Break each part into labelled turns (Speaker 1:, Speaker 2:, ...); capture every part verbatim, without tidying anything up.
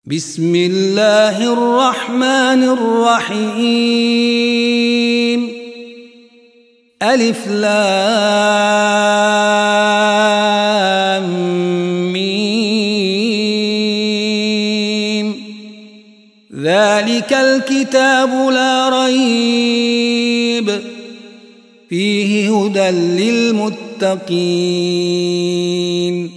Speaker 1: بسم الله الرحمن الرحيم ألف لام ميم ذلك الكتاب لا ريب فيه هدى للمتقين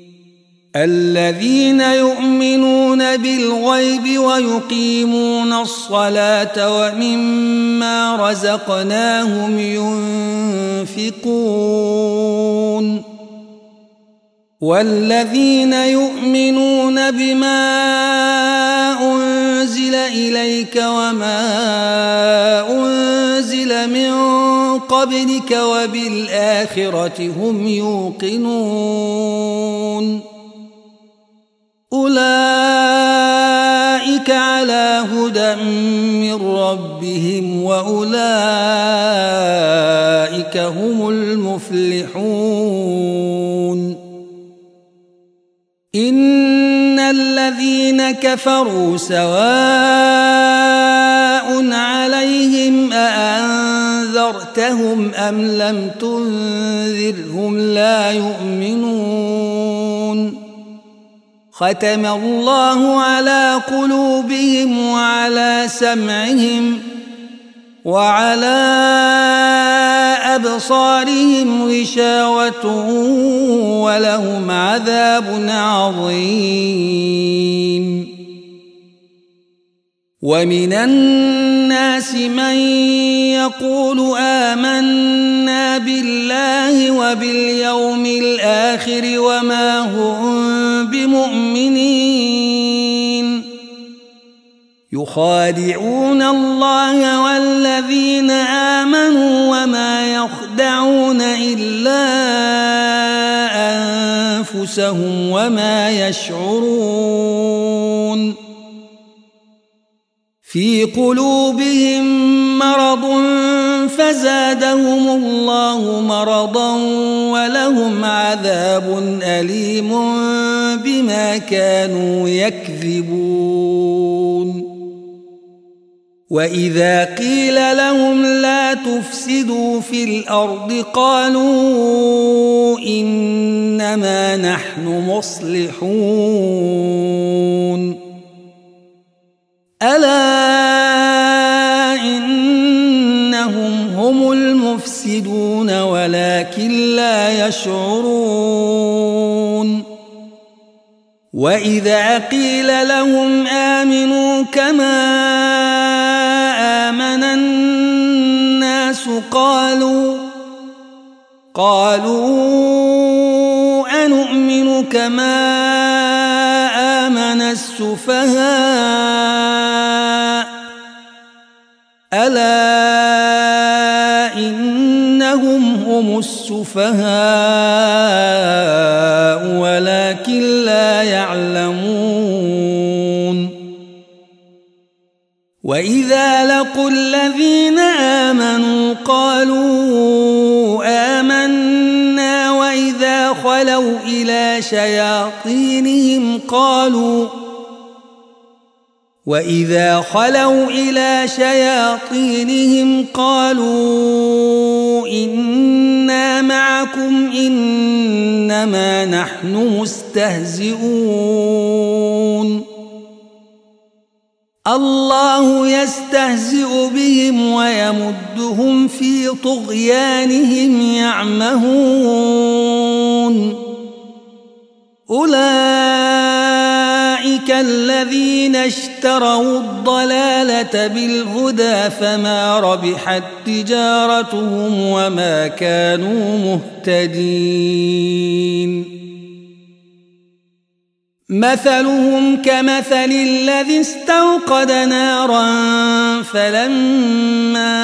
Speaker 1: الذين يؤمنون بالغيب ويقيمون الصلاة ومما رزقناهم ينفقون والذين يؤمنون بما أنزل إليك وما أنزل من قبلك وبالآخرة هم يوقنون أولئك على هدى من ربهم وأولئك هم المفلحون إن الذين كفروا سواء عليهم أأنذرتهم أم لم تنذرهم لا يؤمنون ختم الله على قلوبهم وعلى سمعهم وعلى أبصارهم غشاوة ولهم عذاب عظيم ومن الناس من يقول آمنا بالله وباليوم الآخر وما هم بمؤمنين يخادعون الله والذين آمنوا وما يخدعون إلا أنفسهم وما يشعرون في قلوبهم مرض فزادهم الله مرضا ولهم عذاب أليم بما كانوا يكذبون وإذا قيل لهم لا تفسدوا في الأرض قالوا إنما نحن مصلحون ألا إنهم هم المفسدون ولكن لا يشعرون وإذا قيل لهم آمنوا كما آمن الناس قالوا قالوا أنؤمن كما آمن السفهاء ألا إنهم هم السفهاء ولكن لا يعلمون وإذا لقوا الذين آمنوا قالوا آمنا وإذا خلوا إلى شياطينهم قالوا وإذا خلوا إلى شياطينهم قالوا إنا معكم إنما نحن مستهزئون الله يستهزئ بهم ويمدهم في طغيانهم يعمهون أولئك الذين اشتروا الضلالة بالهدى فما ربحت تجارتهم وما كانوا مهتدين مثلهم كمثل الذي استوقد نارا فلما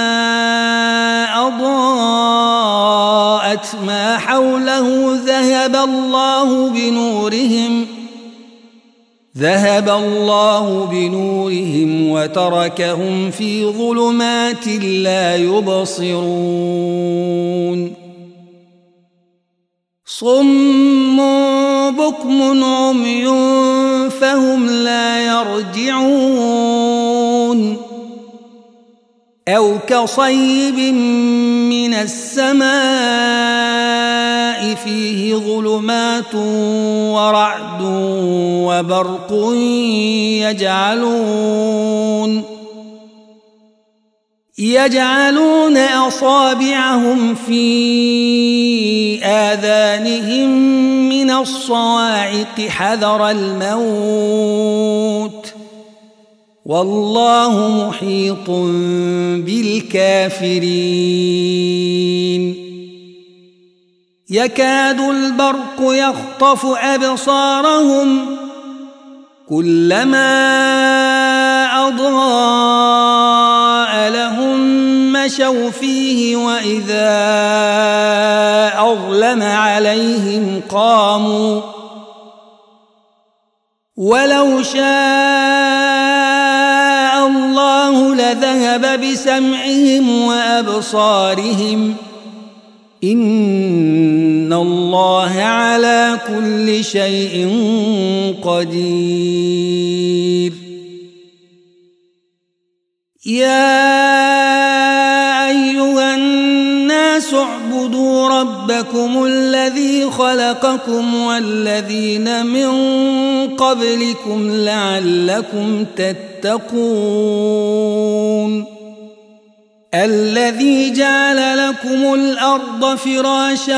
Speaker 1: أضاءت ما حوله ذهب الله بنورهم ذهب الله بنورهم وتركهم في ظلمات لا يبصرون صم بكم عمي فهم لا يرجعون أو كصيب من السماء فيه ظلمات ورعد وبرق يجعلون يجعلون أصابعهم في آذانهم من الصواعق حذر الموت والله محيط بالكافرين يكاد البرق يخطف أبصارهم كلما أضاء لهم مشوا فيه وإذا أظلم عليهم قاموا ولو شاء الله لذهب بسمعهم وأبصارهم إن الله على كل شيء قدير يا أيها الناس اعبدوا ربكم الذي خلقكم والذين من قبلكم لعلكم تتقون الذي جعل لكم الأرض فراشا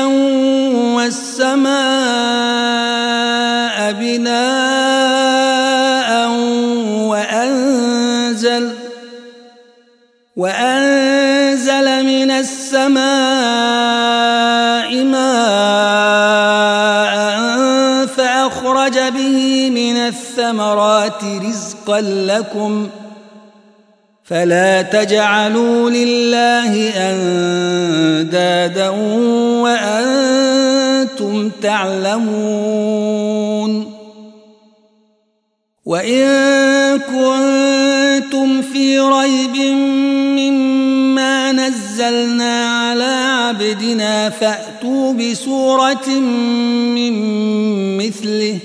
Speaker 1: والسماء بناء وأنزل وأنزل من السماء ماء فأخرج به من الثمرات رزقا لكم فلا تجعلوا لله أندادا وأنتم تعلمون وإن كنتم في ريب مما نزلنا على عبدنا فأتوا بسورة من مثله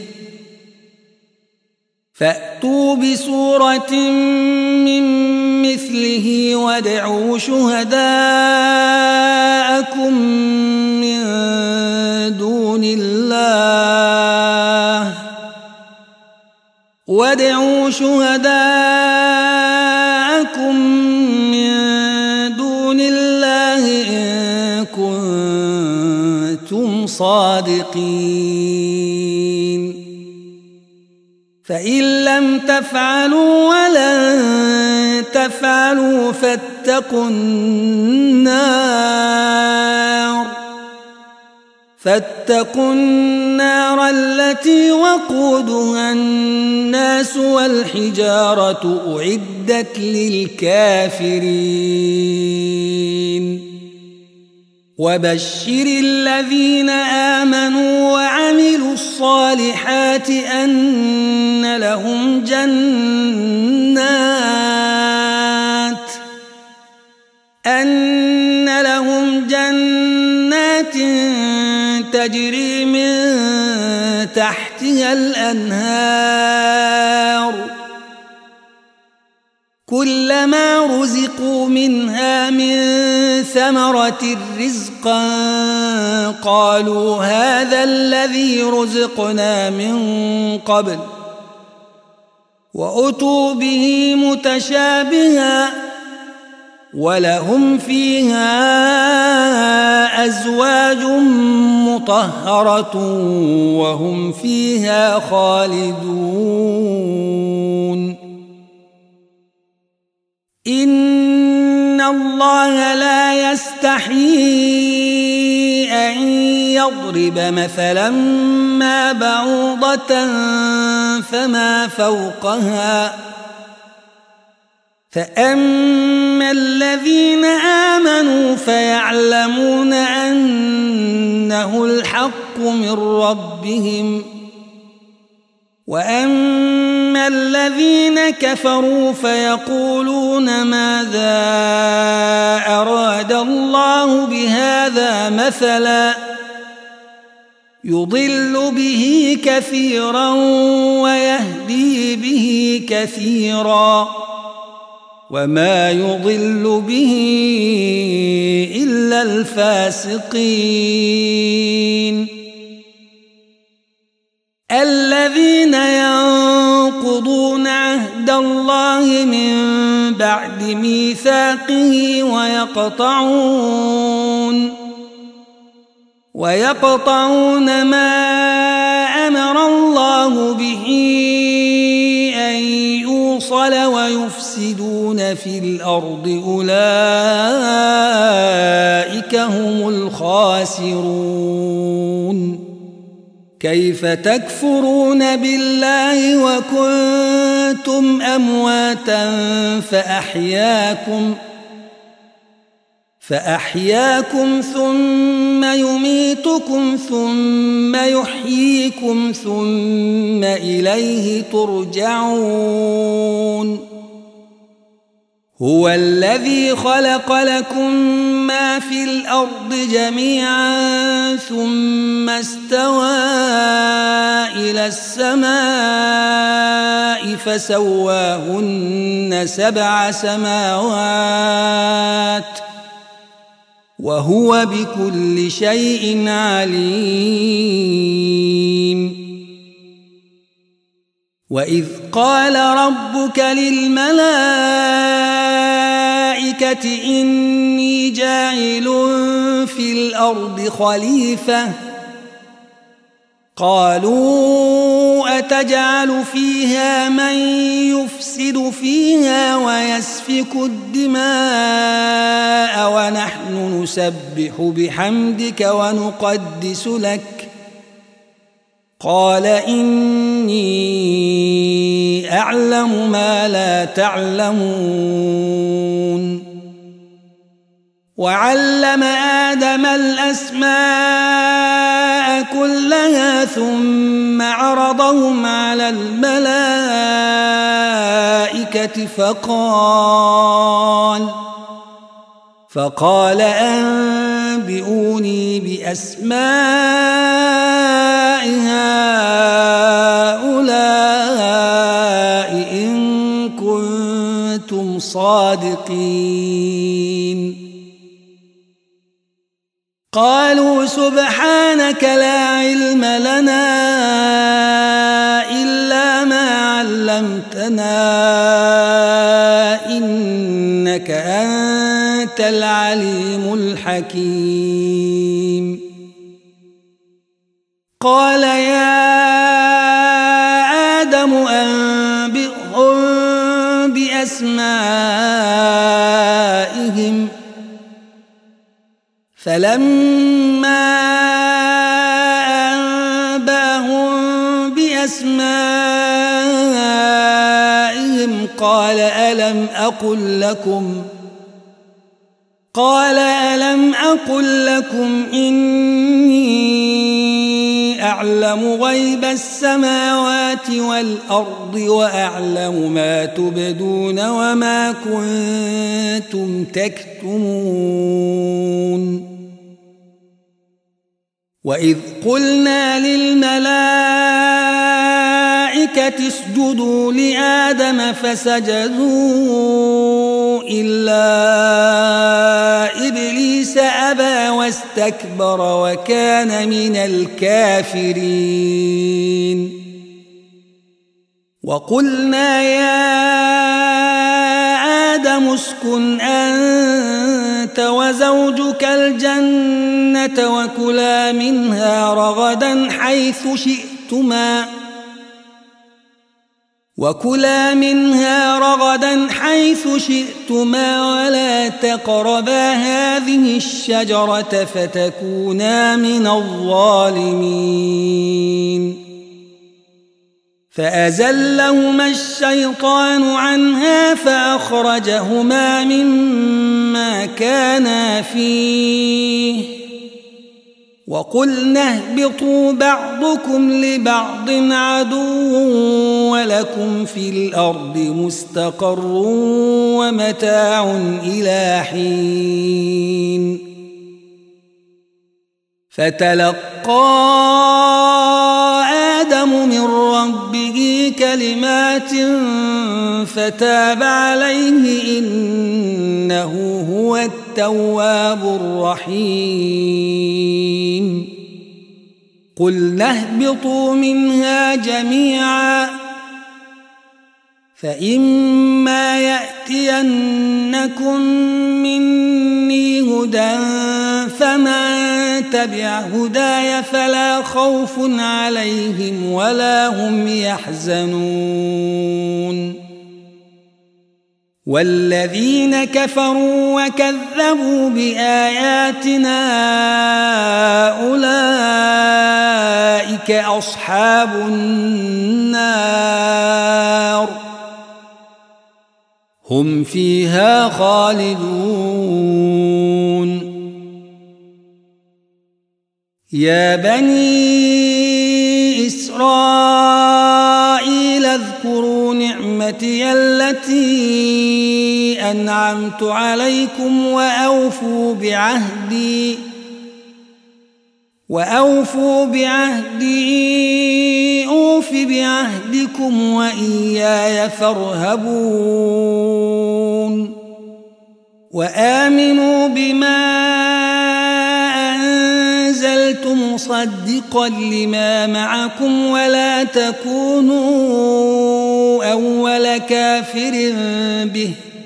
Speaker 1: فأتوا بسورة من مثله وادعوا شهداءكم من دون الله وادعوا شهداءكم من دون الله إن كنتم صادقين فإن لم تفعلوا ولن تفعلوا فاتقوا النار فاتقوا النار التي وقودها الناس والحجارة أعدت للكافرين وبشر الذين آمنوا وعملوا الصالحات أن لهم جنات أن لهم جنات تجري من تحتها الأنهار كلما رزقوا منها من ثمرة رزقا قالوا هذا الذي رزقنا من قبل وأتوا به متشابها ولهم فيها أزواج مطهرة وهم فيها خالدون إن الله لا يستحيي أن يضرب مثلا ما بعوضة فما فوقها فأما الذين آمنوا فيعلمون أنه الحق من ربهم وأما الذين كفروا فيقولون ماذا أراد الله بهذا مثلا يضل به كثيرا ويهدي به كثيرا وما يضل به إلا الفاسقين الذين ينقضون عهد الله من بعد ميثاقه ويقطعون ويقطعون ما أمر الله به أن يوصل ويفسدون في الأرض أولئك هم الخاسرون كيف تكفرون بالله وكنتم أمواتا فأحياكم فأحياكم ثم يميتكم ثم يحييكم ثم إليه ترجعون هو الذي خلق لكم ما في الأرض جميعا ثم استوى إلى السماء فسواهن سبع سماوات وهو بكل شيء عليم وإذ قال ربك للملائكة إني جاعل في الأرض خليفة قالوا أتجعل فيها من يفسد فيها ويسفك الدماء ونحن نسبح بحمدك ونقدس لك قال إني أعلم ما لا تعلمون وعلم آدم الأسماء كلها ثم عرضهم على الملائكة فقال فقال أنبئوني بأسماء هؤلاء إن كنتم صادقين قالوا سبحانك لا علم لنا إلا ما علمتنا إنك أنت العليم الحكيم قال يا آدم أنبئهم بأسمائهم فلما أنبأهم بأسمائهم قال ألم أقل لكم قال ألم أقل لكم إني أعلم غيب السماوات والأرض وأعلم ما تبدون وما كنتم تكتمون وإذ قلنا للملائكة اسجدوا لآدم فسجدوا إلا إبليس أبى واستكبر وكان من الكافرين وقلنا يا آدم اسكن أنت وزوجك الجنة وكلا منها رغدا حيث شئتما وكلا منها رغدا حيث شئتما ولا تقربا هذه الشجرة فتكونا من الظالمين فأزلهما الشيطان عنها فأخرجهما مما كانا فيه وقلنا اهبطوا بعضكم لبعض عدو ولكم في الأرض مستقر ومتاع إلى حين فتلقى آدم من ربه كلمات فتاب عليه إنه هو التواب الرحيم قلنا اهبطوا منها جميعا فإما يأتينكم مني هدى فمن تبع هداي فلا خوف عليهم ولا هم يحزنون والذين كفروا وكذبوا بآياتنا أولئك أصحاب النار هم فيها خالدون يا بني إسرائيل اذكروا نعمتي التي أنعمت عليكم وأوفوا بعهدي وأوفوا بعهدي أوف بعهدكم وإياي فارهبون وآمنوا بما أنزلت مصدقا لما معكم ولا تكونوا أول كافر به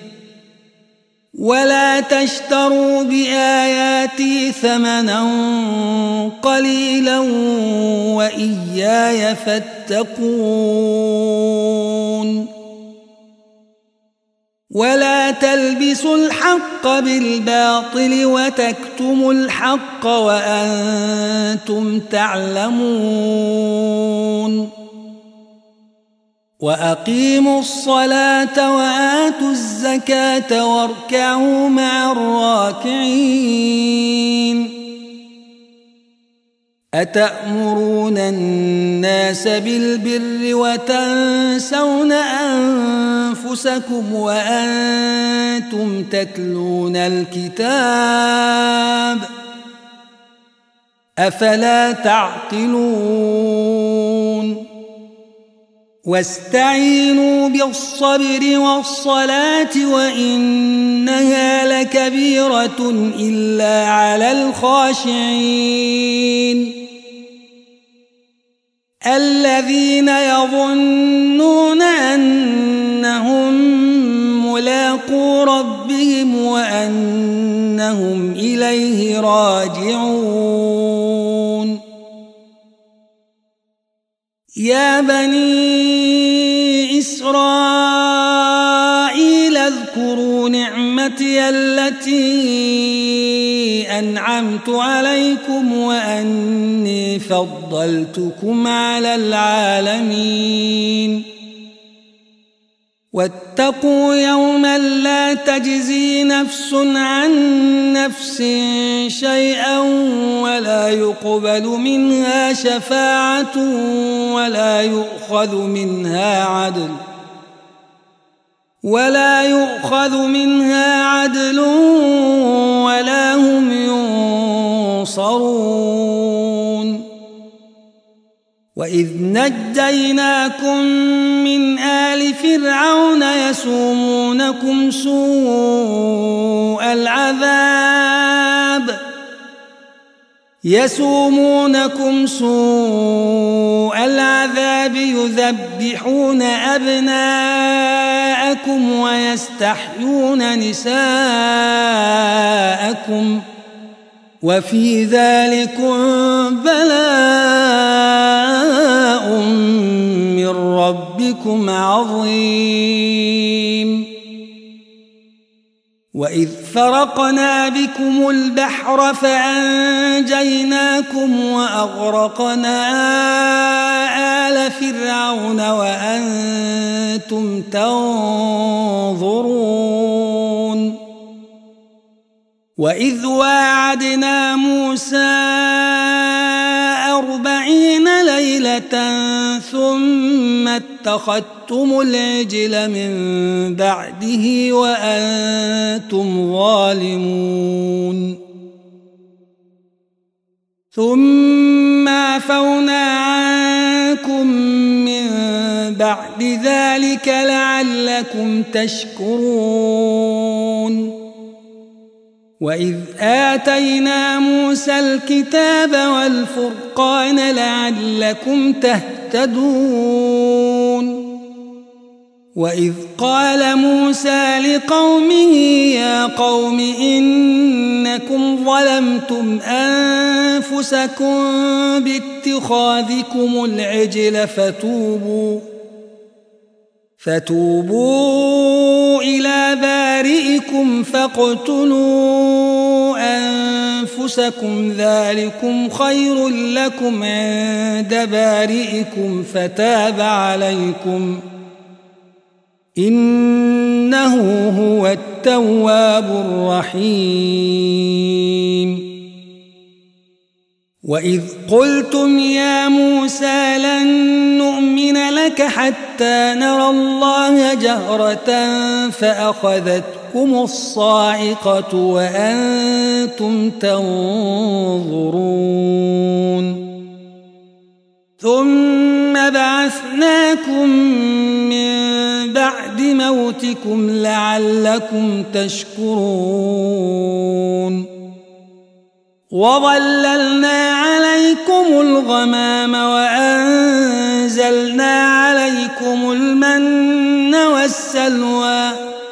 Speaker 1: ولا تشتروا بآياتي ثمنا قليلا وإياي فاتقون ولا تلبسوا الحق بالباطل وتكتموا الحق وأنتم تعلمون وأقيموا الصلاة وآتوا الزكاة واركعوا مع الراكعين أتأمرون الناس بالبر وتنسون أنفسكم وأنتم تتلون الكتاب أفلا تعقلون واستعينوا بالصبر والصلاة وإنها لكبيرة إلا على الخاشعين الذين يظنون أنهم ملاقو ربهم وأنهم إليه راجعون يا بني إسرائيل اذكروا نعمتي التي أنعمت عليكم وأني فضلتكم على العالمين واتقوا يوما لا تجزي نفس عن نفس شيئا ولا يقبل منها شفاعة ولا يؤخذ منها عدل ولا يؤخذ منها عدل ولا هم ينصرون وإذ نجيناكم من آل فرعون يسومونكم سوء العذاب يسومونكم سوء العذاب يذبحون أبناءكم ويستحيون نساءكم وفي ذلكم بلاء من ربكم عظيم وإذ فرقنا بكم البحر فأنجيناكم وأغرقنا آل فرعون وأنتم تنظرون وإذ واعدنا موسى أربعين ليلة ثم اتخذتم العجل من بعده وأنتم ظالمون ثم عفونا عنكم من بعد ذلك لعلكم تشكرون وإذ آتينا موسى الكتاب والفرقان لعلكم تهتدون وإذ قال موسى لقومه يا قوم إنكم ظلمتم أنفسكم باتخاذكم العجل فتوبوا فتوبوا إلى بارئكم فاقتلوا أنفسكم ذلكم خير لكم عند بارئكم فتاب عليكم إنه هو التواب الرحيم وإذ قلتم يا موسى لن نؤمن لك حتى نرى الله جهرة فأخذتكم الصاعقة وأنتم تنظرون ثم بعثناكم من بعد موتكم لعلكم تشكرون وظللنا عليكم الغمام وأنزلنا عليكم المن والسلوى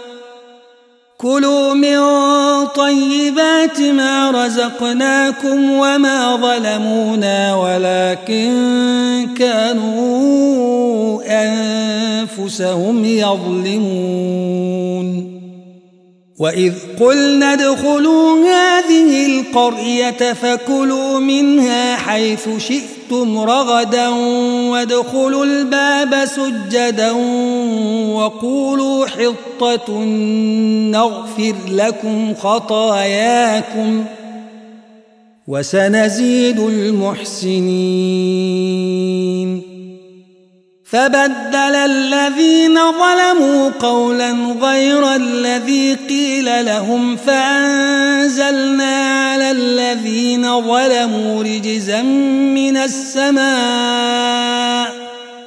Speaker 1: كلوا من طيبات ما رزقناكم وما ظلمونا ولكن كانوا أنفسهم يظلمون وإذ قلنا ادخلوا هذه القرية فكلوا منها حيث شئتم رغدا وادخلوا الباب سجدا وقولوا حطة نغفر لكم خطاياكم وسنزيد المحسنين فبدل الذين ظلموا قولا غير الذي قيل لهم فأنزلنا على الذين ظلموا رجزا من السماء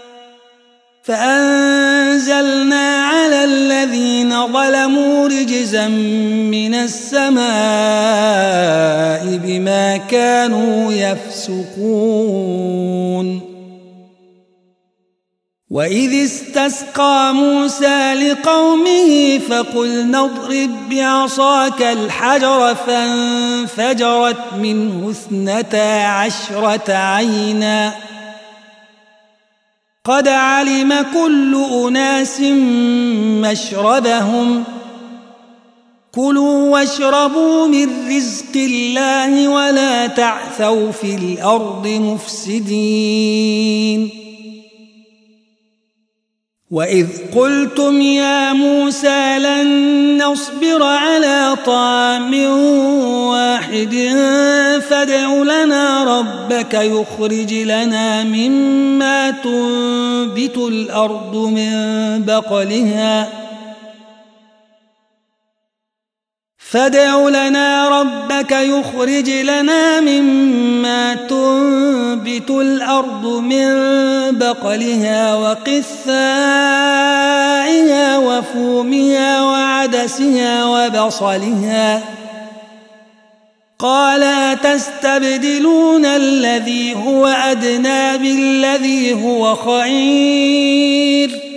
Speaker 1: فأنزلنا على الذين ظلموا رجزا من السماء بما كانوا يفسقون وإذ استسقى موسى لقومه فقلنا اضرب بعصاك الحجر فانفجرت منه اثنتا عشرة عينا قد علم كل أناس مشربهم كلوا واشربوا من رزق الله ولا تعثوا في الأرض مفسدين وإذ قلتم يا موسى لن نصبر على طعام واحد فادع لنا ربك يخرج لنا مما تنبت الأرض من بقلها فادع لنا ربك يخرج لنا مما تنبت الأرض من بقلها وقثائها وفومها وعدسها وبصلها قال أتستبدلون الذي هو أدنى بالذي هو خير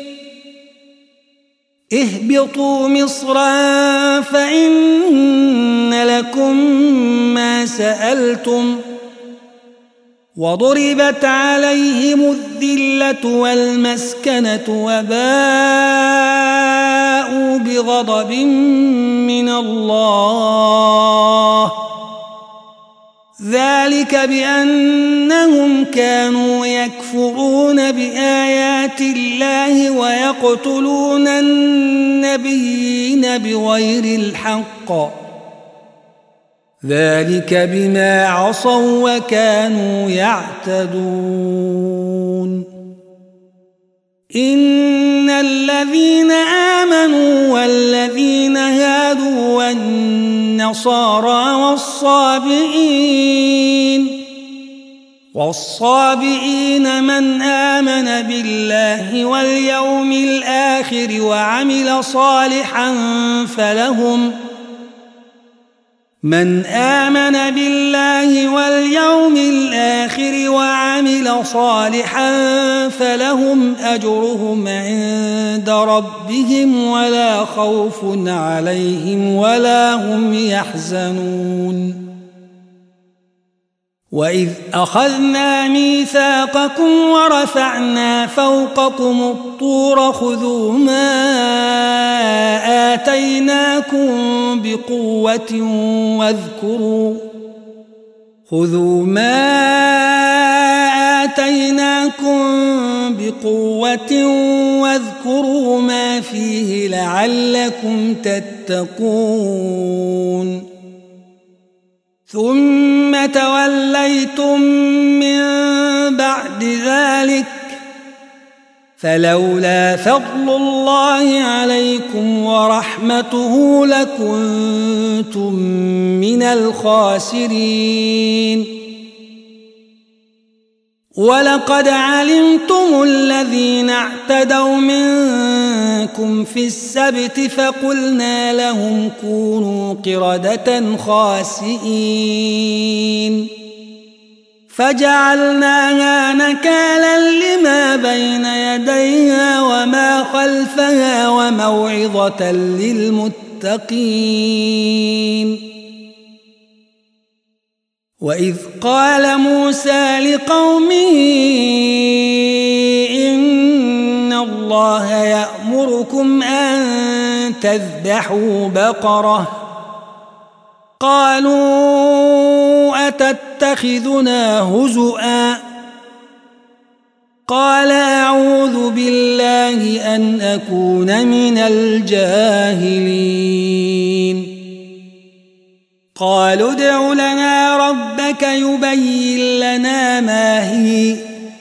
Speaker 1: اهبطوا مصرا فإن لكم ما سألتم وضربت عليهم الذلة والمسكنة وباءوا بغضب من الله ذلك بأنهم كانوا يكفرون بآيات الله ويقتلون النبيين بغير الحق ذلك بما عصوا وكانوا يعتدون إن الذين آمنوا والذين هادوا والنصارى والصابئين والصابئين من آمن بالله واليوم الآخر وعمل صالحا فلهم من آمن بالله واليوم الآخر وعمل صالحا فلهم أجرهم عند ربهم ولا خوف عليهم ولا هم يحزنون وإذ أخذنا ميثاقكم ورفعنا فوقكم الطور خذوا ما آتيناكم بقوة واذكروا خذوا ما آتيناكم بقوة واذكروا ما فيه لعلكم تتقون ثم توليتم من بعد ذلك فلولا فضل الله عليكم ورحمته لكنتم من الخاسرين ولقد علمتم الذين اعتدوا منكم في السبت فقلنا لهم كونوا قردة خاسئين فجعلناها نكالا لما بين يديها وما خلفها وموعظة للمتقين وإذ قال موسى لقومه إن الله يأمركم أن تذبحوا بقرة قالوا أتتخذنا هزؤا قال أعوذ بالله أن أكون من الجاهلين قالوا ادع لنا ربك يبين لنا ما هي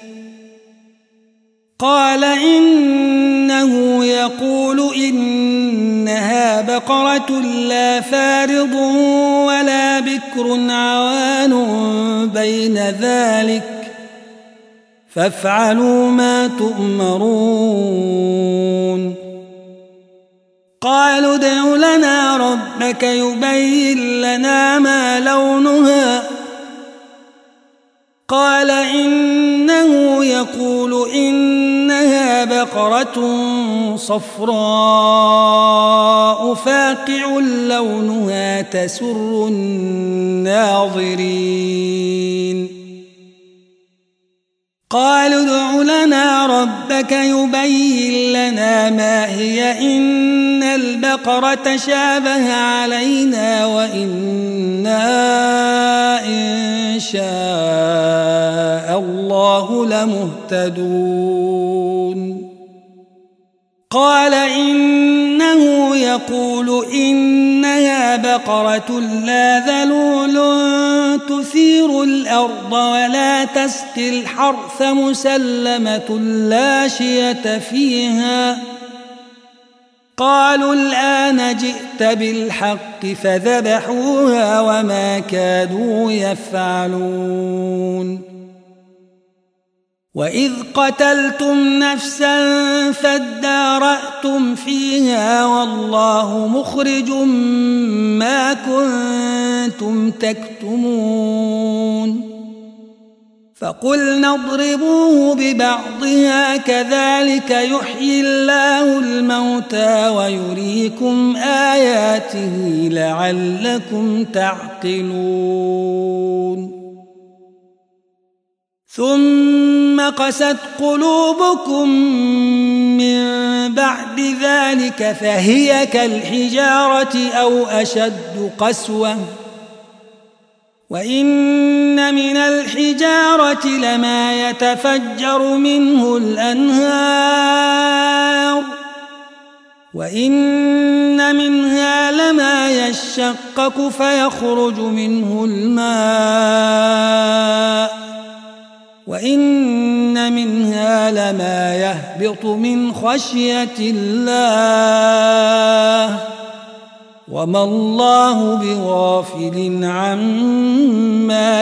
Speaker 1: قال إنه يقول إنها بقرة لا فارض ولا بكر عوان بين ذلك فافعلوا ما تؤمرون قالوا ادع لنا ربك يبين لنا ما لونها قال إنه يقول إنها بقرة صفراء فاقع لونها تسر الناظرين قالوا ادع لنا ربك يبين لنا ما هي إن البقرة شابه علينا وإنا إن شاء الله لمهتدون قال إنه يقول إنها بقرة لا ذلول تثير الأرض ولا تسقي الحرث مسلمة لا شية فيها قالوا الآن جئت بالحق فذبحوها وما كادوا يفعلون وإذ قتلتم نفسا فادارأتم فيها والله مخرج ما كنتم تكتمون فقلنا اضربوه ببعضها كذلك يحيي الله الموتى ويريكم آياته لعلكم تعقلون ثم قست قلوبكم من بعد ذلك فهي كالحجارة أو أشد قسوة وإن من الحجارة لما يتفجر منه الأنهار وإن منها لما يشقق فيخرج منه الماء وإن منها لما يهبط من خشية الله وما الله بغافل عما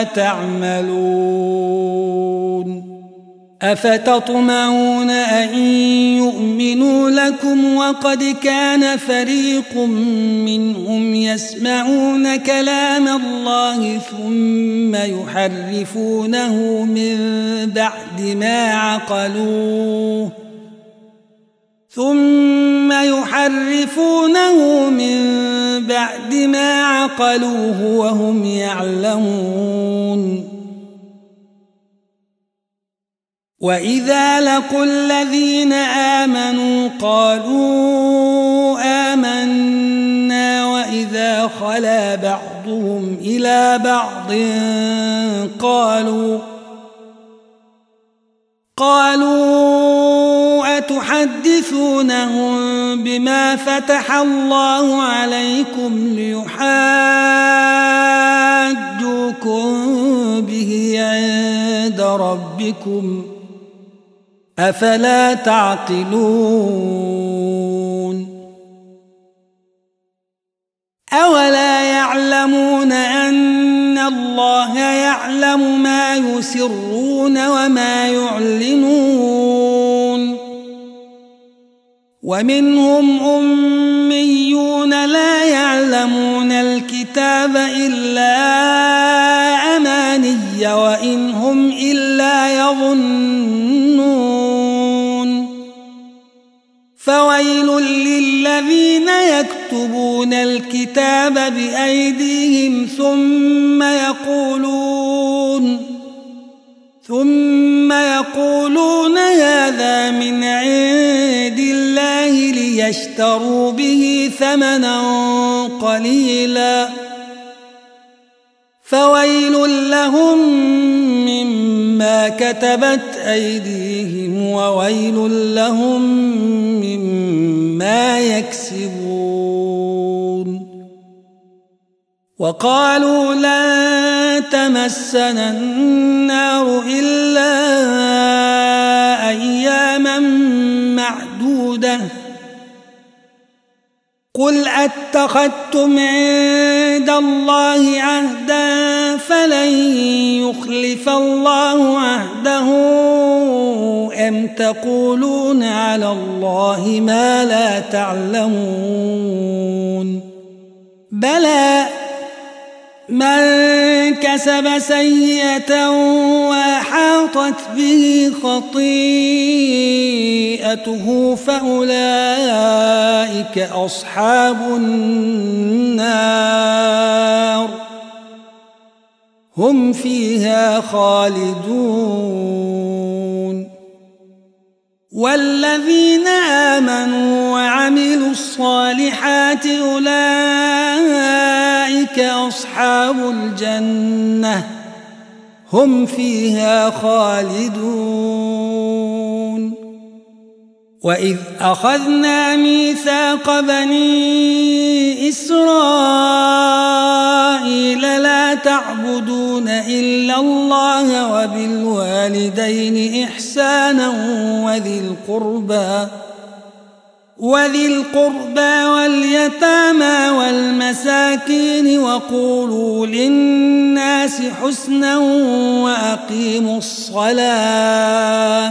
Speaker 1: تعملون أفتطمعون أن يؤمنوا لكم وقد كان فريق منهم يسمعون كلام الله ثم يحرفونه من بعد ما عقلوه ثم يحرفونه من بعد ما عقلوه وهم يعلمون وإذا لقوا الذين آمنوا قالوا آمنا وإذا خلا بعضهم إلى بعض قالوا قالوا أتحدثونهم بما فتح الله عليكم ليحاجوكم به عند ربكم أفلا تعقلون أولا يعلمون أن الله يعلم ما يسرون وما يعلنون ومنهم أميون لا يعلمون الكتاب إلا أماني وإن هم إلا يظنون فويل للذين يكتبون الكتاب بأيديهم ثم يقولون ثم يقولون هذا من عند الله ليشتروا به ثمنا قليلا فويل لهم مما كتبت أيديهم وويل لهم مما يكسبون وقالوا لن تمسنا النار إلا أياما معدودة قل أتخذتم عند الله عهدا فلن يخلف الله عهده أم تقولون على الله ما لا تعلمون بلى من كسب سيئة وأحاطت به خطيئته فأولئك أصحاب النار هم فيها خالدون والذين آمنوا وعملوا الصالحات أولئك أصحاب الجنة هم فيها خالدون وإذ أخذنا ميثاق بني إسرائيل لا تعبدون إلا الله وبالوالدين إحسانا وذي القربى وذي القربى واليتامى والمساكين وقولوا للناس حسنا وأقيموا الصلاة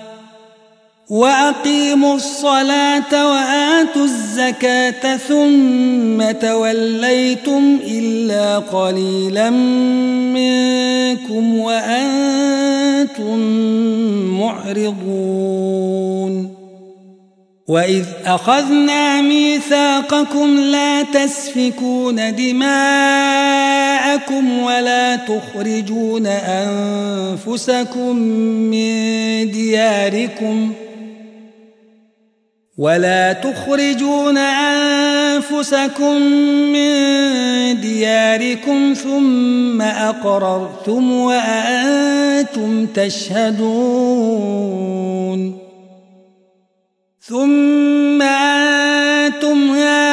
Speaker 1: وأقيموا الصلاة وآتوا الزكاة ثم توليتم إلا قليلا منكم وأنتم معرضون وإذ أخذنا ميثاقكم لا تسفكون دماءكم ولا تخرجون أنفسكم من دياركم ولا تخرجون أنفسكم من دياركم ثم أقررتم وأنتم تشهدون ثم أنتم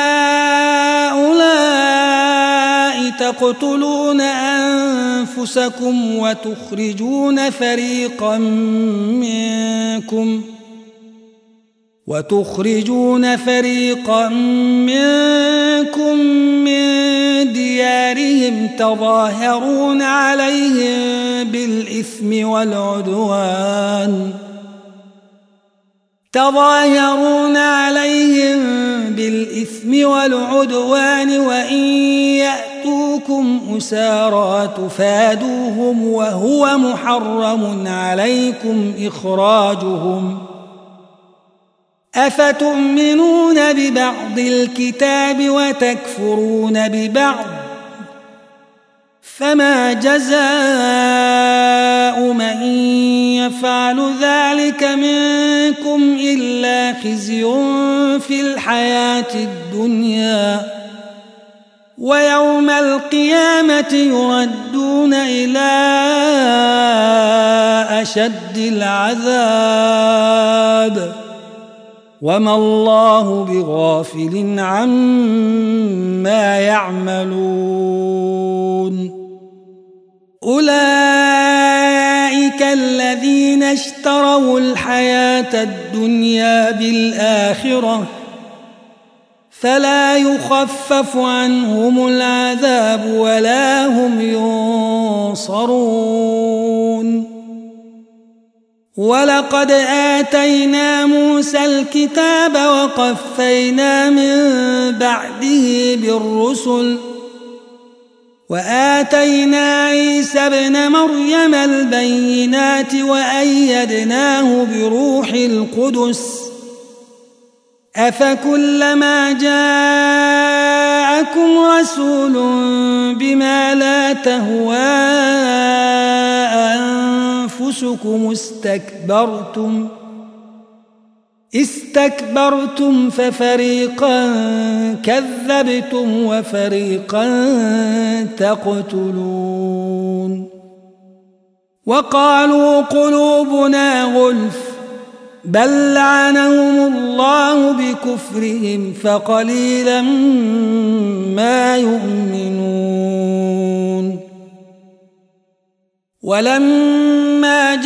Speaker 1: هؤلاء تقتلون أنفسكم وتخرجون فريقا منكم وتخرجون فريقا منكم من ديارهم تظاهرون عليهم بالإثم والعدوان تظاهرون عليهم بالإثم والعدوان وإن يأتوكم أسارى تفادوهم وهو محرم عليكم إخراجهم أفتؤمنون ببعض الكتاب وتكفرون ببعض فما جزاء من يفعل ذلك منكم إلا خزي في الحياة الدنيا ويوم القيامة يردون إلى أشد العذاب وما الله بغافل عما يعملون أولئك الذين اشتروا الحياة الدنيا بالآخرة فلا يخفف عنهم العذاب ولا هم ينصرون ولقد آتينا موسى الكتاب وقفينا من بعده بالرسل وآتينا عيسى ابن مريم البينات وأيدناه بروح القدس أفكلما جاءكم رسول بما لا تهوى أنفسكم استكبرتم استكبرتم ففريقا كذبتم وفريقا تقتلون وقالوا قلوبنا غلف بل لعنهم الله بكفرهم فقليلا ما يؤمنون ولما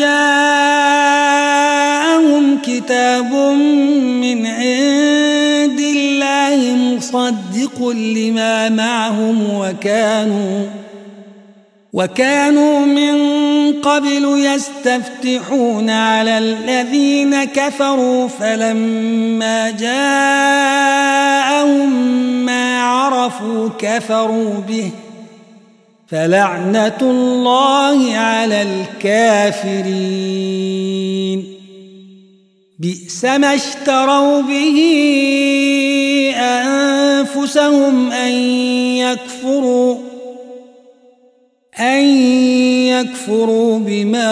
Speaker 1: جاءهم كتاب من عند الله مصدق لما معهم وكانوا وكانوا من قبل يستفتحون على الذين كفروا فلما جاءهم ما عرفوا كفروا به فلعنة الله على الكافرين بئس ما اشتروا به أنفسهم أن يكفروا أن يكفروا بما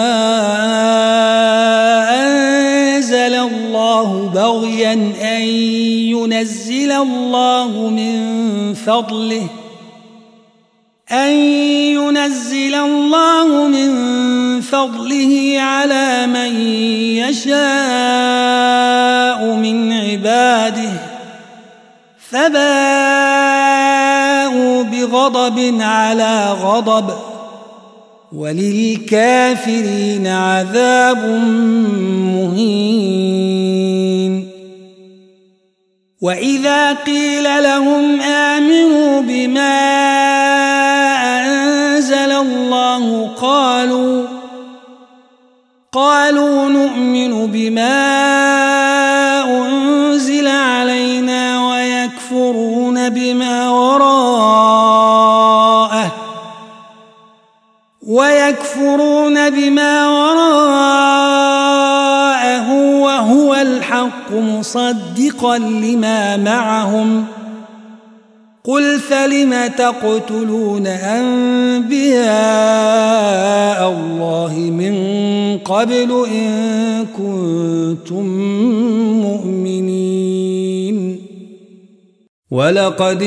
Speaker 1: أنزل الله بغيا أن ينزل الله من فضله أن ينزل الله من فضله على من يشاء من عباده فباءوا بغضب على غضب وللكافرين عذاب مهين وإذا قيل لهم آمنوا بما أنزل الله قالوا قالوا نؤمن بما أنزل علينا ويكفرون بما وراءه ويكفرون بما وراءه وهو الحق مصدقا لما معهم قل فلم تقتلون أنبياء الله من قبل إن كنتم مؤمنين ولقد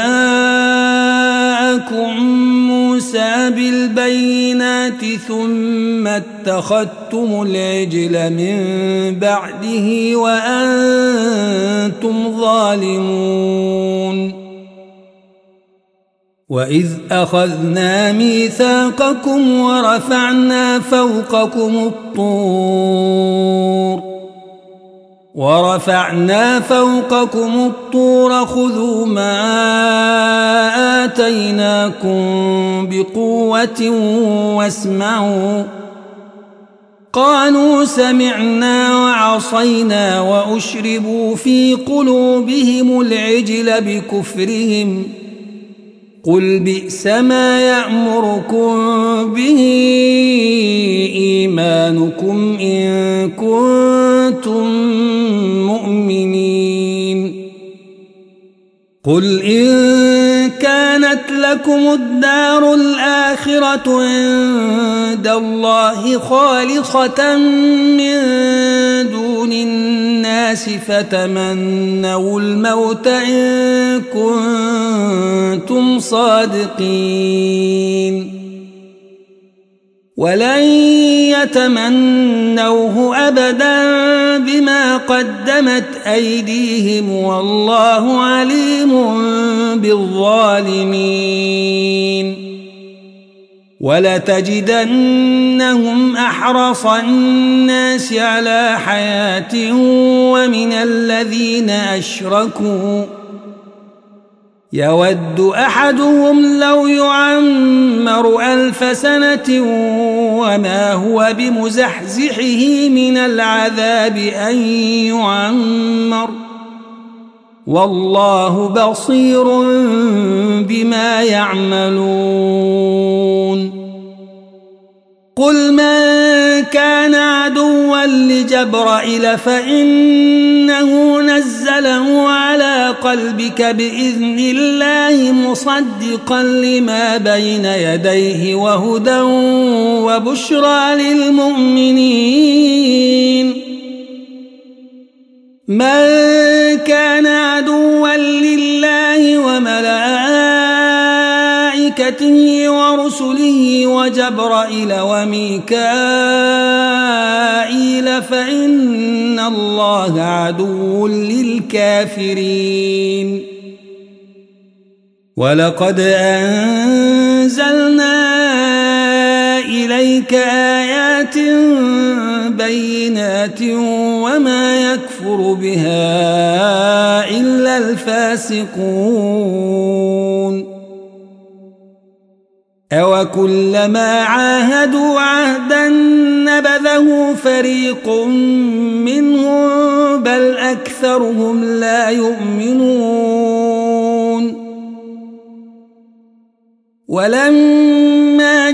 Speaker 1: جاءكم موسى بالبينات ثم اتخذتم العجل من بعده وأنتم ظالمون وإذ أخذنا ميثاقكم ورفعنا فوقكم الطور ورفعنا فوقكم الطور خذوا ما آتيناكم بقوة واسمعوا قالوا سمعنا وعصينا وأشربوا في قلوبهم العجل بكفرهم قل بئس ما يأمركم به إيمانكم إن كنتم مؤمنين قل إن كانت لكم الدار الآخرة عند الله خالصة من دون الناس فتمنوا الموت إن كنتم صادقين ولن يتمنوه أبدا بما قدمت أيديهم والله عليم بالظالمين ولتجدنهم أحرص الناس على حياة ومن الذين أشركوا يود أحدهم لو يعمر ألف سنة وما هو بمزحزحه من العذاب أن يعمر والله بصير بما يعملون قل من كان عدوا لجبرائيل فإنه نزله على قلبك بإذن الله مصدقا لما بين يديه وهدى وبشرى للمؤمنين من كان عدوا لله وملائكته ورسله وجبرائيل وميكائيل فإن الله عدو للكافرين ولقد أنزلنا إليك آيات بينات وما يكفر بها إلا الفاسقون أوكلما عاهدوا عهدا نبذه فريق منهم بل أكثرهم لا يؤمنون ولما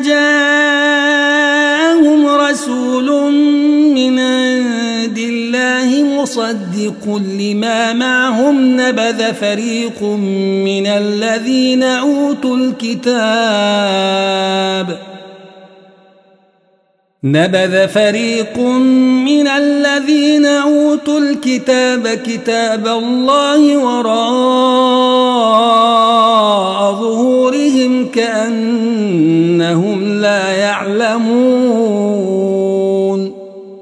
Speaker 1: جاءهم رسول من عند الله مصدق لما معهم نبذ فريق من الذين أوتوا الكتاب نبذ فريق من الذين أوتوا الكتاب كتاب الله وراء ظهورهم كأنهم لا يعلمون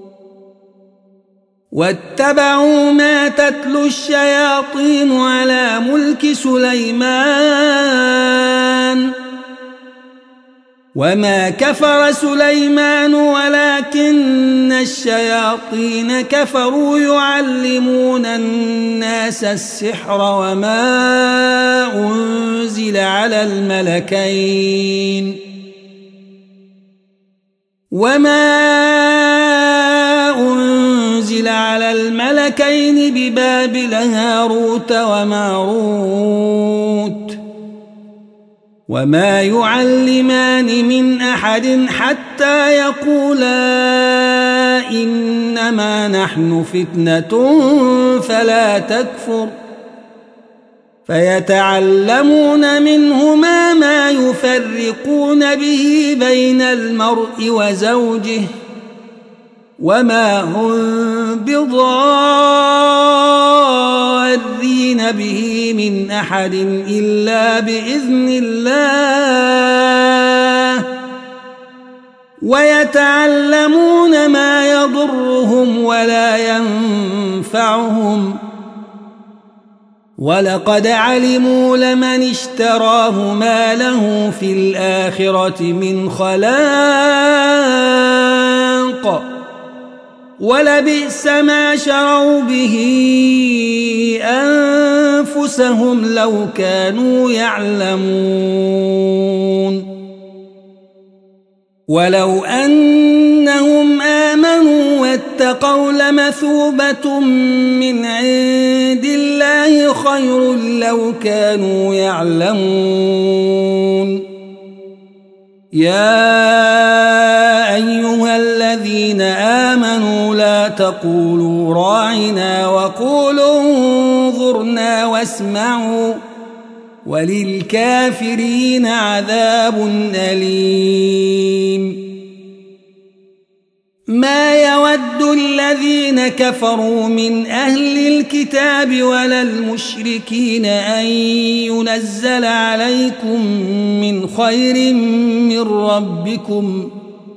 Speaker 1: واتبعوا ما تتلو الشياطين على ملك سليمان وما كفر سليمان ولكن الشياطين كفروا يعلمون الناس السحر وما أنزل على الملكين وما أنزل على الملكين ببابل هاروت وماروت وما يعلمان من أحد حتى يقولا إنما نحن فتنة فلا تكفر فيتعلمون منهما ما يفرقون به بين المرء وزوجه وما هم بضارين به من أحد إلا بإذن الله ويتعلمون ما يضرهم ولا ينفعهم ولقد علموا لمن اشتراه ما له في الآخرة من خلاق ولبئس ما شروا به أنفسهم لو كانوا يعلمون ولو أنهم آمنوا واتقوا لمثوبة من عند الله خير لو كانوا يعلمون يا أيها الذين آمنوا لا تقولوا راعنا وقولوا انظرنا واسمعوا وللكافرين عذاب أليم ما يود الذين كفروا من أهل الكتاب ولا المشركين أن ينزل عليكم من خير من ربكم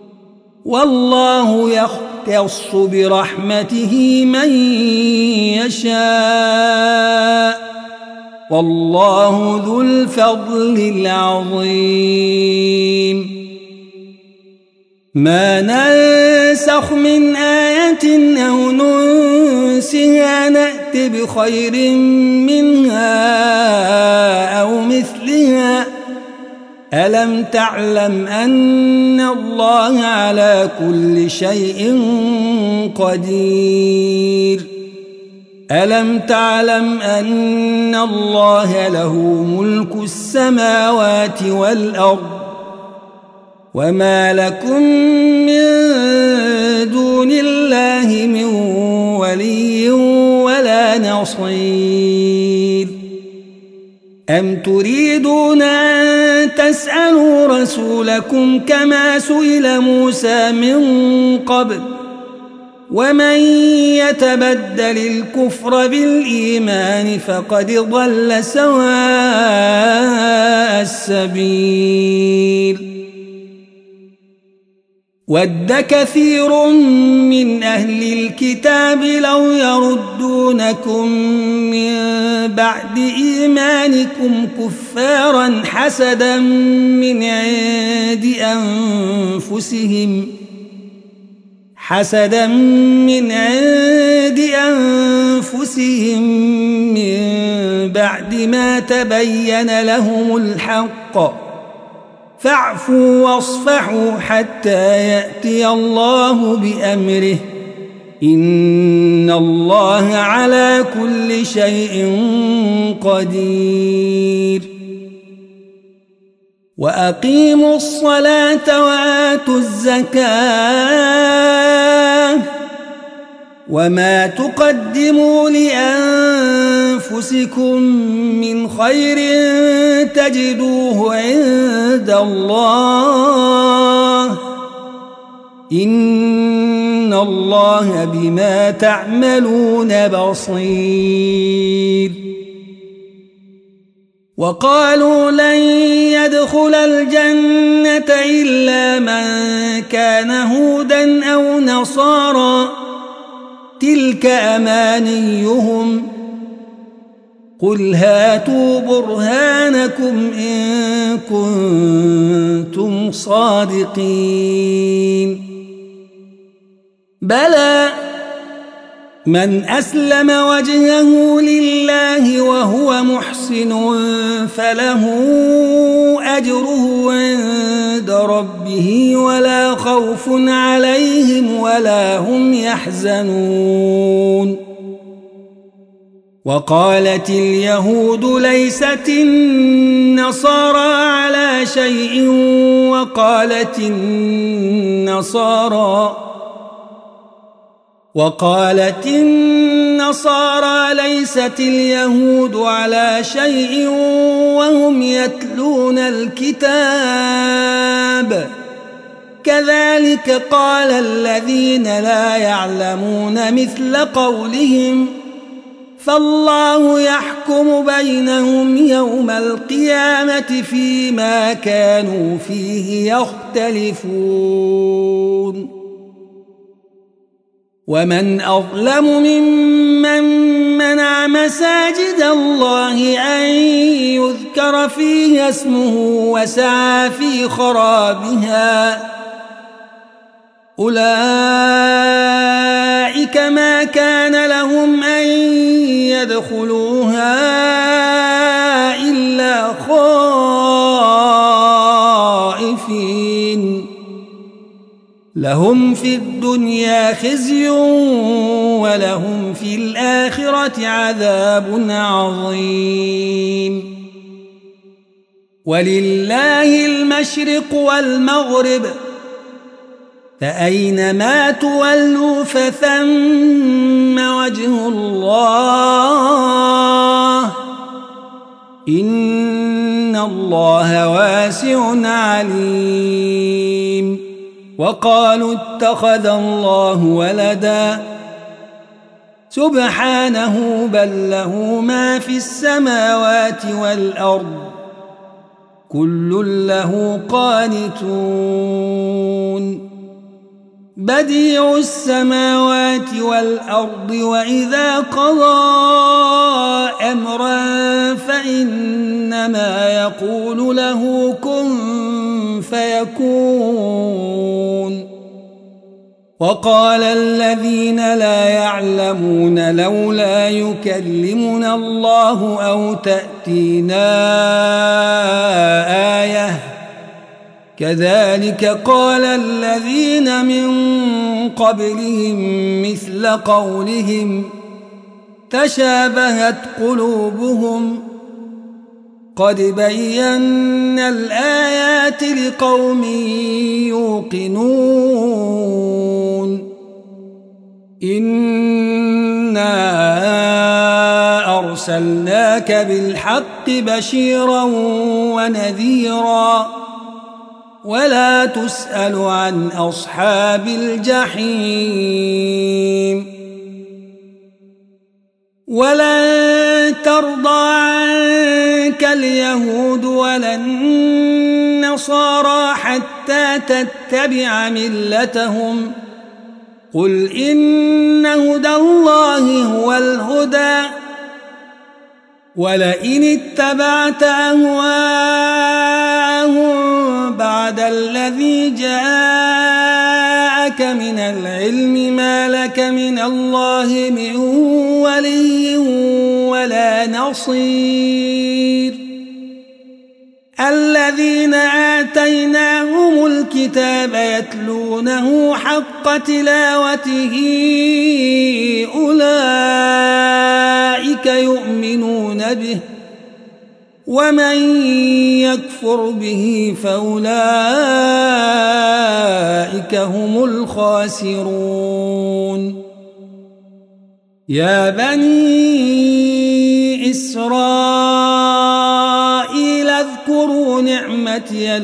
Speaker 1: والله يختص برحمته من يشاء والله ذو الفضل العظيم ما ننسخ من آية أو ننسها نأت بخير منها أو مثلها ألم تعلم أن الله على كل شيء قدير ألم تعلم أن الله له ملك السماوات والأرض وما لكم من دون الله من ولي ولا نصير أم تريدون أن تسألوا رسولكم كما سئل موسى من قبل ومن يتبدل الكفر بالإيمان فقد ضل سواء السبيل ود كثير من أهل الكتاب لو يردونكم من بعد إيمانكم كفارا حسدا من عند أنفسهم حسدا من عند أنفسهم من بعد ما تبين لهم الحق فاعفوا واصفحوا حتى يأتي الله بأمره إن الله على كل شيء قدير وأقيموا الصلاة وآتوا الزكاة وما تقدموا لأنفسكم من خير تجدوه عند الله إن الله بما تعملون بصير وقالوا لن يدخل الجنة إلا من كان هودا أو نصارى تلك أمانيهم قل هاتوا برهانكم إن كنتم صادقين بلى من أسلم وجهه لله وهو محسن فله أجره عند ربه ولا خوف عليهم ولا هم يحزنون وقالت اليهود ليست النصارى على شيء وقالت النصارى وقالت النصارى ليست اليهود على شيء وهم يتلون الكتاب كذلك قال الذين لا يعلمون مثل قولهم فالله يحكم بينهم يوم القيامة فيما كانوا فيه يختلفون ومن أظلم ممن منع مساجد الله أن يذكر فيها اسمه وسعى في خرابها أولئك أولئك ما كان لهم أن يدخلوها إلا خائفين لهم في الدنيا خزي ولهم في الآخرة عذاب عظيم ولله المشرق والمغرب فأينما تولوا فثم وجه الله إن الله واسع عليم وقالوا اتخذ الله ولدا سبحانه بل له ما في السماوات والأرض كل له قانتون بديع السماوات والأرض وإذا قضى أمرا فإنما يقول له كن فيكون وقال الذين لا يعلمون لولا يكلمنا الله أو تأتينا آية كذلك قال الذين من قبلهم مثل قولهم تشابهت قلوبهم قد بينا الآيات لقوم يوقنون إنا أرسلناك بالحق بشيرا ونذيرا ولا تسأل عن أصحاب الجحيم ولن ترضى عنك اليهود ولا النصارى حتى تتبع ملتهم قل إن هدى الله هو الهدى ولئن اتبعت أهواءهم بعد الذي جاءك من العلم ما لك من الله من ولي ولا نصير الذين آتيناهم الكتاب يتلونه حق تلاوته أولئك يؤمنون به ومن يكفر به فأولئك هم الخاسرون يا بني إسرائيل اذكروا نعمتي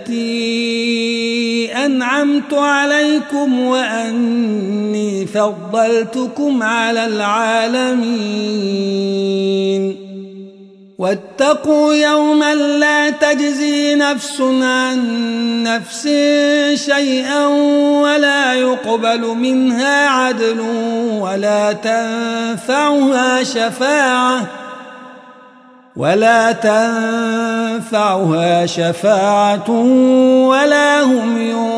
Speaker 1: التي أنعمت عليكم وأني فضلتكم على العالمين واتقوا يوما لا تجزي نفس عن نفس شيئا ولا يقبل منها عدل ولا تنفعها شفاعة ولا تنفعها شفاعة ولا هم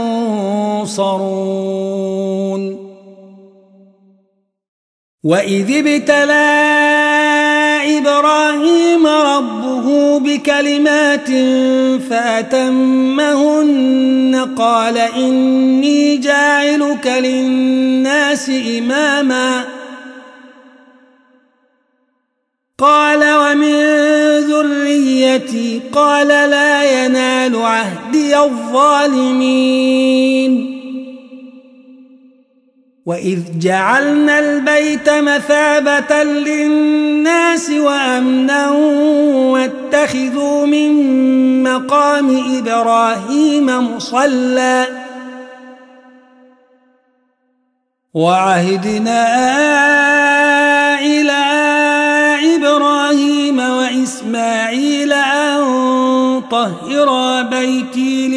Speaker 1: ينصرون وإذ ابتلى إبراهيم ربه بكلمات فأتمهن قال إني جاعلك للناس إماما قال ومن ذريتي قال لا ينال عهدي الظالمين وإذ جعلنا البيت مثابة للناس وأمنا واتخذوا من مقام إبراهيم مصلى وعهدنا إلى إبراهيم وإسماعيل أن طهرا بيتي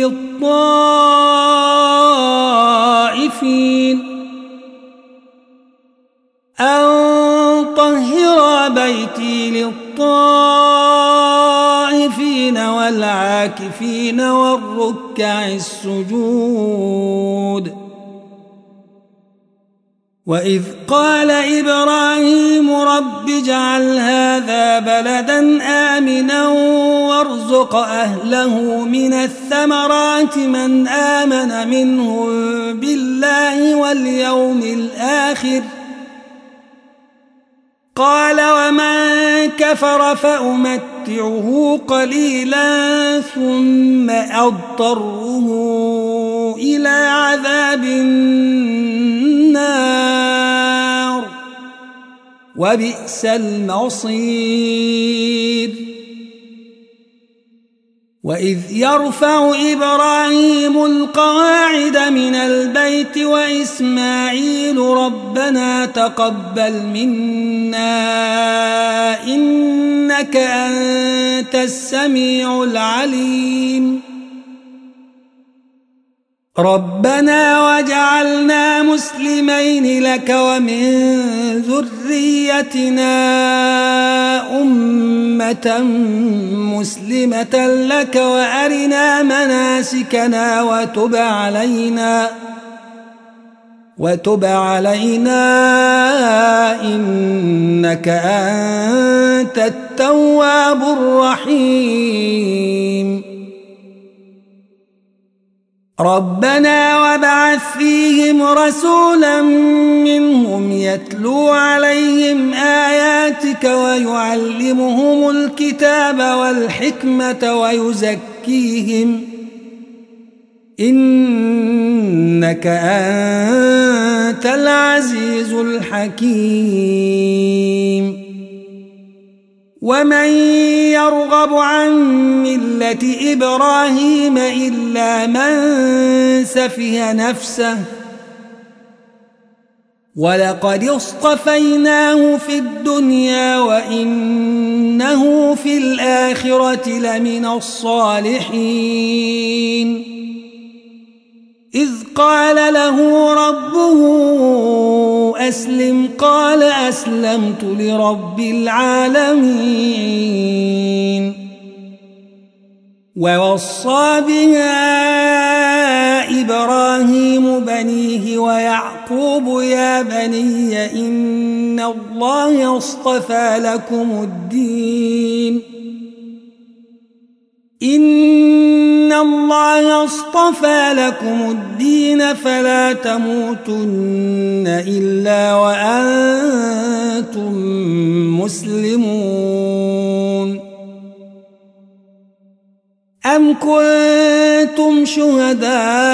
Speaker 1: للطائفين أن طهر بيتي للطائفين والعاكفين والركع السجود وإذ قال إبراهيم رب اجعل هذا بلدا آمنا وارزق أهله من الثمرات من آمن منهم بالله واليوم الآخر قال ومن كفر فأمتعه قليلا ثم أضطره إلى عذاب النار وبئس المصير وإذ يرفع إبراهيم القواعد من البيت وإسماعيل ربنا تقبل منا إنك أنت السميع العليم ربنا واجعلنا مسلمين لك ومن ذريتنا أمة مسلمة لك وأرنا مناسكنا وتب علينا وتب علينا إنك أنت التواب الرحيم ربنا وابعث فيهم رسولا منهم يتلو عليهم آياتك ويعلمهم الكتاب والحكمة ويزكيهم إنك أنت العزيز الحكيم ومن يرغب عن ملة إبراهيم إلا من سفه نفسه ولقد اصطفيناه في الدنيا وإنه في الآخرة لمن الصالحين إذ قال له ربه أسلم قال أسلمت لرب العالمين ووصى بها إبراهيم بنيه ويعقوب يا بني إن الله اصطفى لكم الدين إن الله اصطفى لكم الدين فلا تموتن إلا وأنتم مسلمون أم كنتم شهداء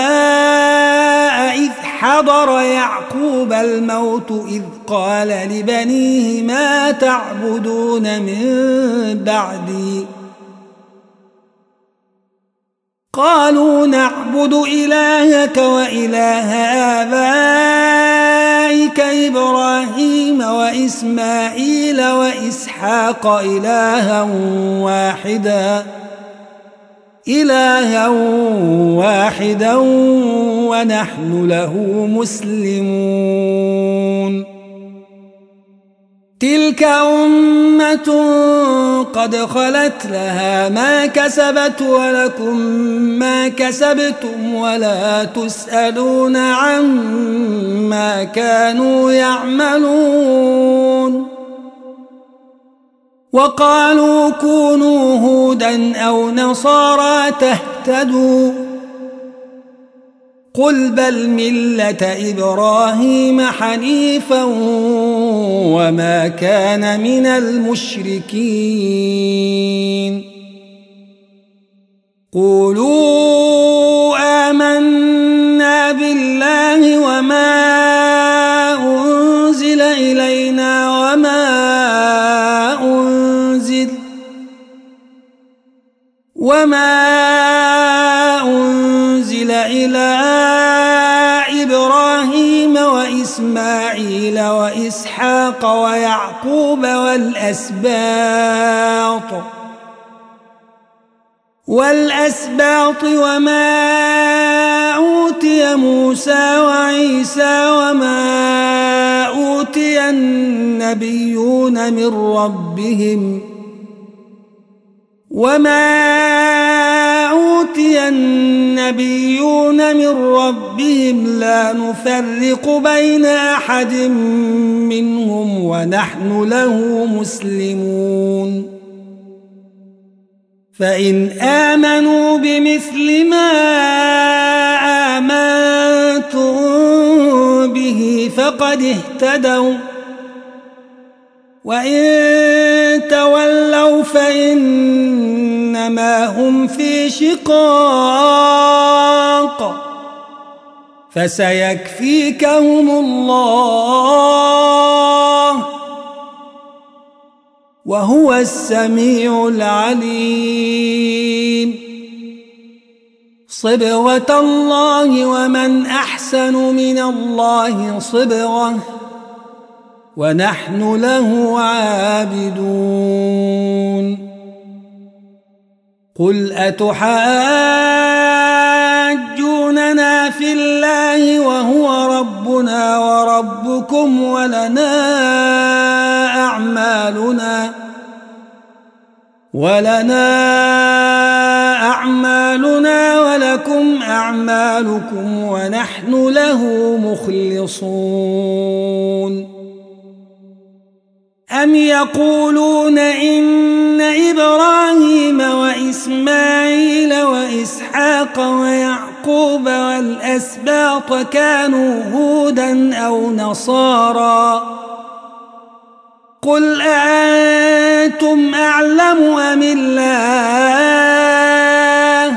Speaker 1: إذ حضر يعقوب الموت إذ قال لبنيه ما تعبدون من بعدي قالوا نعبد إلهك وإله آبائك إبراهيم وإسماعيل وإسحاق إلها واحدا إلها واحدا ونحن له مسلمون تلك أمة قد خلت لها ما كسبت ولكم ما كسبتم ولا تسألون عما كانوا يعملون وقالوا كونوا هودا أو نصارى تهتدوا قل بل ملة إبراهيم حنيفا وما كان من المشركين قولوا آمنا بالله وما أنزل إلينا وما أنزل وما أنزل إلى إبراهيم وإسماعيل وإسحاق ويعقوب والأسباط والأسباط وما أوتي موسى وعيسى وما أوتي النبيون من ربهم وما أوتي أوتي النبيون من ربهم لا نفرق بين أحد منهم ونحن له مسلمون فإن آمنوا بمثل ما آمنتم به فقد اهتدوا وإن تولوا فإنما هم في شقاق فسيكفيكهم الله وهو السميع العليم صبغة الله ومن أحسن من الله صبغة ونحن له عابدون قل أتحاجوننا في الله وهو ربنا وربكم ولنا أعمالنا ولنا أعمالنا ولكم أعمالكم ونحن له مخلصون أم يقولون إن إبراهيم وإسماعيل وإسحاق ويعقوب والأسباط كانوا هودا أو نصارى قل أأنتم أعلم أم الله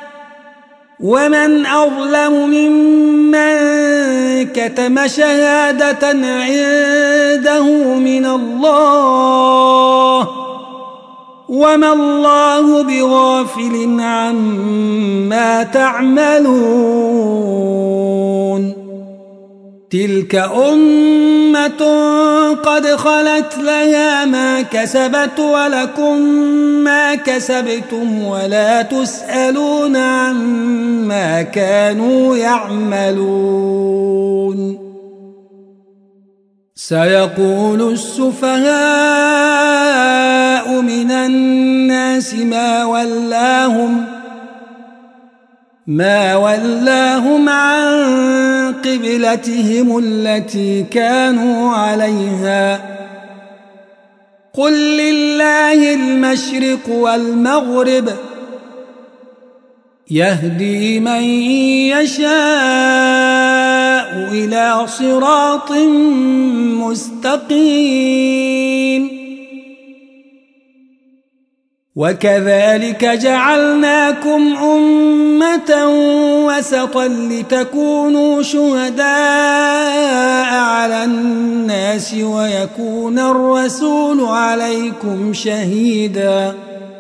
Speaker 1: ومن أظلم ممن كتم شهادة عنده من الله وما الله بغافل عما تعملون تلك أمة قد خلت لها ما كسبت ولكم ما كسبتم ولا تسألون عما كانوا يعملون سيقول السفهاء من الناس ما ولاهم ما ولاهم عن قبلتهم التي كانوا عليها قل لله المشرق والمغرب يهدي من يشاء إلى صراط مستقيم وكذلك جعلناكم أمة وسطا لتكونوا شهداء على الناس ويكون الرسول عليكم شهيدا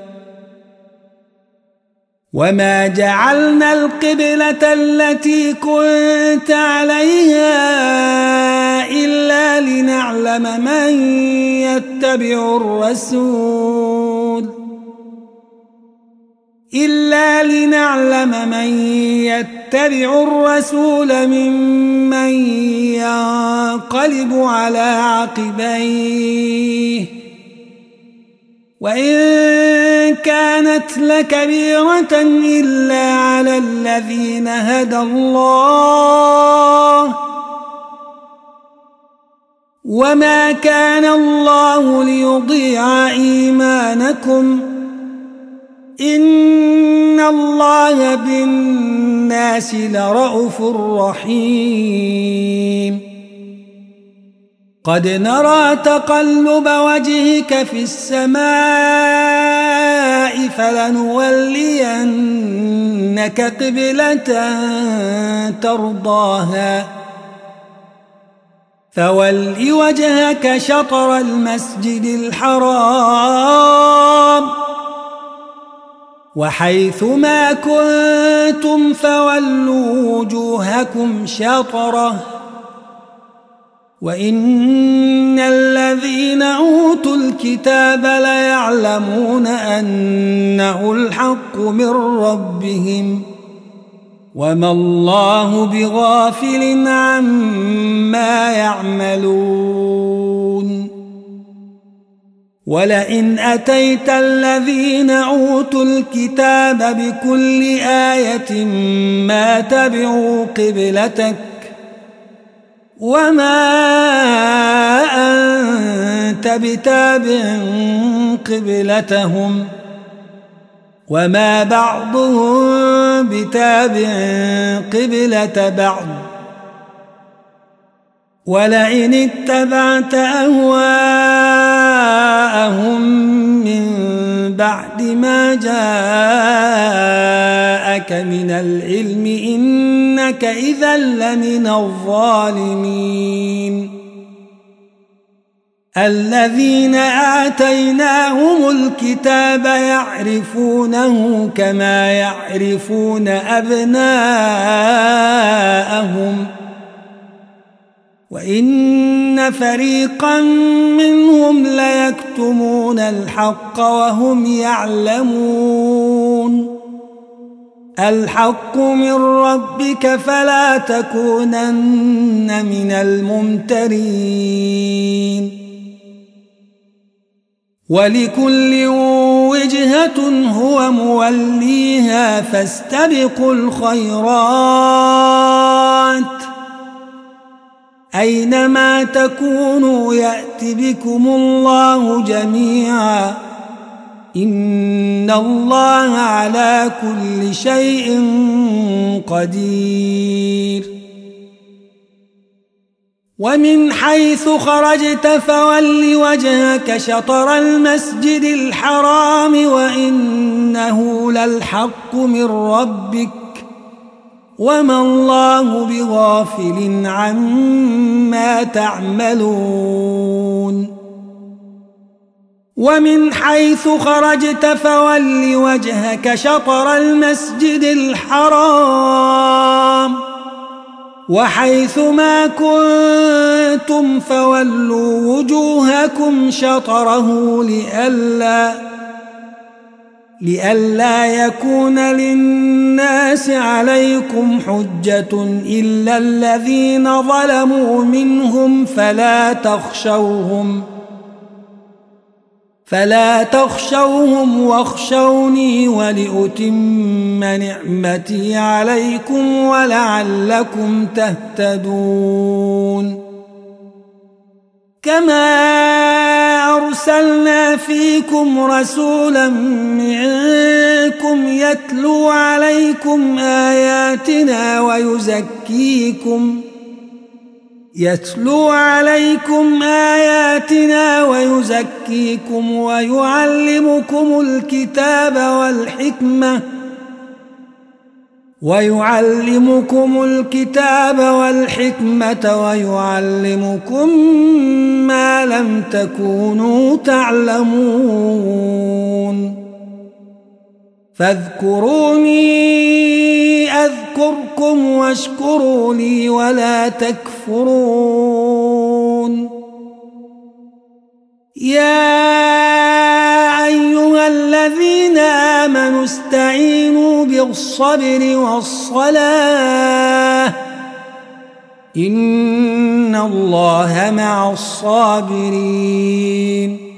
Speaker 1: وما جعلنا القبلة التي كنت عليها إلا لنعلم من يتبع الرسول إلا لنعلم من يتبع الرسول ممن ينقلب على عقبيه وإن كانت لكبيرة إلا على الذين هدى الله وما كان الله ليضيع إيمانكم إن الله بالناس لرءوف رحيم قد نرى تقلب وجهك في السماء فلنولينك قبلة ترضاها فول وجهك شطر المسجد الحرام وحيث ما كنتم فولوا وجوهكم شطره وإن الذين أوتوا الكتاب ليعلمون أنه الحق من ربهم وما الله بغافل عما يعملون ولئن أتيت الذين أوتوا الكتاب بكل آية ما تبعوا قبلتك وما أنت بتابع قبلتهم وما بعضهم بتابع قبلة بعض ولئن اتبعت أهواءهم من بعد ما جاءك من العلم إنك إذا لمن الظالمين الذين آتيناهم الكتاب يعرفونه كما يعرفون أبناءهم وإن فريقا منهم ليكتمون الحق وهم يعلمون الحق من ربك فلا تكونن من الممترين ولكل وجهة هو موليها فاستبقوا الخيرات أينما تكونوا يأت بكم الله جميعا إن الله على كل شيء قدير ومن حيث خرجت فول وجهك شطر المسجد الحرام وإنه للحق من ربك وما الله بغافل عما تعملون ومن حيث خرجت فول وجهك شطر المسجد الحرام وحيث ما كنتم فولوا وجوهكم شطره لئلا لئلا يكون للناس عليكم حجة إلا الذين ظلموا منهم فلا تخشوهم فلا تخشوهم واخشوني ولأتم نعمتي عليكم ولعلكم تهتدون كما أرسلنا فيكم رسولا منكم يتلو عليكم آياتنا ويزكيكم يتلو عليكم آياتنا ويزكيكم ويعلمكم الكتاب والحكمة ويعلمكم الكتاب والحكمة ويعلمكم ما لم تكونوا تعلمون فاذكروني أذكركم واشكروا لي ولا تكفرون يا أيها الذين آمنوا استعينوا بالصبر والصلاة إن الله مع الصابرين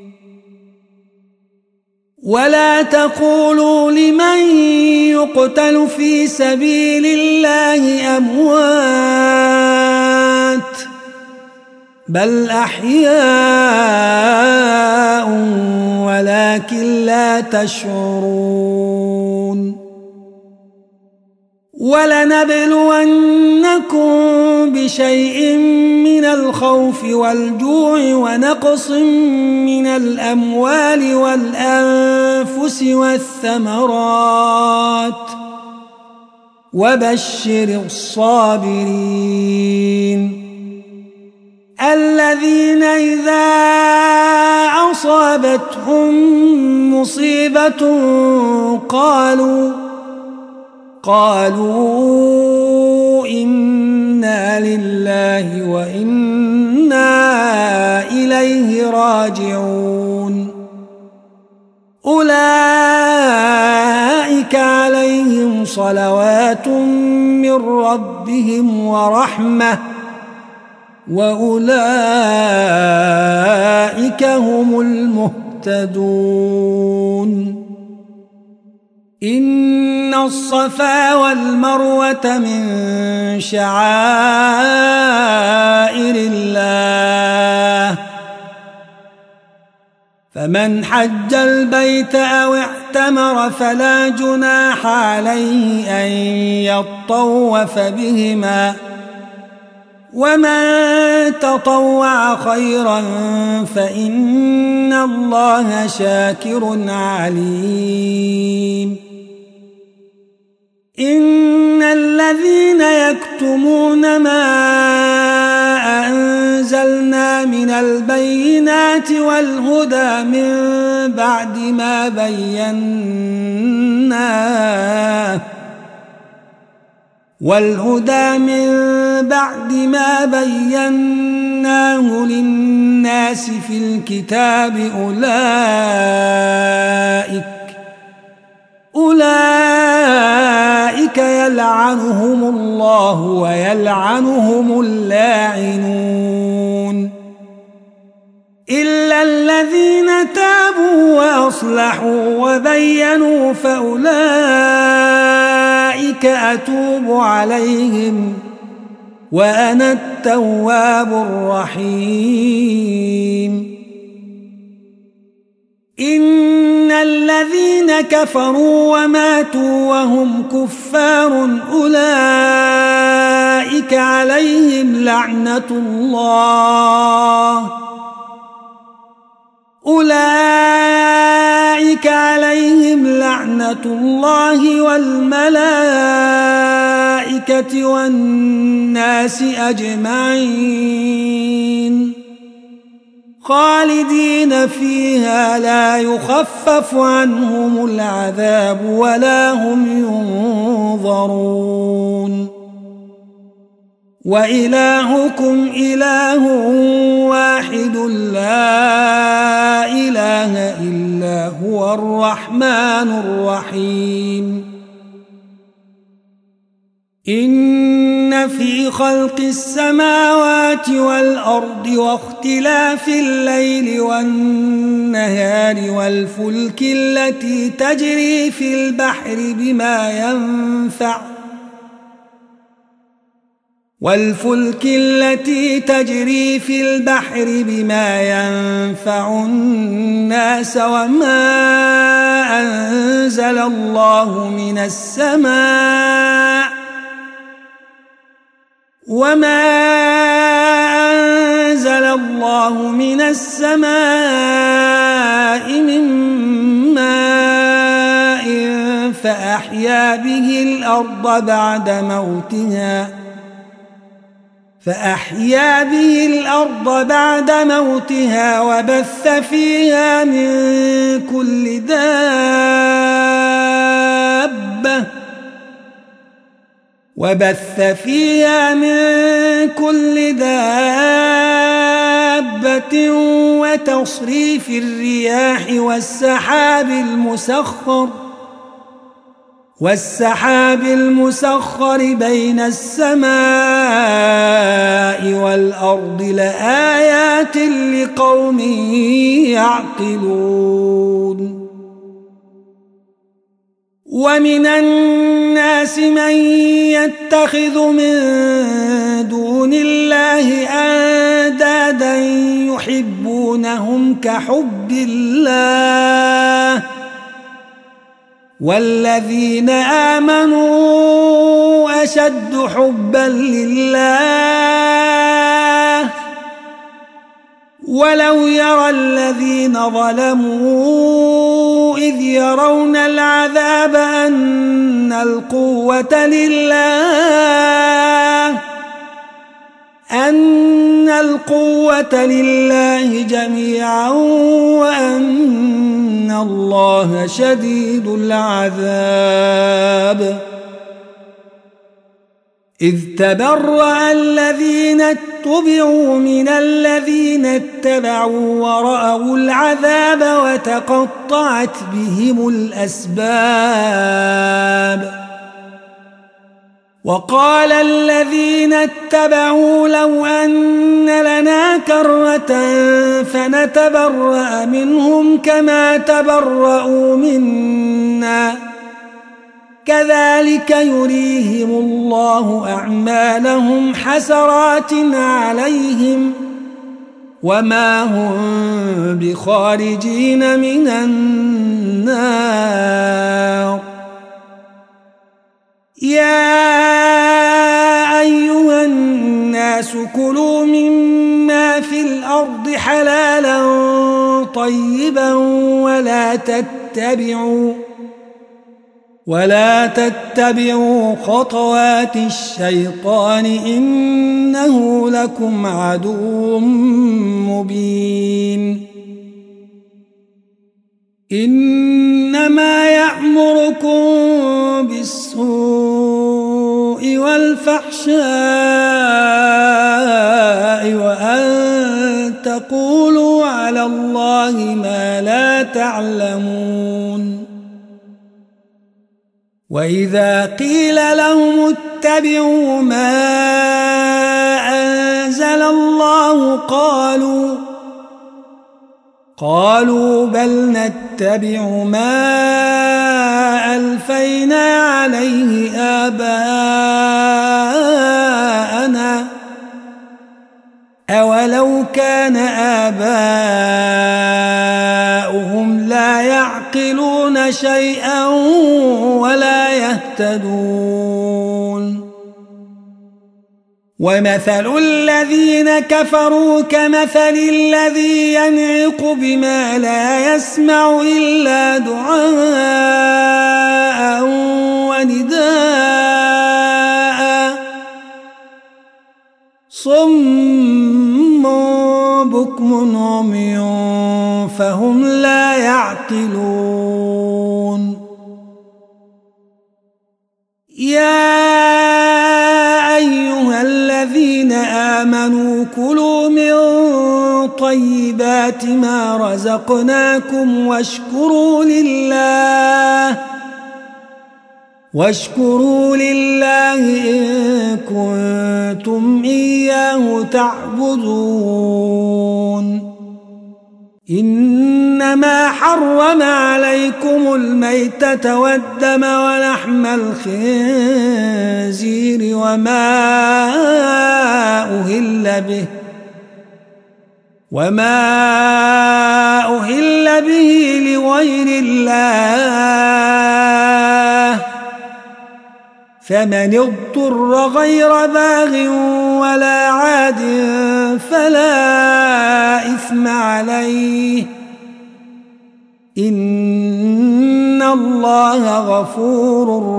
Speaker 1: ولا تقولوا لمن يقتل في سبيل الله أموات بل أحياء ولكن لا تشعرون ولنبلونكم بشيء من الخوف والجوع ونقص من الأموال والأنفس والثمرات وبشر الصابرين الذين إذا أصابتهم مصيبة قالوا قالوا إنا لله وإنا إليه راجعون أولئك عليهم صلوات من ربهم ورحمة وأولئك هم المهتدون. إن الصفا والمروة من شعائر الله، فمن حج البيت أو اعتمر فلا جناح عليه أن يطوف بهما، ومن تطوع خيرا فإن الله شاكر عليم. إن الذين يكتمون ما أنزلنا من البينات والهدى من بعد ما بيناه والهدى من بعد ما بيناه للناس في الكتاب أولئك أولئك يلعنهم الله ويلعنهم اللاعنون، إلا الذين تابوا وأصلحوا وبينوا فأولئك أتوب عليهم وأنا التواب الرحيم. إن الذين كفروا وماتوا وهم كفار أولئك عليهم لعنة الله أولئك عليهم لعنة الله والملائكة والناس أجمعين خالدين فيها لا يخفف عنهم العذاب ولا هم ينظرون. وإلهكم إله واحد لا إله إلا هو الرحمن الرحيم. إن في خلق السماوات والأرض واختلاف الليل والنهار والفلك التي تجري في البحر بما ينفع والفلك التي تجري في البحر بما ينفع الناس وما أنزل الله من السماء وما أنزل الله من السماء من ماء فأحيا به الأرض بعد موتها فأحيا به الأرض بعد موتها وبث فيها من كل دابة وبث فيها من كل دابة وتصريف الرياح والسحاب المسخر والسحاب المسخر بين السماء والأرض لآيات لقوم يعقلون. ومن الناس من يتخذ من دون الله أندادا يحبونهم كحب الله والذين آمنوا أشد حبا لله ولو يرى الذين ظلموا إذ يرون العذاب أن القوة لله أن القوة لله جميعا وأن الله شديد العذاب. إذ تبرأ الذين اتبعوا من الذين اتبعوا ورأوا العذاب وتقطعت بهم الأسباب. وقال الذين اتبعوا لو أن لنا كرة فنتبرأ منهم كما تبرأوا منا كذلك يريهم الله أعمالهم حسرات عليهم وما هم بخارجين من النار. يا أيها الناس كلوا مما في الأرض حلالا طيبا ولا تتبعوا ولا تتبعوا خطوات الشيطان إنه لكم عدو مبين. إنما يأمركم بالسوء والفحشاء وأن تقولوا على الله ما لا تعلمون. وإذا قيل لهم اتبعوا ما أنزل الله قالوا قالوا بل نتبع ما ألفينا عليه آباءنا أولو كان آباؤهم لا يعقلون شيئا ولا يهتدون. ومثل الذين كفروا كمثل الذي ينعق بما لا يسمع إلا دعاء ونداء صم بكم عمي فهم لا يعقلون. يا أيها الذين آمنوا كلوا من طيبات ما رزقناكم واشكروا لله واشكروا لله إن كنتم إياه تعبدون. إنما حرم عليكم الميتة والدم ولحم الخنزير وما أهل به وما أهل به لغير الله فمن اضطر غير باغ ولا عاد فلا إثم عليه إن الله غفور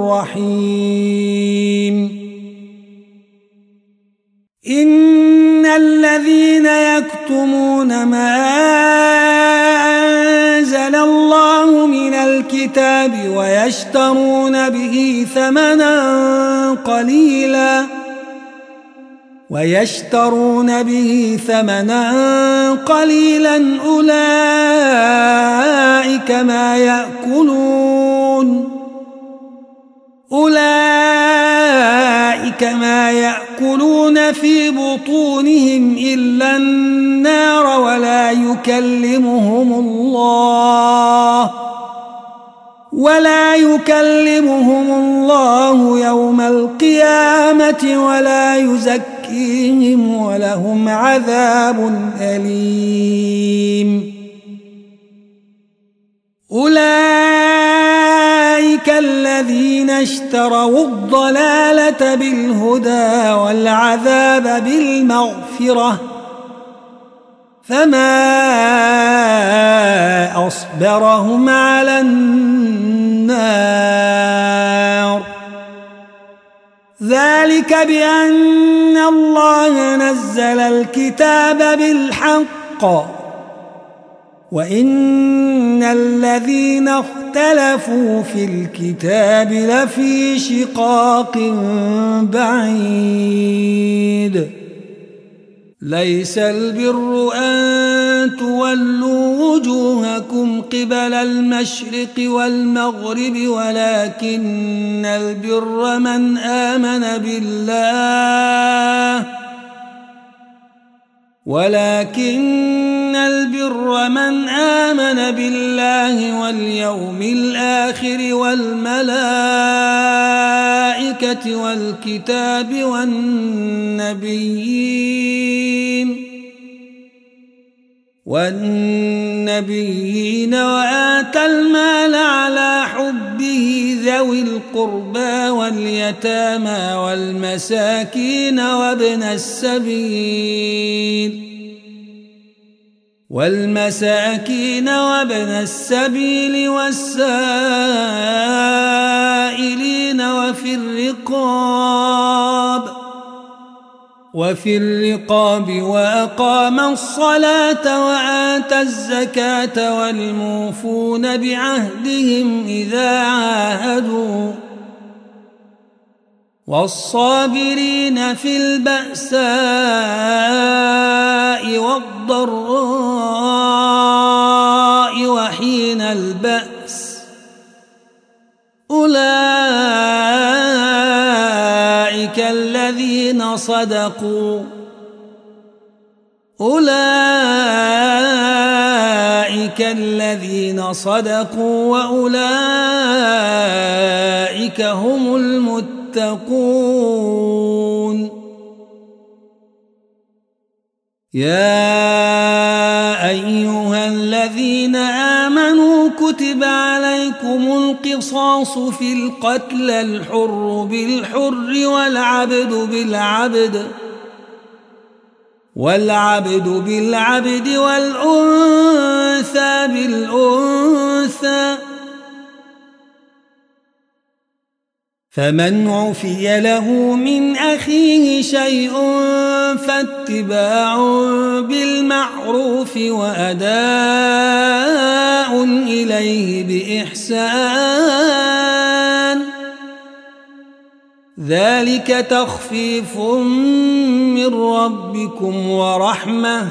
Speaker 1: رحيم. إن الذين يكتمون ما أنزل الله من الكتاب ويشترون به ثمنا قليلا ويشترون به ثمنا قليلا أولئك ما يأكلون أولئك ما يأكلون في بطونهم إلا النار ولا يكلمهم الله ولا يكلمهم الله يوم القيامة ولا يزكيهم ولهم عذاب أليم. أولئك الذين اشتروا الضلالة بالهدى والعذاب بالمغفرة فما أصبرهم على النار. ذلك بأن الله نزل الكتاب بالحق وإن الذين اختلفوا في الكتاب لفي شقاق بعيد. ليس البر أن تولوا وجوهكم قبل المشرق والمغرب ولكن البر من آمن بالله ولكن البر من آمن بالله واليوم الآخر والملائكة والكتاب والنبيين والنبيين وآتى المال على حبه ذوي القربى واليتامى والمساكين وابن السبيل والمساكين وابن السبيل والسائلين وفي الرقاب وفي الرقاب وأقام الصلاة وآتى الزكاة والموفون بعهدهم إذا عاهدوا والصابرين في البأساء والضراء وحين البأس أولئك الذين صدقوا أولئك الذين صدقوا وأولئك هم المتقون يا أيها الذين آمنوا كتب عليكم القصاص في القتل الحر بالحر والعبد بالعبد والعبد بالعبد والأنثى بالأنثى فمن عفي له من أخيه شيء فاتباع بالمعروف وأداء إليه بإحسان ذلك تخفيف من ربكم ورحمة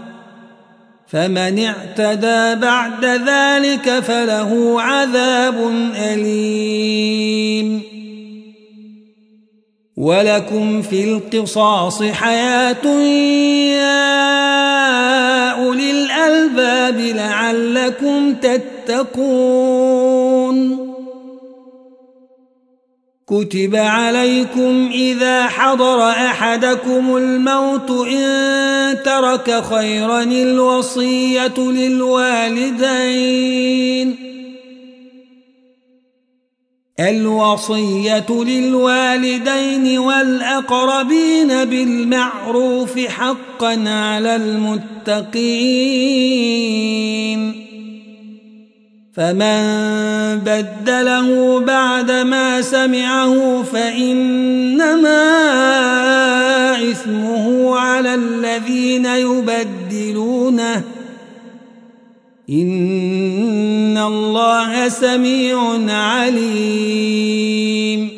Speaker 1: فمن اعتدى بعد ذلك فله عذاب أليم ولكم في القصاص حياة يا أولي الألباب لعلكم تتقون كتب عليكم إذا حضر أحدكم الموت إن ترك خيرا الوصية للوالدين الوصية للوالدين والأقربين بالمعروف حقا على المتقين فمن بدله بعدما سمعه فإنما إثمه على الذين يبدلونه إن الله سميع عليم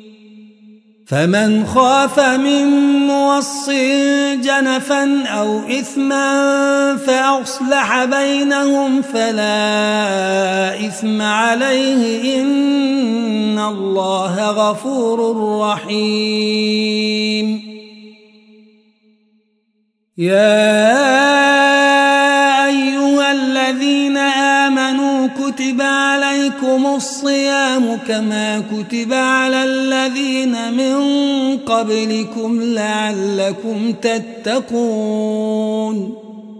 Speaker 1: فمن خاف من موص جنفا أو إثما فأصلح بينهم فلا إثم عليه إن الله غفور رحيم يا أيها الذين آمنوا كتب عليكم الصيام كما كتب على الذين من قبلكم لعلكم تتقون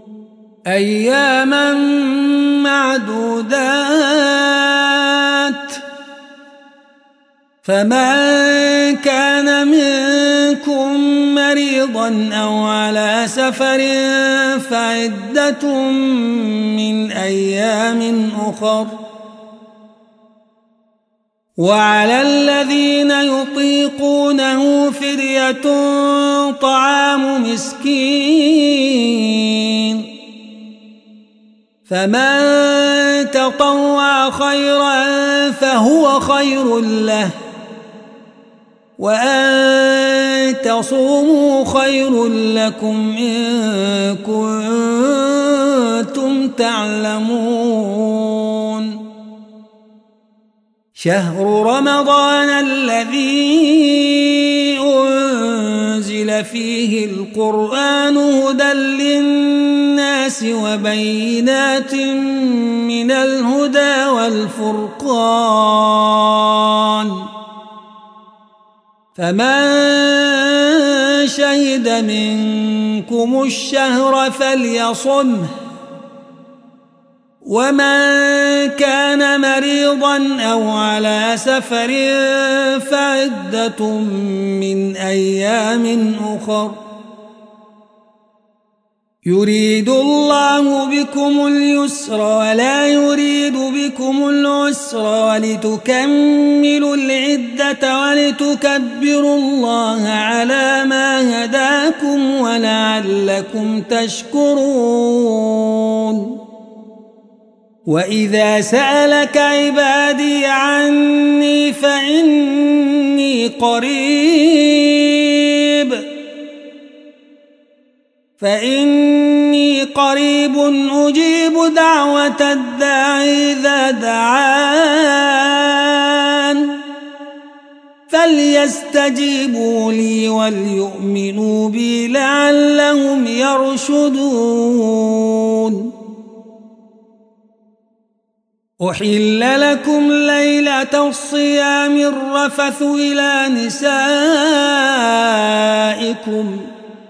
Speaker 1: أياما معدودات فمن كان منكم مريضا أو على سفر فعدة من أيام أخر وعلى الذين يطيقونه فدية طعام مسكين فمن تطوع خيرا فهو خير له وأن تصوموا خير لكم إن كنتم تعلمون. شهر رمضان الذي أنزل فيه القرآن هدى للناس وبينات من الهدى والفرقان، فمن شهد منكم الشهر فليصمه، ومن كان مريضا أو على سفر فعدة من أيام أخر. يريد الله بكم اليسر ولا يريد بكم العسر ولتكملوا العدة ولتكبروا الله على ما هداكم ولعلكم تشكرون. وإذا سألك عبادي عني فإني قريب فإني قريب أجيب دعوة الداعي إذا دعان، فليستجيبوا لي وليؤمنوا بي لعلهم يرشدون. أحل لكم ليلة الصيام الرفث إلى نسائكم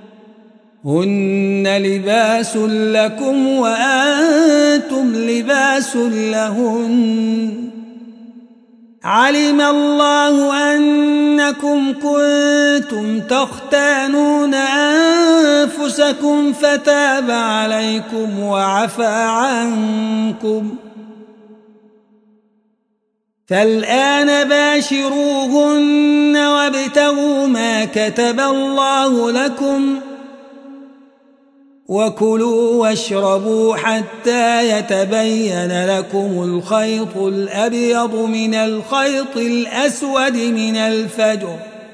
Speaker 1: هن لباس لكم وأنتم لباس لهن، علم الله أنكم كنتم تختانون أنفسكم فتاب عليكم وعفى عنكم، فالآن باشروهن وابتغوا ما كتب الله لكم وكلوا واشربوا حتى يتبين لكم الخيط الأبيض من الخيط الأسود من الفجر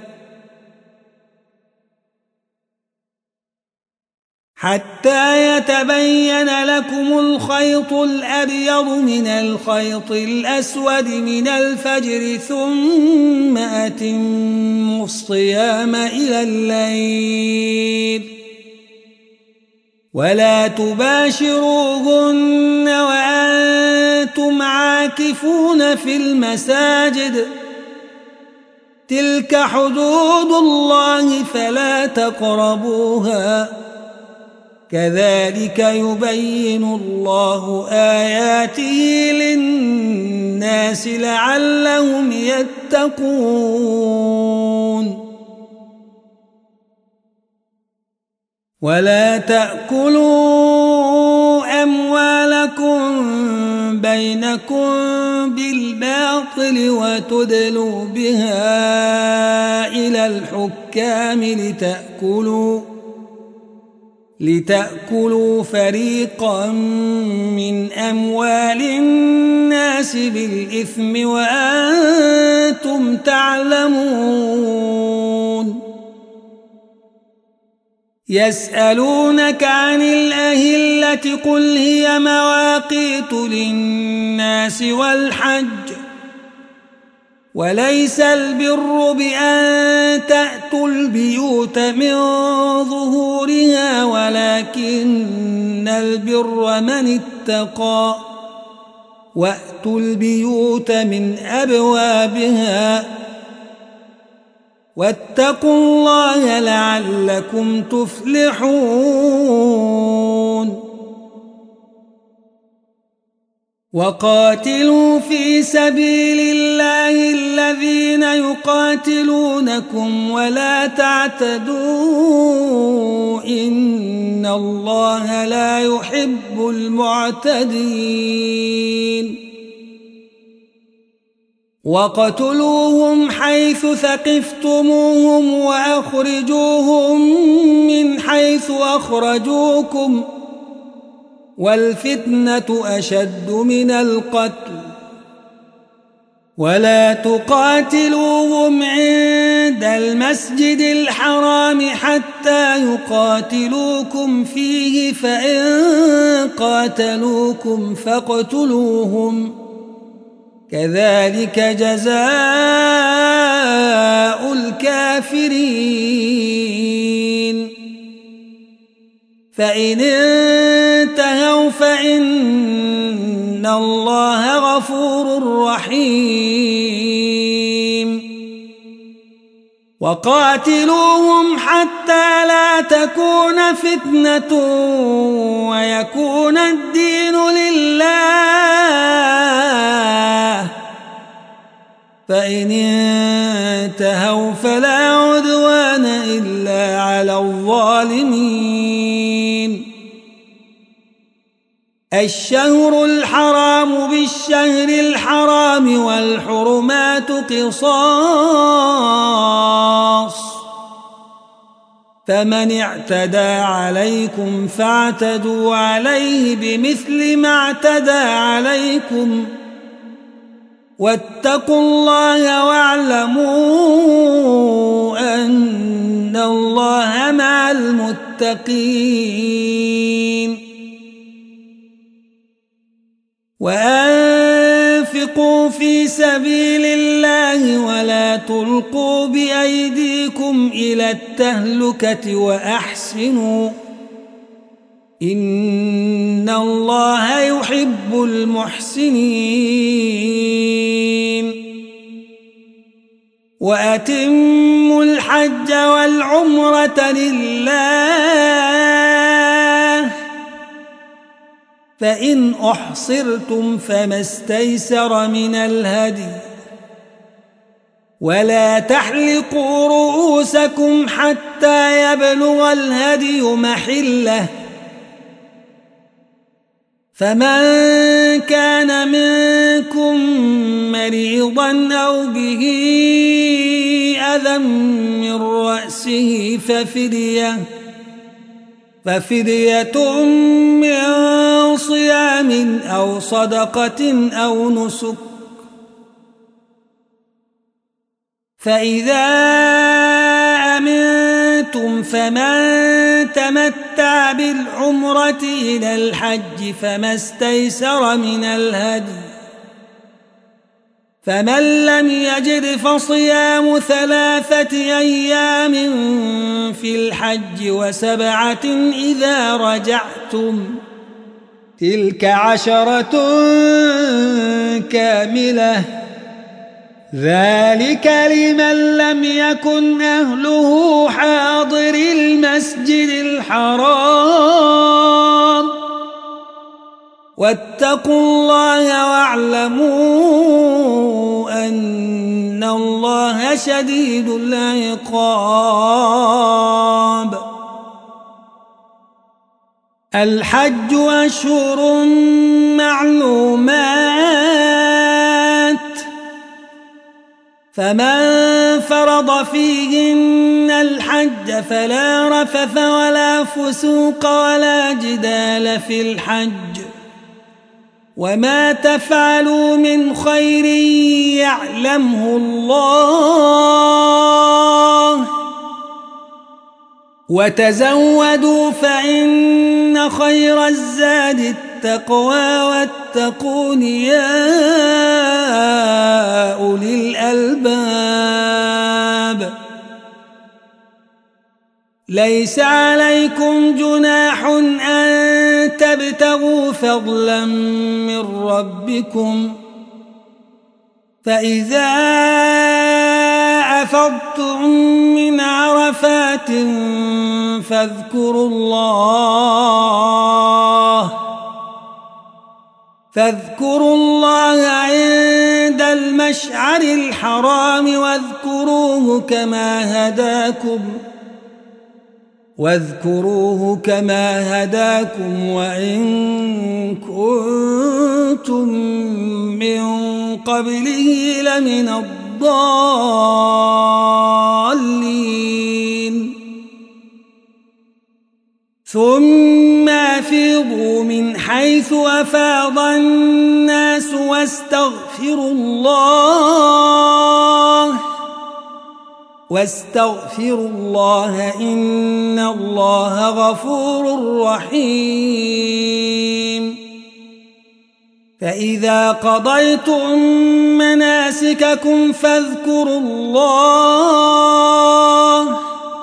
Speaker 1: حتى يتبين لكم الخيط الأبيض من الخيط الأسود من الفجر ثم أتموا الصيام إلى الليل ولا تباشروهن وأنتم عاكفون في المساجد، تلك حدود الله فلا تقربوها، كذلك يبين الله آياته للناس لعلهم يتقون. ولا تأكلوا أموالكم بينكم بالباطل وتدلوا بها إلى الحكام لتأكلوا لتأكلوا فريقا من أموال الناس بالإثم وأنتم تعلمون. يسألونك عن الأهلة قل هي مواقيت للناس والحج، وليس البر بأن تأتوا البيوت من ظهورها ولكن البر من اتقى، وأتوا البيوت من أبوابها واتقوا الله لعلكم تفلحون. وقاتلوا في سبيل الله الذين يقاتلونكم ولا تعتدوا إن الله لا يحب المعتدين. وقتلوهم حيث ثقفتموهم وأخرجوهم من حيث أخرجوكم والفتنة أشد من القتل ولا تقاتلوهم عند المسجد الحرام حتى يقاتلوكم فيه فإن قاتلوكم فاقتلوهم كذلك جزاء الكافرين فإن انتهوا فإن الله غفور رحيم وقاتلوهم حتى لا تكون فتنة ويكون الدين لله فإن انتهوا فلا عدوان إلا على الظالمين الشهر الحرام بالشهر الحرام والحرمات قصاص فمن اعتدى عليكم فاعتدوا عليه بمثل ما اعتدى عليكم واتقوا الله واعلموا أن الله مع المتقين وأنفقوا في سبيل الله ولا تلقوا بأيديكم إلى التهلكة وأحسنوا إن الله يحب المحسنين وأتموا الحج والعمرة لله فإن أحصرتم فما استيسر من الهدي ولا تحلقوا رؤوسكم حتى يبلغ الهدي محله فمن كان منكم مريضا أو به أذى من رأسه ففدية ففدية من صيام أو صدقة أو نسك فإذا أمنتم فمن تمتع بالعمرة إلى الحج فما استيسر من الهدي فمن لم يجد فصيام ثلاثة أيام في الحج وسبعة إذا رجعتم تلك عشرة كاملة ذلك لمن لم يكن أهله حاضر المسجد الحرام واتقوا الله واعلموا أن الله شديد العقاب الحج أشهر معلومات فمن فرض فيهن الحج فلا رفث ولا فسوق ولا جدال في الحج وما تفعلوا من خير يعلمه الله وتزودوا فإن خير الزاد التقوى واتقون يا أولي الألباب ليس عليكم جناح أن تبتغوا فضلا من ربكم فإذا أفضتم من عرفات فاذكروا الله فاذكروا الله عند المشعر الحرام واذكروه كما هداكم واذكروه كما هداكم وإن كنتم من قبله لمن الضالين ثم أفيضوا من حيث أفاض الناس واستغفروا الله واستغفروا الله إن الله غفور رحيم. فإذا قضيتم مناسككم فاذكروا الله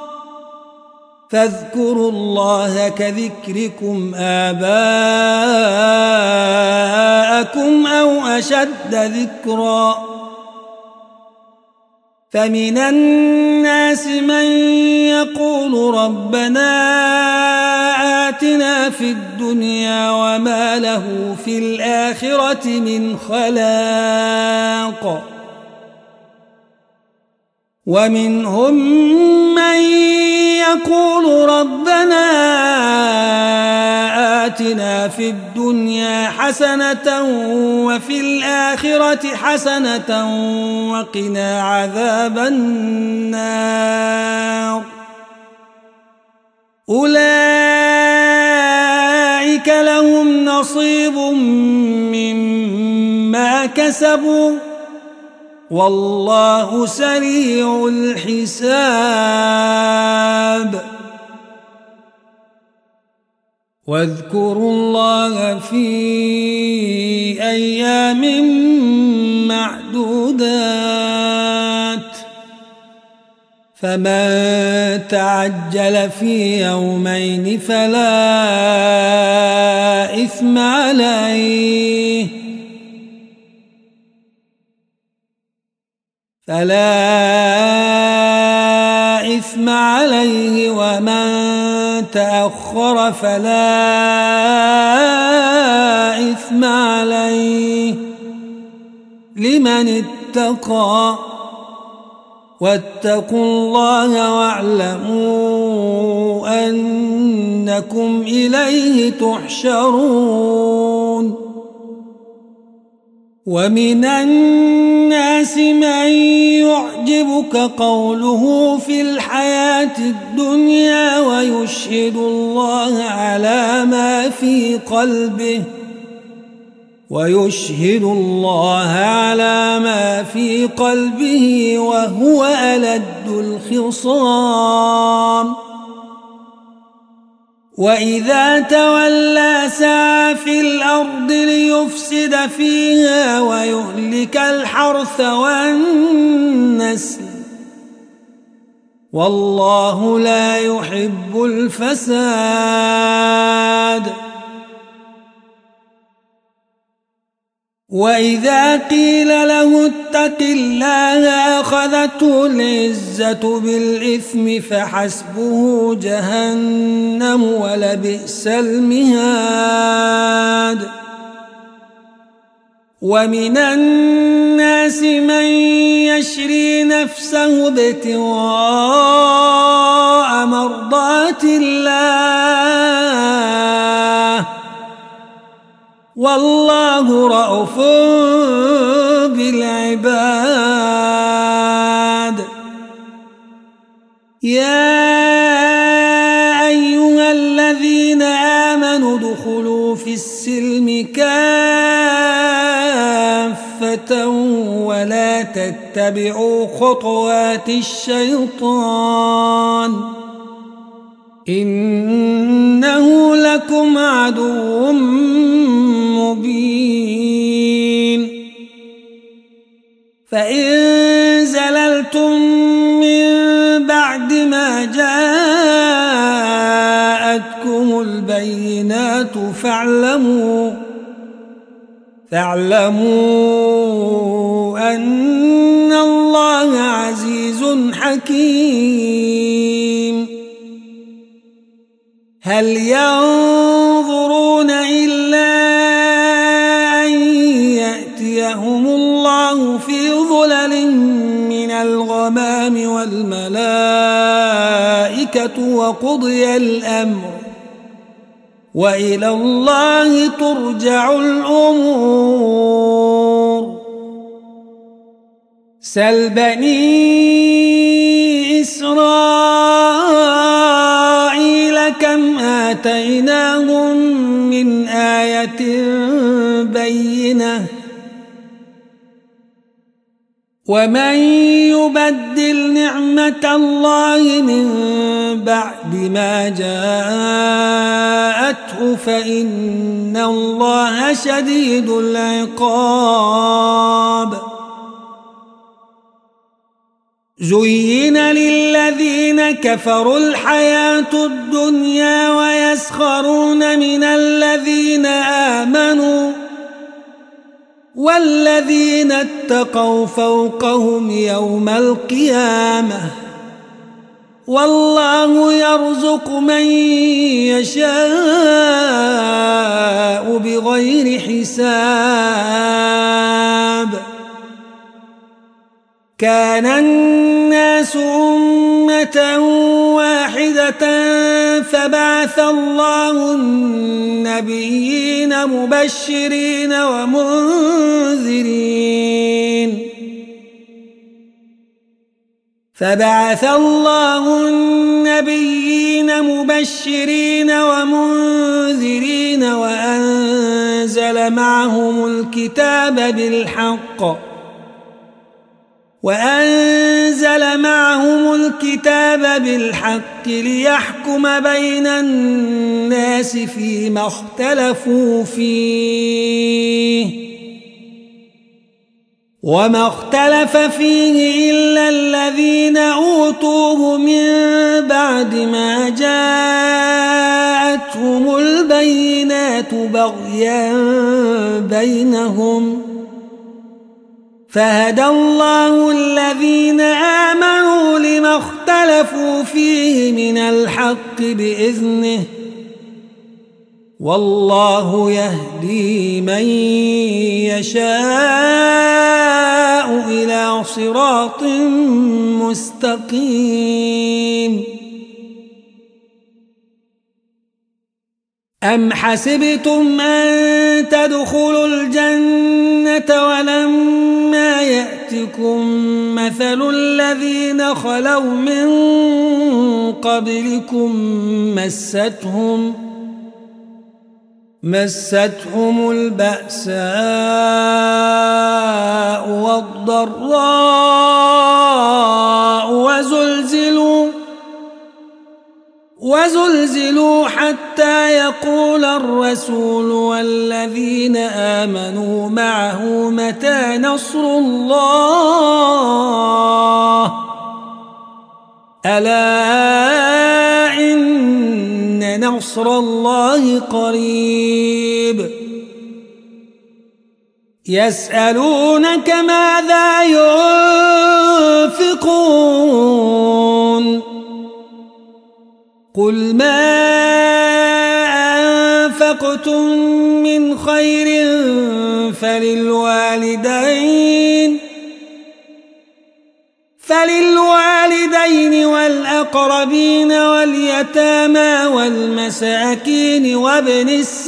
Speaker 1: فاذكروا الله كذكركم آباءكم أو أشد ذكرا. فمن الناس من يقول ربنا آتنا في الدنيا وما له في الآخرة من خلاق. ومنهم من يقول ربنا آتنا في الدنيا حسنة وفي الآخرة حسنة وقنا عذاب النار. أولئك لهم نصيب مما كسبوا والله سريع الحساب. واذكروا الله في أيام معدودات. فمن تعجل في يومين فلا إثم عليه فلا إثم عليه ومن تأخر فلا إثم عليه لمن اتقى. واتقوا الله واعلموا أنكم إليه تحشرون. ومن الناس من يعجبك قوله في الحياة الدنيا ويشهد الله على ما في قلبه ويشهد الله على ما في قلبه وهو ألد الخصام. وإذا تولى سعى في الأرض ليفسد فيها ويهلك الحرث والنسل والله لا يحب الفساد. وإذا قيل له اتق الله أخذته العزة بالإثم فحسبه جهنم ولبئس المهاد. ومن الناس من يشري نفسه ابتغاء مرضات الله والله رءوف بالعباد. يا أيها الذين آمنوا ادخلوا في السلم كافة ولا تتبعوا خطوات الشيطان إنه لكم عدو مبين. فإن زللتم من بعد ما جاءتكم البينات فاعلموا فاعلموا أن الله عزيز حكيم. هل ينظرون إلا أن يأتيهم الله في ظلل من الغمام والملائكة وقضي الأمر وإلى الله ترجع الأمور. سل بني إسرائيل كم آتيناهم من آية بينة ومن يبدل نعمة الله من بعد ما جاءته فإن الله شديد العقاب زين للذين كفروا الحياة الدنيا ويسخرون من الذين آمنوا والذين اتقوا فوقهم يوم القيامة والله يرزق من يشاء بغير حساب كان الناس أمة واحدة فبعث الله النبيين مبشرين ومنذرين فبعث الله النبيين مبشرين ومنذرين وأنزل معهم الكتاب بالحق وأنزل معهم الكتاب بالحق ليحكم بين الناس فيما اختلفوا فيه وما اختلف فيه إلا الذين أوتوه من بعد ما جاءتهم البينات بغيا بينهم فهدى الله الذين آمنوا لما اختلفوا فيه من الحق بإذنه والله يهدي من يشاء إلى صراط مستقيم أم حسبتم أن تدخلوا الجنة ولما يأتكم مثل الذين خلوا من قبلكم مستهم مستهم البأساء والضراء وزلزلوا وزلزلوا حتى يقول الرسول والذين آمنوا معه متى نصر الله ألا إن نصر الله قريب يسألونك ماذا ينفقون قل ما أنفقتم من خير فللوالدين فللوالدين والأقربين واليتامى والمساكين وابن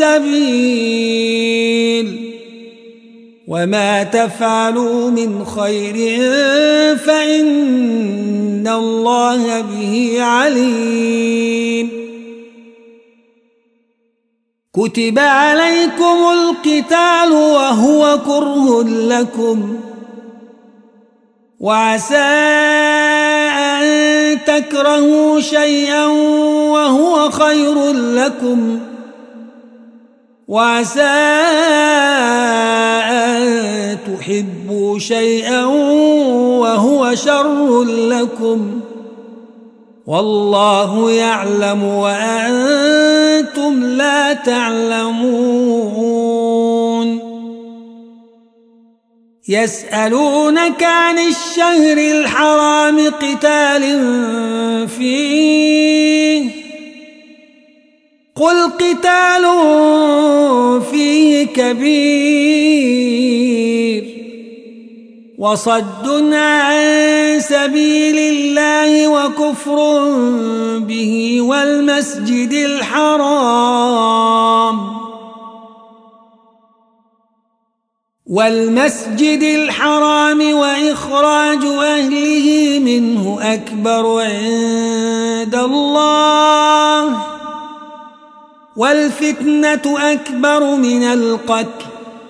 Speaker 1: السبيل وما تفعلوا من خير فإن الله به عليم كتب عليكم القتال وهو كره لكم وعسى أن تكرهوا شيئا وهو خير لكم وعسى أن تحبوا شيئا وهو شر لكم والله يعلم وأنتم لا تعلمون يسألونك عن الشهر الحرام قتال فيه قل قتال فيه كبير وصد عن سبيل الله وكفر به والمسجد الحرام والمسجد الحرام وإخراج أهله منه أكبر عند الله والفتنة أكبر من القتل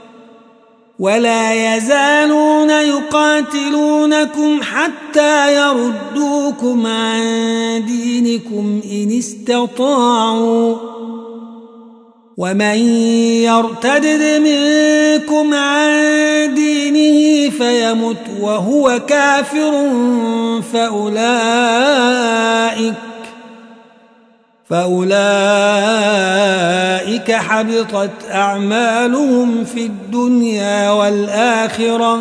Speaker 1: ولا يزالون يقاتلونكم حتى يردوكم عن دينكم إن استطاعوا ومن يرتد منكم عن دينه فيمت وهو كافر فأولئك فأولئك حبطت أعمالهم في الدنيا والآخرة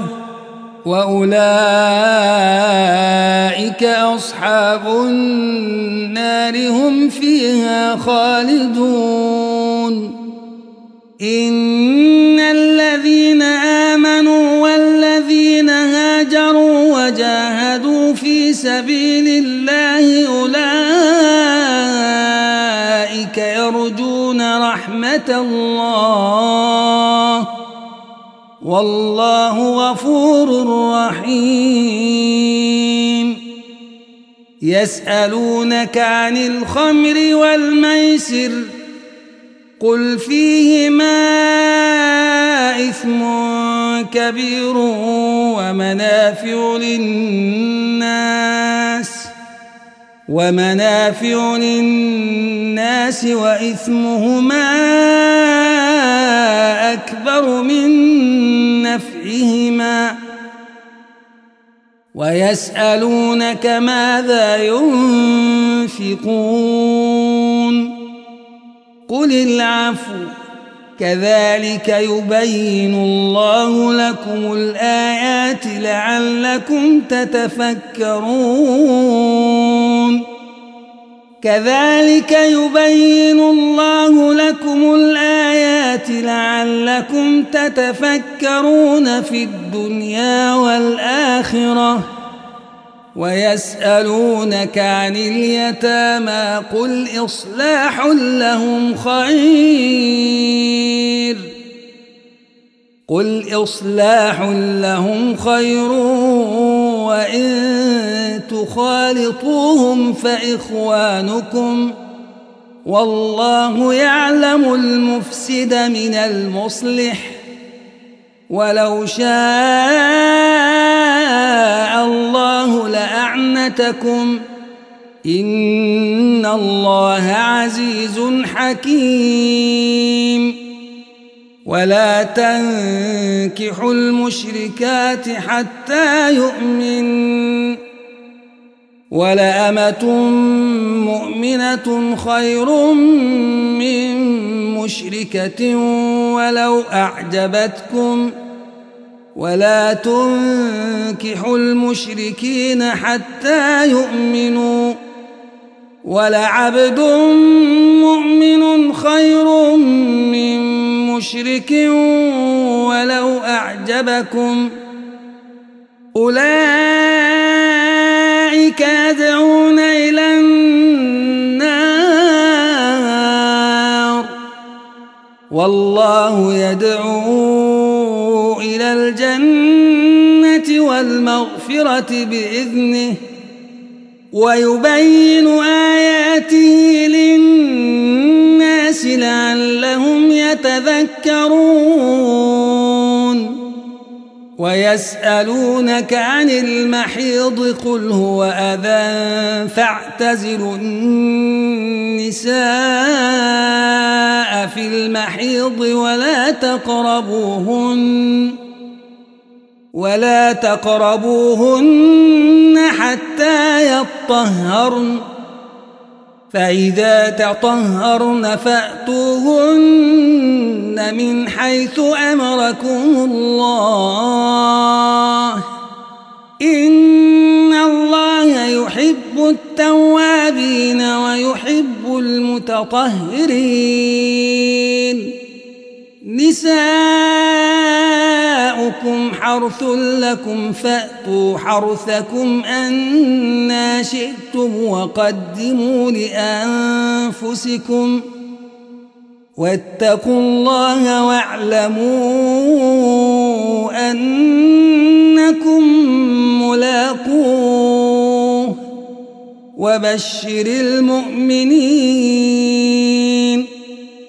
Speaker 1: وأولئك أصحاب النار هم فيها خالدون إن الذين آمنوا والذين هاجروا وجاهدوا في سبيل الله أولئك يرجون رحمة الله والله غفور رحيم يسألونك عن الخمر والميسر قل فيهما إثم كبير ومنافع للناس ومنافع للناس وإثمهما أكبر من نفعهما ويسألونك ماذا ينفقون قل العفو كذلك يبين الله لكم الآيات لعلكم تتفكرون كذلك يبين الله لكم الآيات لعلكم تتفكرون في الدنيا والآخرة ويسألونك عن اليتامى قل إصلاح لهم خير قل إصلاح لهم خير وإن تخالطوهم فإخوانكم والله يعلم المفسد من المصلح ولو شاء الله لأعنتكم إن الله عزيز حكيم ولا تنكحوا المشركات حتى يؤمن ولأمة مؤمنة خير من مشركة ولو أعجبتكم ولا تنكحوا المشركين حتى يؤمنوا ولعبد مؤمن خير من مشرك ولو أعجبكم أولئك يدعون إلى النار والله يدعو إلى الجنة والمغفرة بإذنه ويبين آياته للناس لعلهم يتذكرون ويسألونك عن المحيض قل هو أذى فاعتزلوا النساء في المحيض ولا تقربوهن ولا تقربوهن حتى يطهرن فإذا تطهرن فأتوهن من حيث أمركم الله إن الله يحب التوابين ويحب المتطهرين نساؤكم حرث لكم فأتوا حرثكم أنى شئتم وقدموا لأنفسكم واتقوا الله واعلموا أنكم ملاقوه وبشر المؤمنين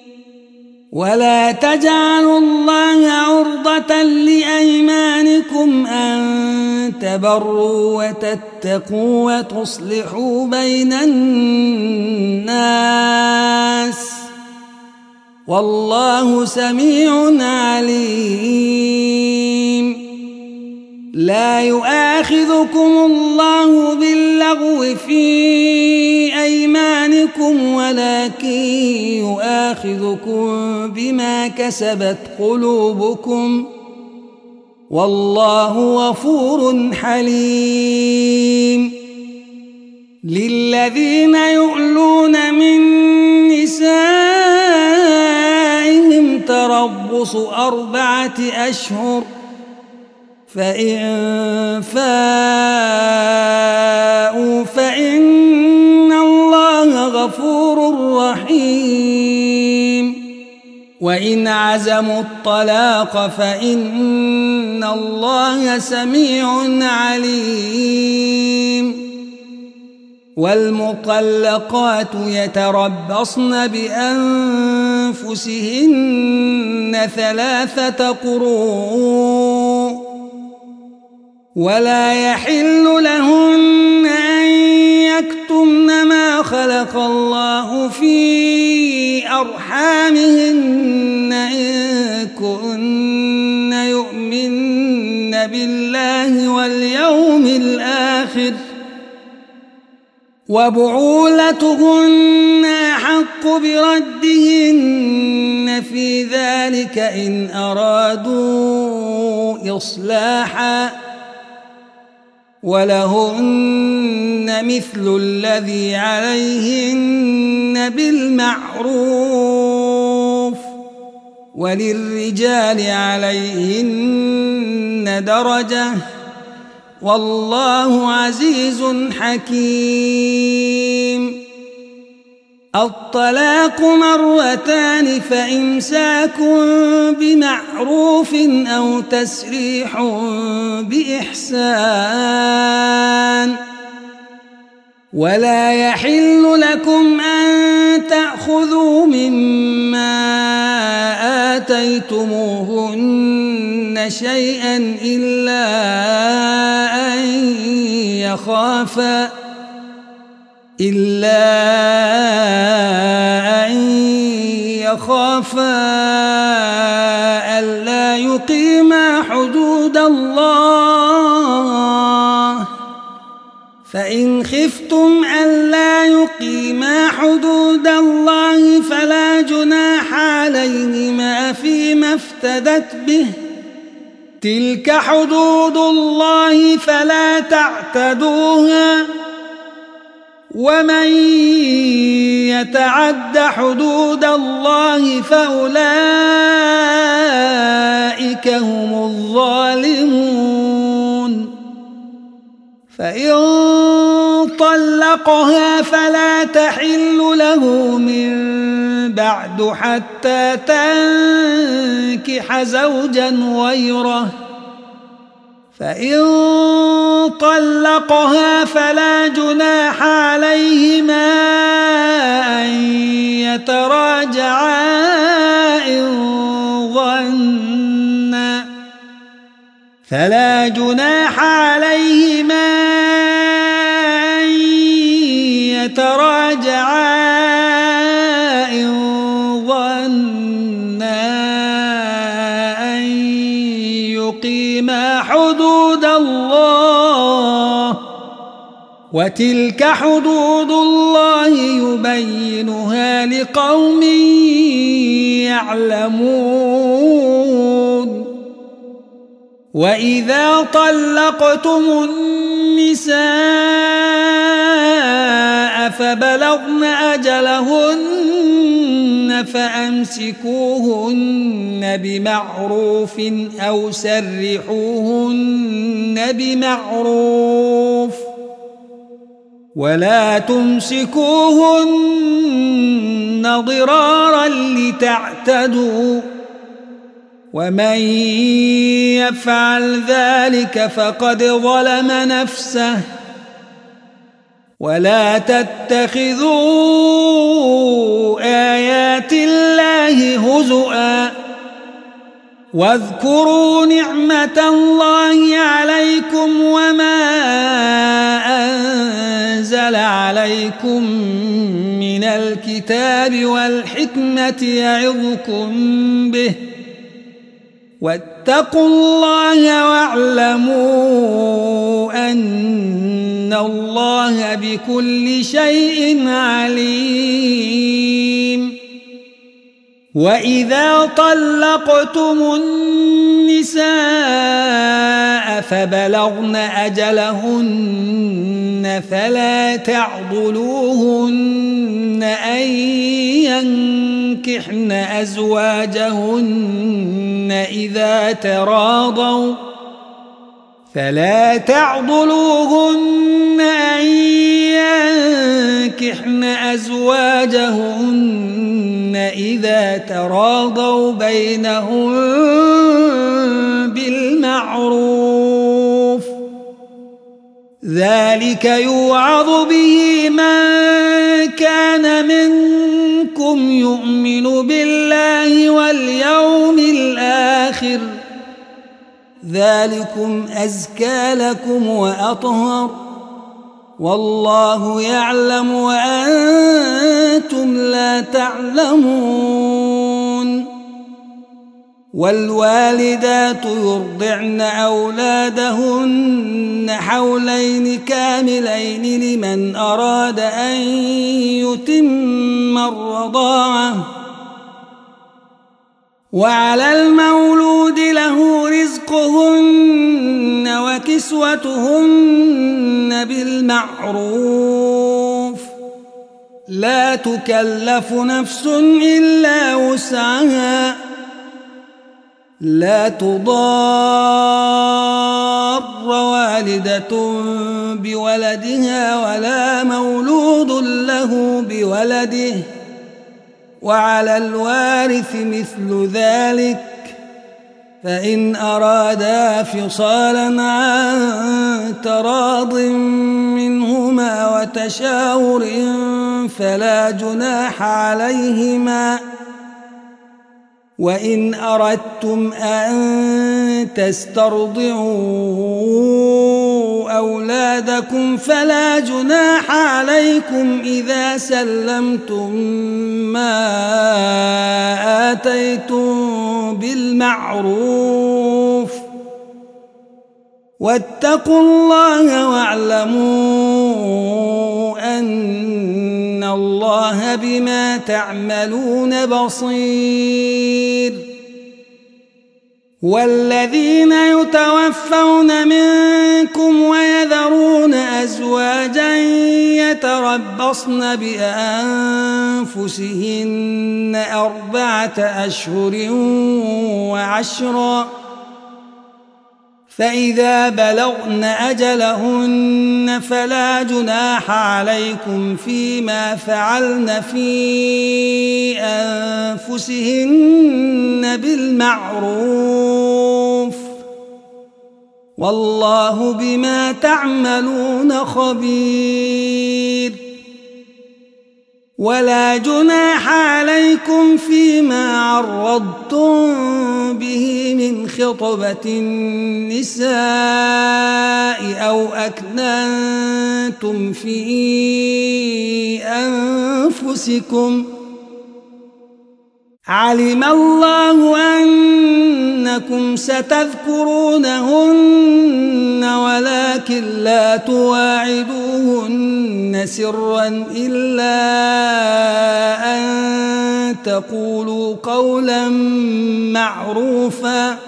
Speaker 1: ولا تجعلوا الله عرضة لأيمانكم أن تبروا وتتقوا وتصلحوا بين الناس والله سميع عليم. لا يؤاخذكم الله باللغو في أيمانكم ولكن يؤاخذكم بما كسبت قلوبكم والله غفور حليم. للذين يؤلون من نسائهم تربص أربعة أشهر فإن فاءوا فإن الله غفور رحيم. وإن عزموا الطلاق فإن الله سميع عليم. والمطلقات يتربصن بأنفسهن ثلاثة قروء ولا يحل لهن أن يكتمن ما خلق الله في أرحامهن إن كن يؤمن بالله واليوم الآخر وبعولتهن أحق بردهن في ذلك إن أرادوا إصلاحا ولهن مثل الذي عليهن بالمعروف وللرجال عليهن درجة والله عزيز حكيم. الطلاق مرتان فإمساك بمعروف أو تسريح بإحسان. ولا يحل لكم أن تأخذوا مما آتيتموهن شيئا إلا أن يخافا إلا أن يخافا ألا يقيما حدود الله فإن خفتم ألا يقيما حدود الله فلا جناح عليهما فيما افتدت به تلك حدود الله فلا تعتدوها ومن يتعد حدود الله فأولئك هم الظالمون. فإن طلقها فلا تحل له من بعد حتى تنكح زوجا غيره فإن طلقها فلا جناح عليهما أن يتراجعا إن ظنا فلا جناح عليهما أن يتراجعا إن ظنا أن يقيما حدود الله وتلك حدود الله يبينها لقوم يعلمون. وإذا طلقتم النساء فبلغن أجلهن فأمسكوهن بمعروف أو سرحوهن بمعروف ولا تمسكوهن ضرارا لتعتدوا ومن يفعل ذلك فقد ظلم نفسه ولا تتخذوا آيات الله هزؤا واذكروا نعمة الله عليكم وما أنزل عليكم من الكتاب والحكمة يعظكم به واتقوا الله واعلموا أن الله بكل شيء عليم. وإذا طلقتم النساء فبلغن أجلهن فلا تعضلوهن أن ينكحن أزواجهن إذا تراضوا فلا تعضلوهن أن ينكحن أزواجهن إذا تراضوا بينهم بالمعروف ذلك يوعظ به من كان منكم يؤمن بالله واليوم الآخر ذلكم أزكى لكم وأطهر والله يعلم وأنتم لا تعلمون. والوالدات يرضعن أولادهن حولين كاملين لمن أراد أن يتم الرضاعة وعلى المولود له رزقهن وكسوتهن بالمعروف لا تكلف نفس إلا وسعها لا تضار والدة بولدها ولا مولود له بولده وعلى الوارث مثل ذلك فإن أرادا فصالا عن تراض منهما وتشاور فلا جناح عليهما وإن أردتم أن تسترضعوا أولادكم فلا جناح عليكم إذا سلمتم ما آتيتم بالمعروف واتقوا الله واعلموا أن الله بما تعملون بصير. والذين يتوفون منكم ويذرون أزواجا يتربصن بأنفسهن أربعة أشهر وعشرا فإذا بلغن أجلهن فلا جناح عليكم فيما فعلن في أنفسهن بالمعروف والله بما تعملون خبير. ولا جناح عليكم فيما عرضتم به من خطبة النساء أو أكننتم في أنفسكم علم الله أنكم ستذكرونهن ولكن لا تواعدوهن سرا إلا أن تقولوا قولا معروفا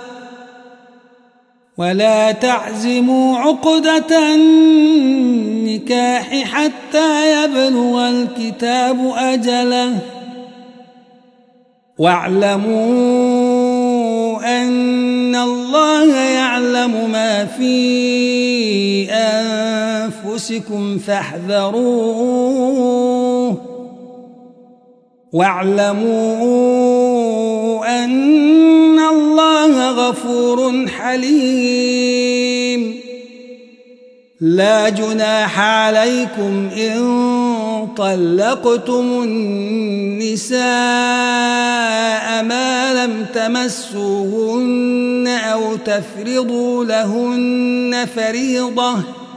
Speaker 1: ولا تعزموا عقدة النكاح حتى يبلغ الكتاب أجله واعلموا أن الله يعلم ما في أنفسكم فاحذروه واعلموا أن الله الله غفور حليم. لا جناح عليكم إن طلقتم النساء ما لم تمسوهن أو تفرضوا لهن فريضة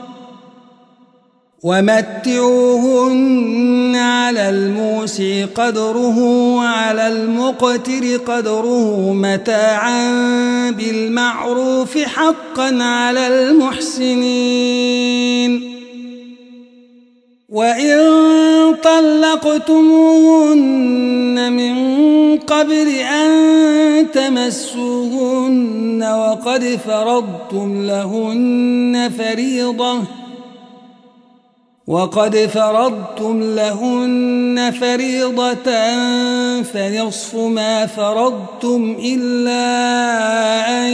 Speaker 1: ومتعوهن على الموسع قدره وعلى المقتر قدره متاعا بالمعروف حقا على المحسنين. وإن طلقتموهن من قبل أن تمسوهن وقد فرضتم لهن فريضة وقد فرضتم لهن فريضة فنصف ما فرضتم إلا أن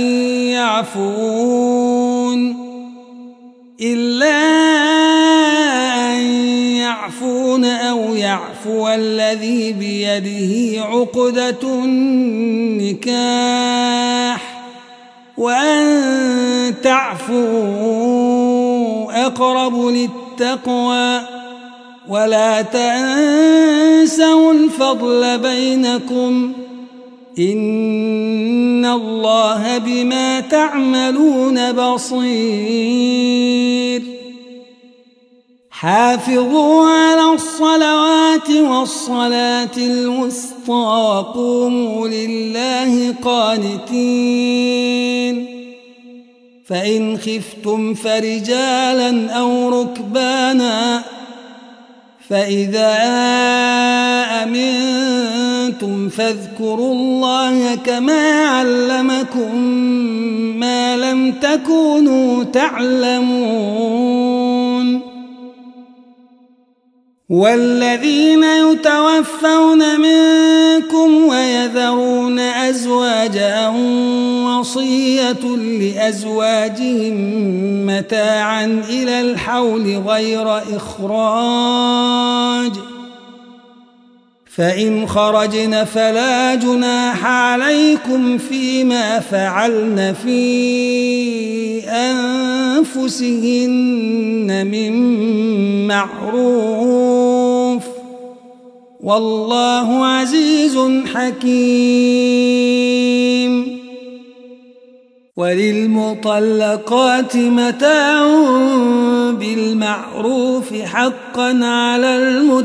Speaker 1: يعفون إلا أن يعفون أو يعفو الذي بيده عقدة النكاح وأن تعفوا أقرب للتقوى ولا تنسوا الفضل بينكم إن الله بما تعملون بصير. حافظوا على الصلوات والصلاة الوسطى وقوموا لله قانتين. فإن خفتم فرجالا أو ركبانا فإذا أمنتم فاذكروا الله كما علمكم ما لم تكونوا تعلمون. والذين يتوفون منكم ويذرون أزواجا وصية لأزواجهم متاعا إلى الحول غير إخراج فإن خرجن فلا جناح عليكم فيما فعلن في أنفسهن من معروف والله عزيز حكيم. وللمطلقات متاع بالمعروف حقا على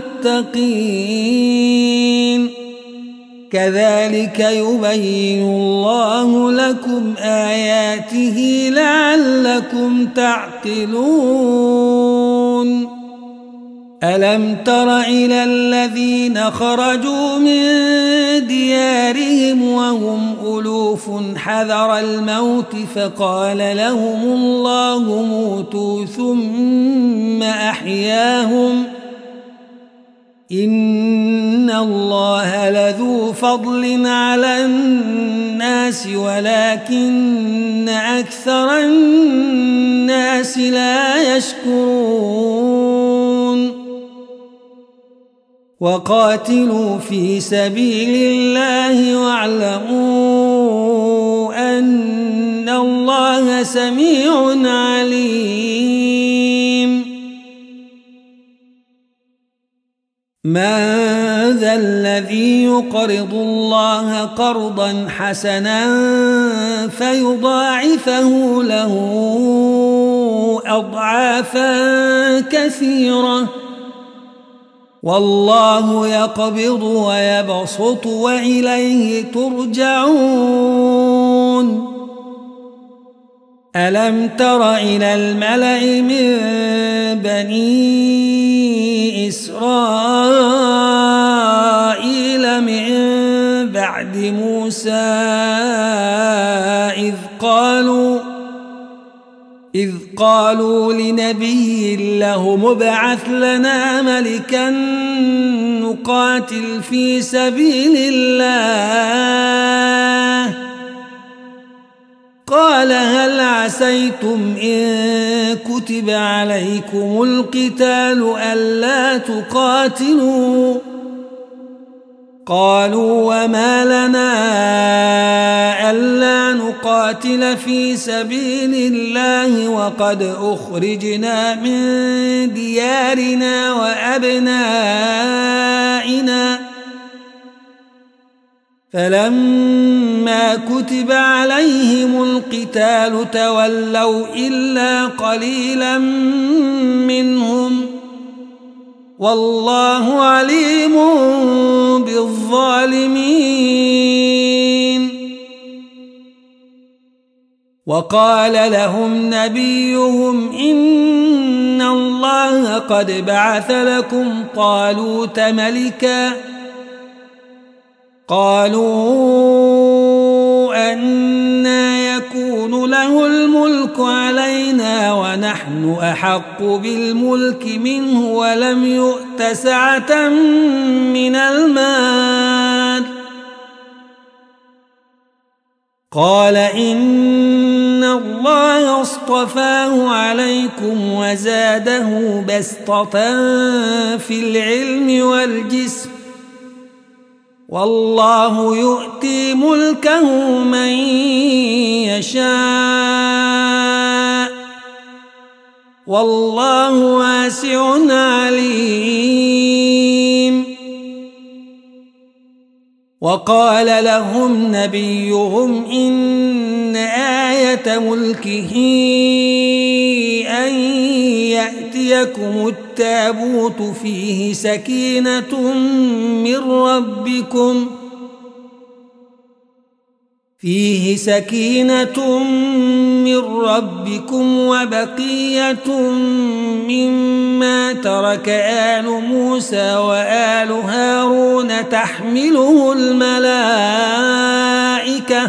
Speaker 1: المتقين كذلك يبين الله لكم آياته لعلكم تعقلون. ألم تر إلى الذين خرجوا من ديارهم وهم ألوف حذر الموت فقال لهم الله موتوا ثم أحياهم إن الله لذو فضل على الناس ولكن أكثر الناس لا يشكرون. وقاتلوا في سبيل الله واعلموا أن الله سميع عليم. من ذا الذي يقرض الله قرضا حسنا فيضاعفه له أضعافا كثيرة والله يقبض ويبسط وإليه ترجعون. ألم تر إلى الملأ من بني إسرائيل من بعد موسى إذ قالوا إذ قالوا لنبي له ابعث لنا ملكا نقاتل في سبيل الله قال هل عسيتم إن كتب عليكم القتال ألا تقاتلوا قالوا وما لنا ألا نقاتل في سبيل الله وقد أخرجنا من ديارنا وأبنائنا فلما كتب عليهم القتال تولوا إلا قليلا منهم والله عليم بالظالمين. وقال لهم نبيهم إن الله قد بعث لكم طالوت ملكا قالوا أنى يكون له الملك علينا ونحن أحق بالملك منه ولم يؤت سعة من المال قال إن الله اصطفاه عليكم وزاده بسطة في العلم والجسم والله يؤتي ملكه من يشاء والله واسع عليم. وقال لهم نبيهم إن آية ملكه أن يأتيكم التابوت فيه سكينة من ربكم فيه سكينة من ربكم وبقية مما ترك آل موسى وآل هارون تحمله الملائكة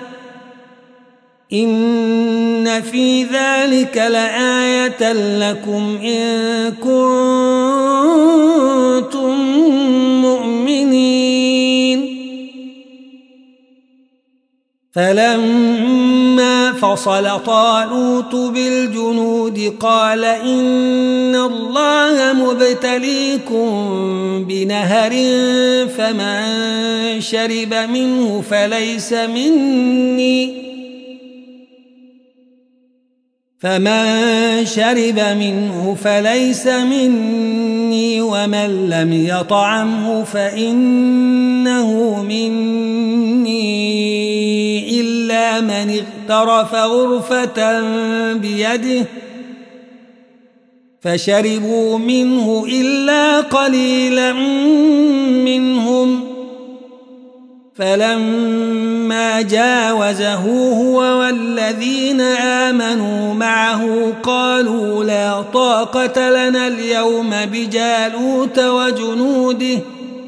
Speaker 1: إن في ذلك لآية لكم إن كنتم مؤمنين. فلما فصل طالوت بالجنود قال إن الله مبتليكم بنهر فمن شرب منه فليس مني فمن شرب منه فليس مني ومن لم يطعمه فإنه مني إلا من اغترف غرفة بيده فشربوا منه إلا قليلا منهم فلما جاوزه هو والذين آمنوا معه قالوا لا طاقة لنا اليوم بجالوت وجنوده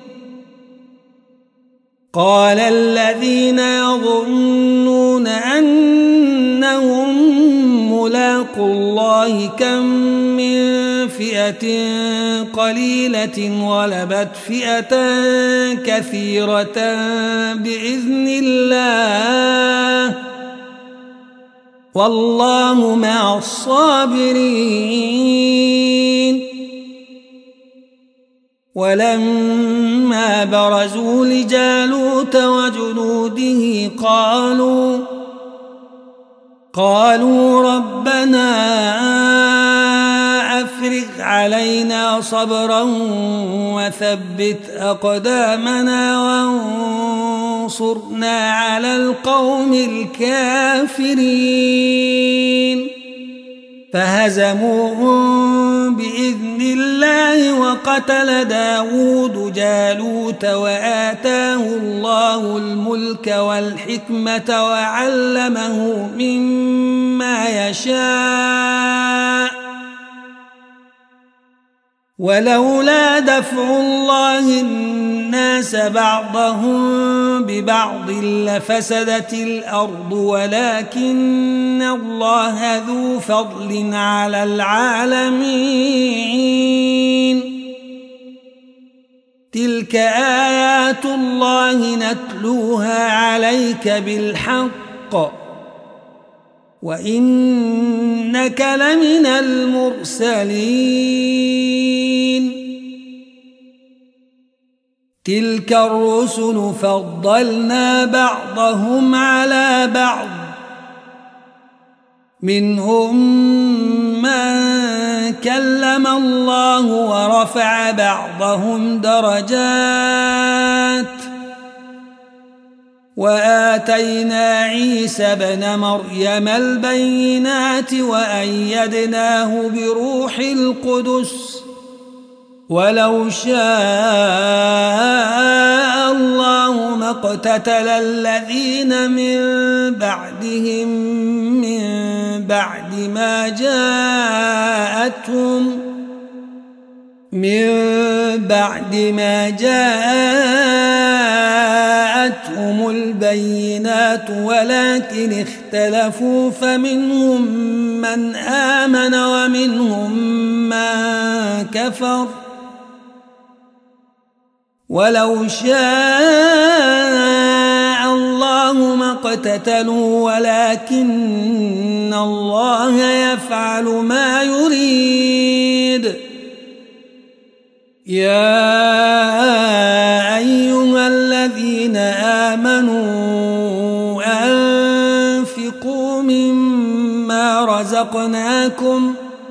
Speaker 1: قال الذين يظنون أنهم ملاقو الله كم من فئة قليلة غلبت فئة كثيرة بإذن الله والله مع الصابرين. ولما برزوا لجالوت وجنوده قالوا قالوا ربنا أفرغ علينا صبرا وثبت أقدامنا وانصرنا على القوم الكافرين فهزموهم بإذن الله وقتل داود جالوت وآتاه الله الملك والحكمة وعلمه مما يشاء ولولا دفع الله الناس بعضهم ببعض لفسدت الأرض ولكن الله ذو فضل على العالمين. تلك آيات الله نتلوها عليك بالحق وإنك لمن المرسلين. تلك الرسل فضلنا بعضهم على بعض منهم من كلم الله ورفع بعضهم درجات وآتينا عيسى ابن مريم البينات وأيدناه بروح القدس ولو شاء الله ما اقتتل الذين من بعدهم من بعد ما جاءتهم من بعد ما جاءتهم البينات ولكن اختلفوا فمنهم من آمن ومنهم من كفر ولو شاء الله ما اقتتلوا ولكن الله يفعل ما يريد يا أيها الذين آمنوا أنفقوا مما رزقناكم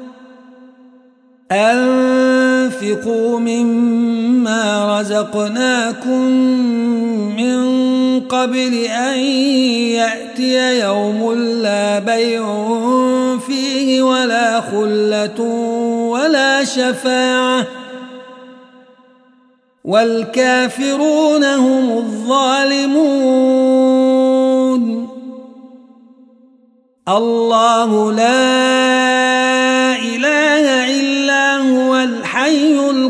Speaker 1: أنفقوا مما رزقناكم من قبل أن يأتي يوم لا بيع فيه ولا خلة ولا شفاعة والكافرون هم الظالمون الله لا إله إلا هو الحي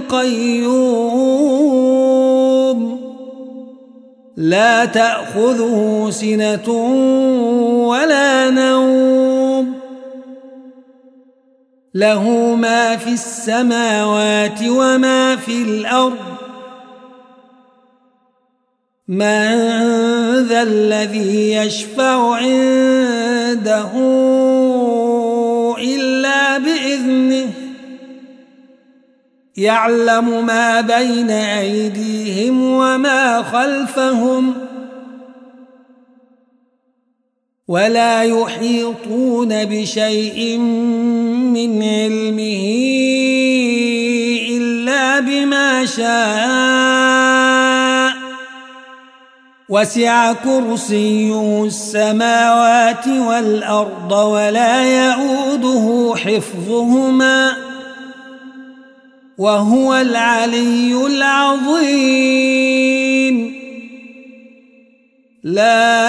Speaker 1: القيوم لا تأخذه سنة ولا نوم له ما في السماوات وما في الأرض من ذا الذي يشفع عنده إلا بإذنه يعلم ما بين أيديهم وما خلفهم ولا يحيطون بشيء من علمه إلا بما شاء وسع كرسيه السماوات والأرض ولا يؤوده حفظهما وهو العلي العظيم لا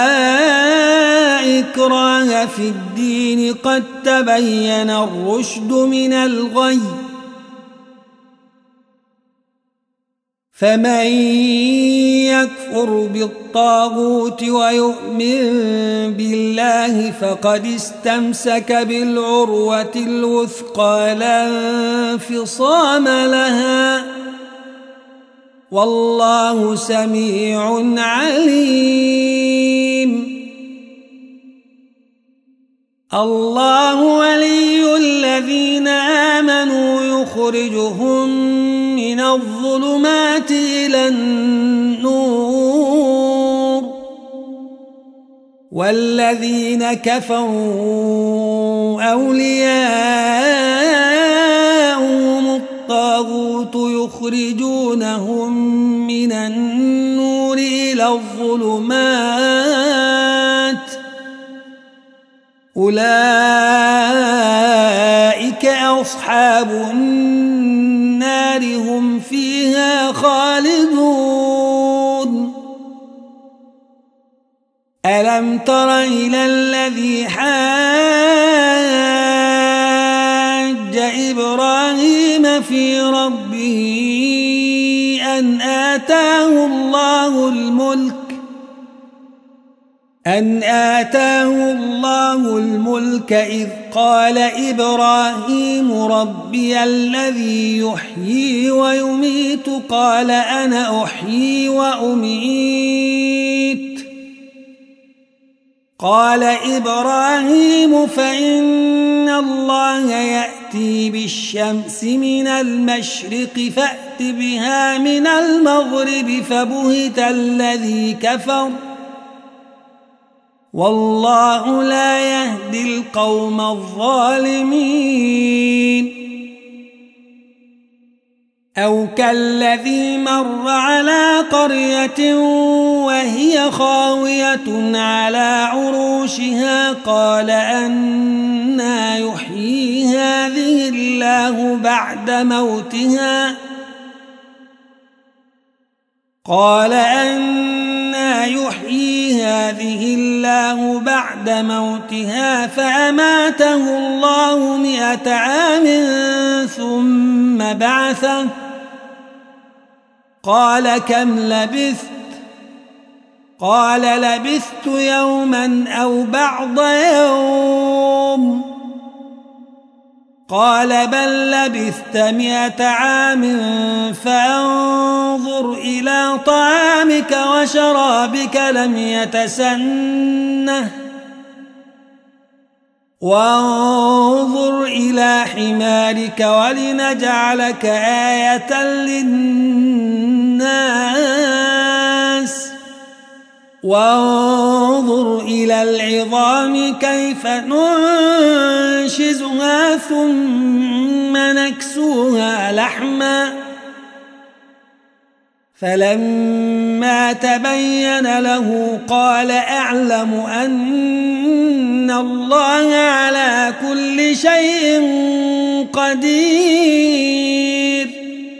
Speaker 1: إكراه في الدين قد تبين الرشد من الغي فمن يكفر بالطاغوت ويؤمن بالله فقد استمسك بالعروة الوثقى لا انفصام لها والله سميع عليم الله ولي الذين آمنوا يخرجهم من الظلمات إلى النور والذين كفروا أولياءهم الطاغوت يخرجونهم من النور إلى الظلمات أولئك أصحاب النار هم فيها خالدون ألم تر إلى الذي حاج إبراهيم في ربه أن آتاه الله الملك أن آتاه الله الملك إذ قال إبراهيم ربي الذي يحيي ويميت قال أنا أحيي وأميت قال إبراهيم فإن الله يأتي بالشمس من المشرق فأت بها من المغرب فبهت الذي كفر والله لا يهدي القوم الظالمين أو كالذي مر على قرية وهي خاوية على عروشها قال أنى يحيي هذه الله بعد موتها قال أنى يحيي هذه الله بعد موتها فأماته الله مئة عام ثم بعثه قال كم لبثت قال لبثت يوما أو بعض يوم قال بل لبثت مئة عام فانظر إلى طعامك وشرابك لم يتسنه وانظر إلى حمارك ولنجعلك آية للناس وانظر إلى العظام كيف ننشزها ثم نكسوها لحما فلما تبين له قال أعلم أن الله على كل شيء قدير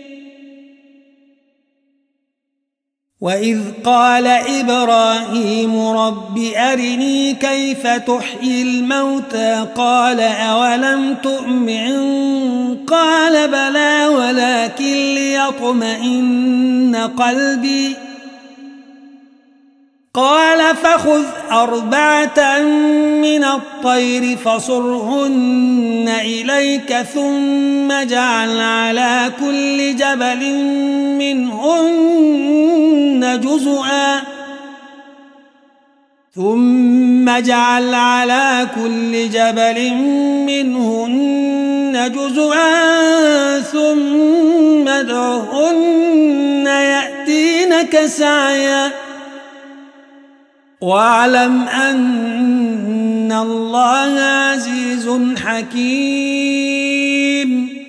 Speaker 1: وإذ قال إبراهيم رب أرني كيف تحيي الموتى قال أولم تؤمن قال بلى ولكن ليطمئن قلبي قال فخذ أربعة من الطير فصرهن إليك ثم اجعل على كل جبل منهن جزءا ثم اجعل على كل جبل منهن جزءا ثم ادعهن يأتينك سعيا واعلم أن الله عزيز حكيم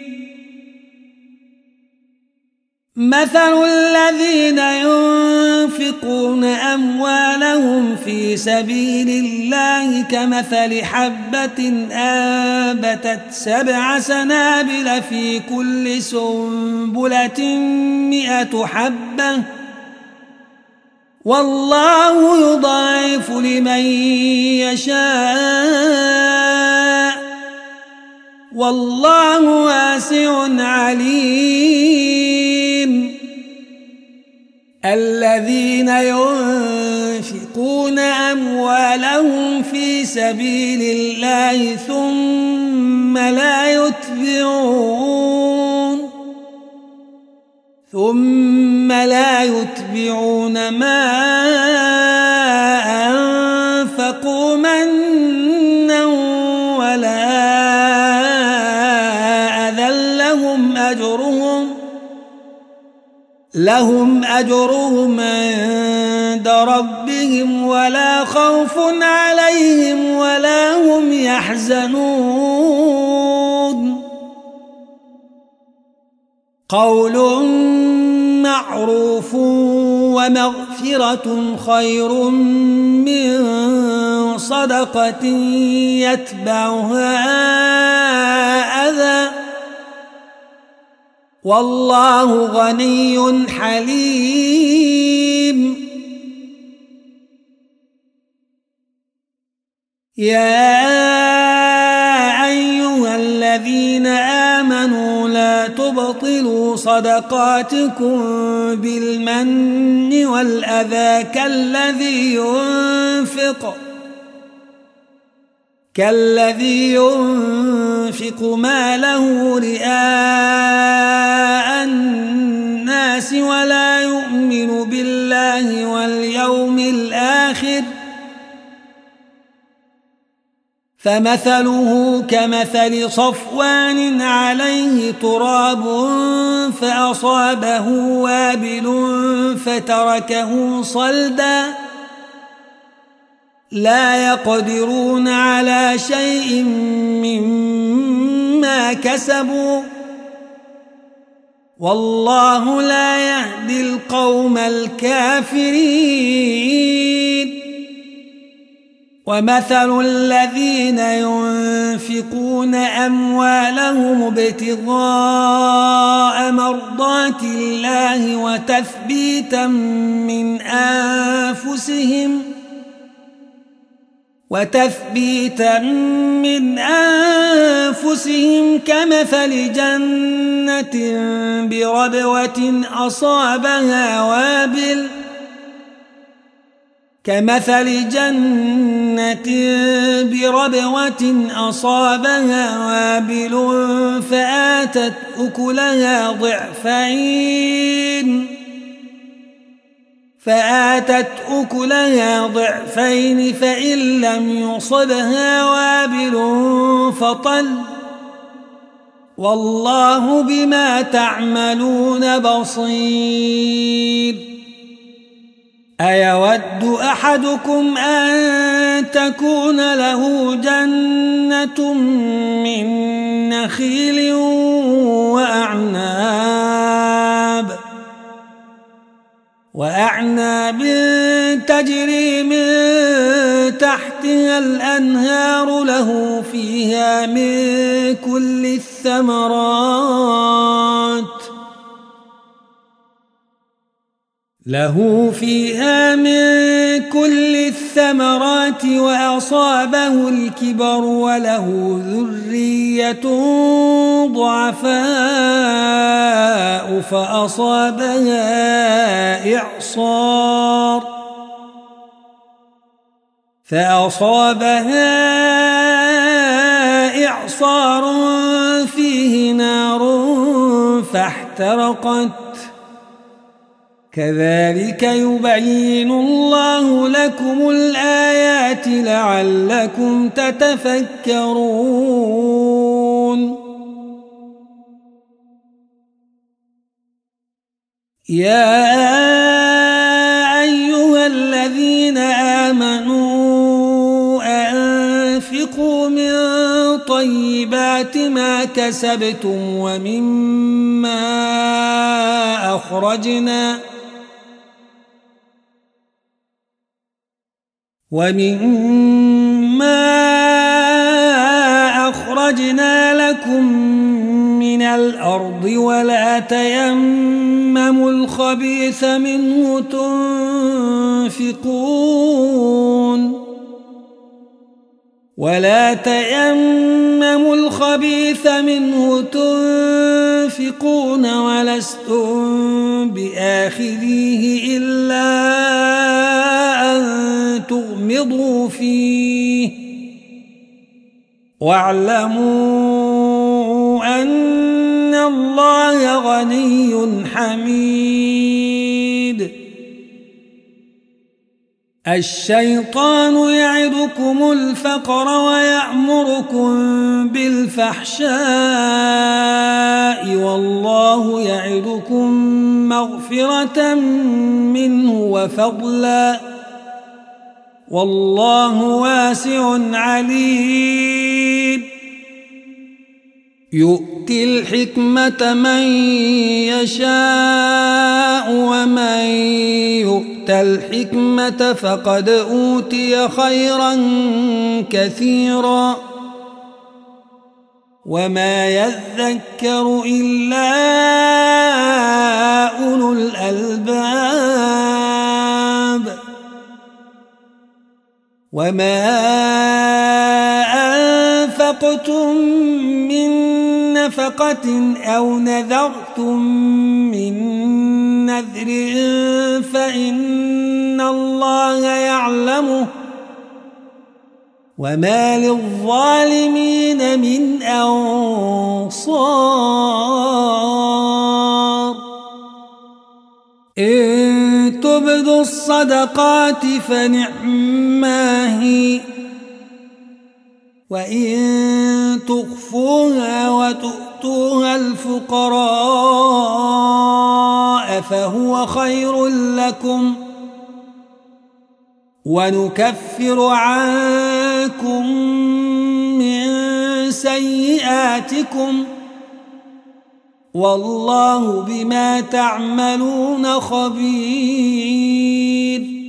Speaker 1: مثل الذين ينفقون أموالهم في سبيل الله كمثل حبة أنبتت سبع سنابل في كل سنبلة مئة حبة والله يضاعف لمن يشاء والله واسع عليم الذين ينفقون أموالهم في سبيل الله ثم لا يتبعون ثم لا يتبعون ما أنفقوا منا ولا أذى لهم أجرهم لهم أجرهم عند ربهم ولا خوف عليهم ولا هم يحزنون قول معروف ومغفرة خير من صدقة يتبعها أذى والله غني حليم يا أيها الذين آمنوا لا تبطلوا صدقاتكم بالمن والأذى كالذي ينفق كالذي ينفق ماله رئاء الناس ولا يؤمن بالله واليوم الآخر فمثله كمثل صفوان عليه تراب فأصابه وابل فتركه صلدا لا يقدرون على شيء مما كسبوا والله لا يهدي القوم الكافرين. ومثل الذين ينفقون أموالهم ابتغاء مرضات الله وتثبيتا من أنفسهم وتثبيتا من أنفسهم كمثل جنة بربوة أصابها وابل كمثل جنة بربوة أصابها وابل فآتت أكلها ضعفين فآتت أكلها ضعفين فإن لم يصبها وابل فطل والله بما تعملون بصير. أيود أحدكم أن تكون له جنة من نخيل وأعناب وأعناب تجري من تحتها الأنهار له فيها من كل الثمرات له فيها من كل الثمرات وأصابه الكبر وله ذرية ضعفاء فأصابها إعصار فأصابها إعصار فيه نار فاحترقت كذلك يبين الله لكم الآيات لعلكم تتفكرون. يا أيها الذين آمنوا أنفقوا من طيبات ما كسبتم ومما أخرجنا ومما أخرجنا لكم من الأرض ولا تيمموا الخبيث منه تنفقون ولا تيمموا الخبيث منه تنفقون ولستم بآخذيه إلا أن تغمضوا فيه واعلموا أن الله غني حميد. الشيطان يعدكم الفقر ويأمركم بالفحشاء والله يعدكم مغفرة منه وفضلا والله واسع عليم. يؤتي الحكمة من يشاء ومن يؤت الحكمة فقد أوتي خيرا كثيرا وما يذكر إلا أولو الألباب. وما أنفقتم من نفقة أو نذرتم من نذر فإن الله يعلمه وما للظالمين من أنصار. إن تبدوا الصدقات فنعما هي وإن تخفوها وتؤتوها الفقراء فهو خير لكم ونكفر عنكم من سيئاتكم والله بما تعملون خبير.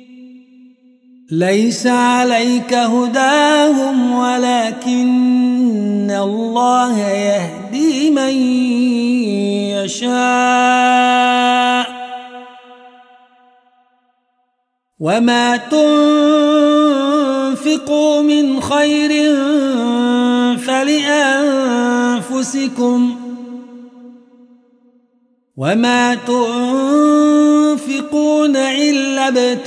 Speaker 1: ليس عليك هداهم ولكن الله يهدي من يشاء وما تنفقوا من خير فلأنفسكم وما تنفقون إلا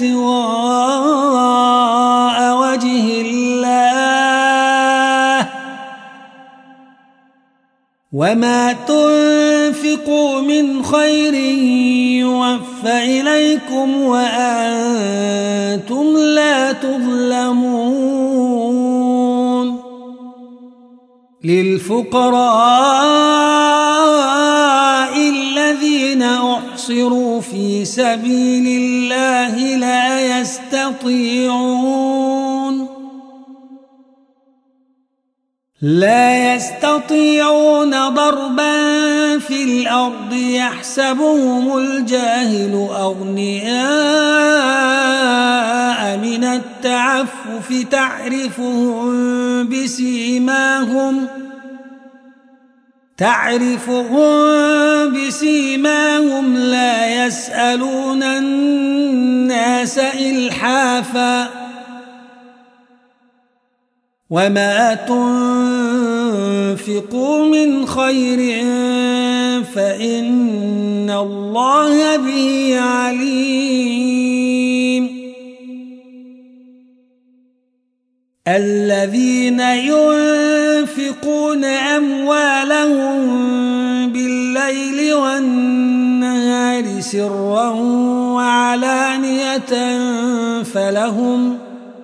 Speaker 1: ابتغاء وجه الله وما تنفقوا من خير يوفى إليكم وأنتم لا تظلمون. للفقراء الذين أحصروا في سبيل الله لا يستطيعون لا يستطيعون ضربا في الأرض يحسبهم الجاهل أغنياء من التعفف تعرفهم بسيماهم تعرفهم بسيماهم لا يسألون الناس إلحافا وما تنفقوا من خير فإن الله به عليم. الذين ينفقون أموالهم بالليل والنهار سرا وعلانية فلهم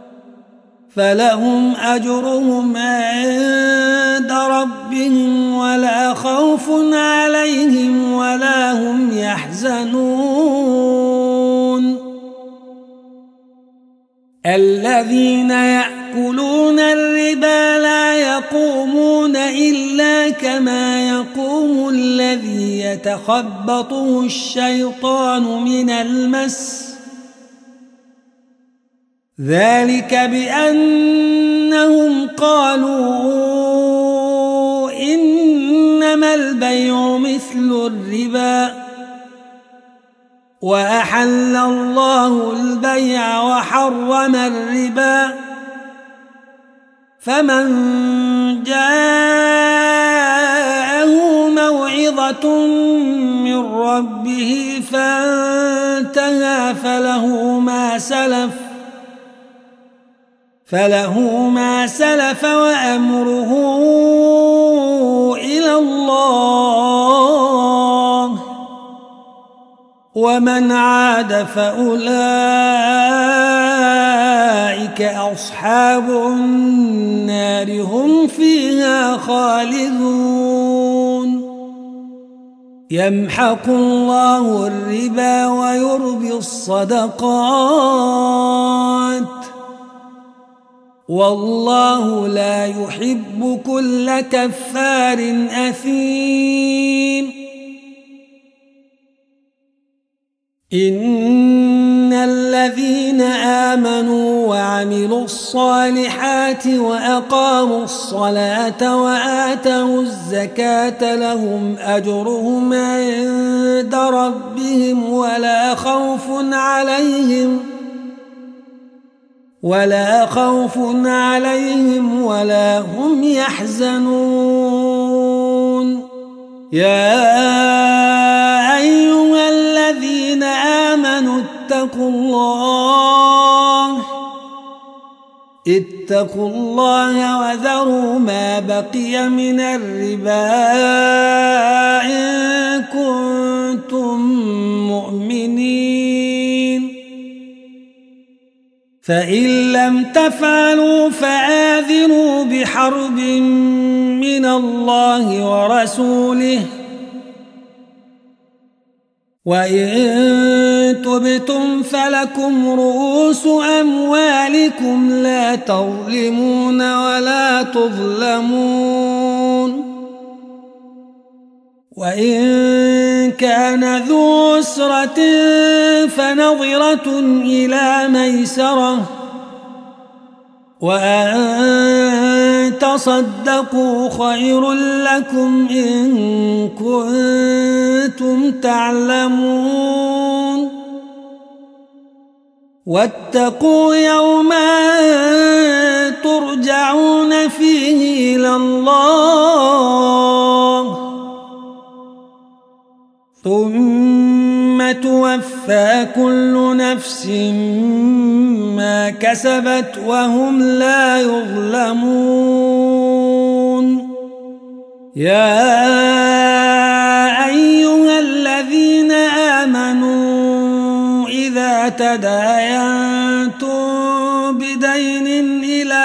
Speaker 1: فلهم أجرهم عند ربهم ولا خوف عليهم ولا هم يحزنون. الذين يأكلون الربا لا يقومون إلا كما يقوم الذي يتخبطه الشيطان من المس ذلك بأنهم قالوا إنما البيع مثل الربا وأحل الله البيع وحرم الربا فمن جاءه موعظة من ربه فانتهى فله ما سلف فله ما سلف وأمره إلى الله ومن عاد فأولئك أصحاب النار هم فيها خالدون. يمحق الله الربا ويربي الصدقات والله لا يحب كل كفار أثيم. إن الذين آمنوا وعملوا الصالحات وأقاموا الصلاة وآتوا الزكاة لهم أجرهم عند ربهم ولا خوف عليهم ولا خوف عليهم ولا هم يحزنون. يا أيها الذين آمنوا اتقوا الله اتقوا الله وذروا ما بقي من الربا إن كنتم مؤمنين فإن لم تفعلوا فآذنوا بحرب من الله ورسوله وإن تبتم فلكم رؤوس أموالكم لا تظلمون ولا تظلمون وإن كان ذو عسرة فنظرة إلى ميسرة وأن تصدقوا خير لكم إن كنتم تعلمون واتقوا يوما ترجعون فيه إلى الله ثم توفى كل نفس ما كسبت وهم لا يظلمون يا أيها الذين آمنوا إذا تداينتم بدين إلى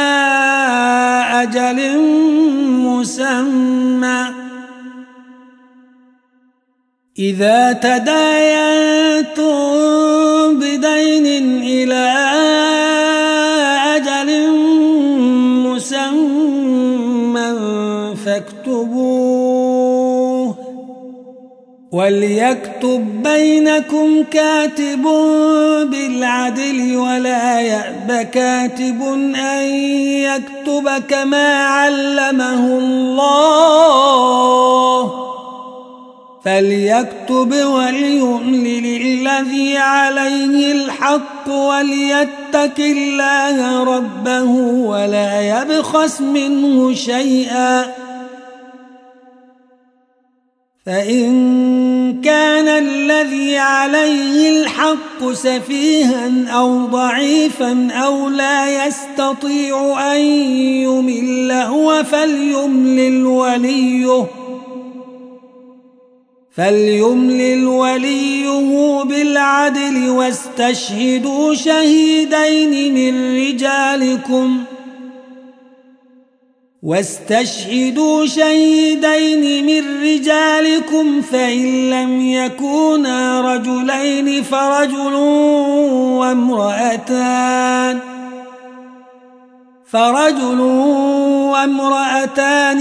Speaker 1: أجل مسمى إذا تداينتم بدين إلى أجل مسمى فاكتبوه وليكتب بينكم كاتب بالعدل ولا يأب كاتب أن يكتب كما علمه الله فليكتب وليملل الذي عليه الحق وليتق الله ربه ولا يبخس منه شيئا فإن كان الذي عليه الحق سفيها أو ضعيفا أو لا يستطيع أن يمل هو فليملل وليه فليملل وليه بالعدل واستشهدوا شهيدين من رجالكم واستشهدوا شهيدين من رجالكم فإن لم يكونا رجلين فرجل وامرأتان فرجل وامرأتان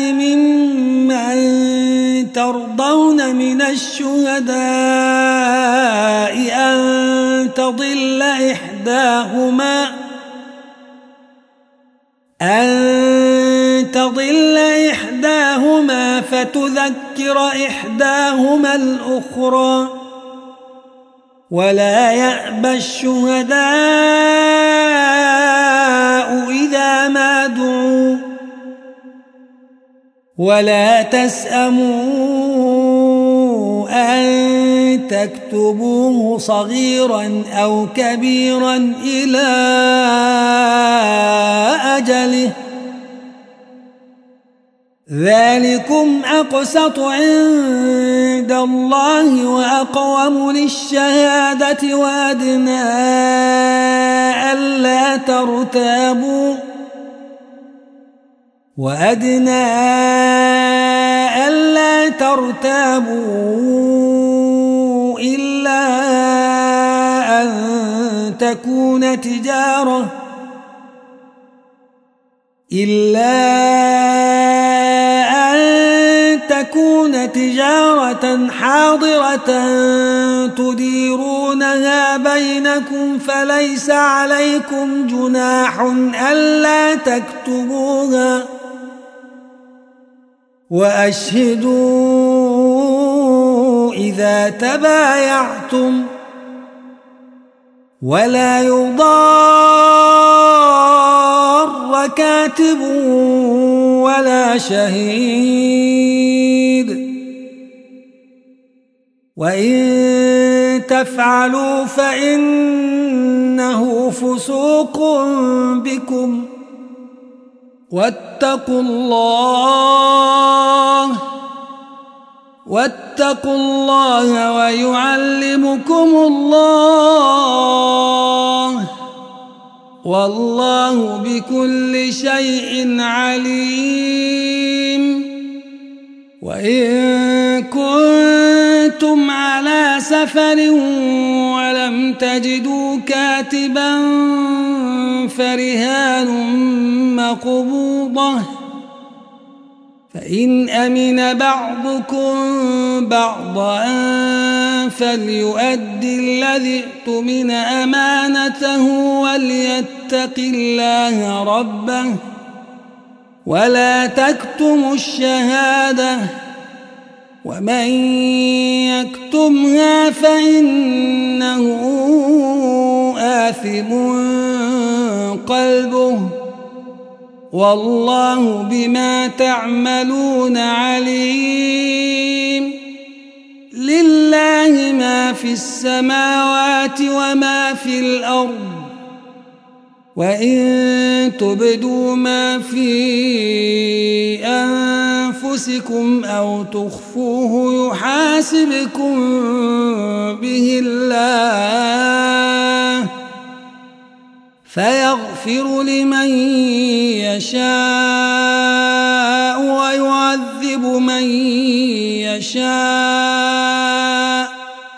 Speaker 1: ممن ترضون من الشهداء أن تضل إحداهما أن تضل إحداهما فتذكر إحداهما الأخرى ولا يأبى الشهداء إذا ما دعوا ولا تسأموا أن تكتبوه صغيرا أو كبيرا إلى أجله ذلكم أقسط عند الله وأقوم للشهادة وأدنى ألا ترتابوا وأدنى ألا ترتابوا إلا أن تكون تجارة إلا أن تكون تجارة حاضرة تديرونها بينكم فليس عليكم جناح ألا تكتبوها وأشهدوا إذا تبايعتم ولا يضار كاتب ولا شهيد وإن تفعلوا فإنه فسوق بكم واتقوا الله واتقوا الله ويعلمكم الله والله بكل شيء عليم. وإن كنتم على سفر ولم تجدوا كاتبا فرهان مقبوضة، فإن أمن بعضكم بعضا فليؤد الذي اؤتمن أمانته وليتق الله ربه ولا تكتموا الشهادة، ومن يكتمها فإنه آثم قلبه، والله بما تعملون عليم. لله ما في السماوات وما في الأرض، وإن تبدوا ما في أنفسكم أو تخفوه يحاسبكم به الله فيغفر لمن يشاء ويعذب من يشاء،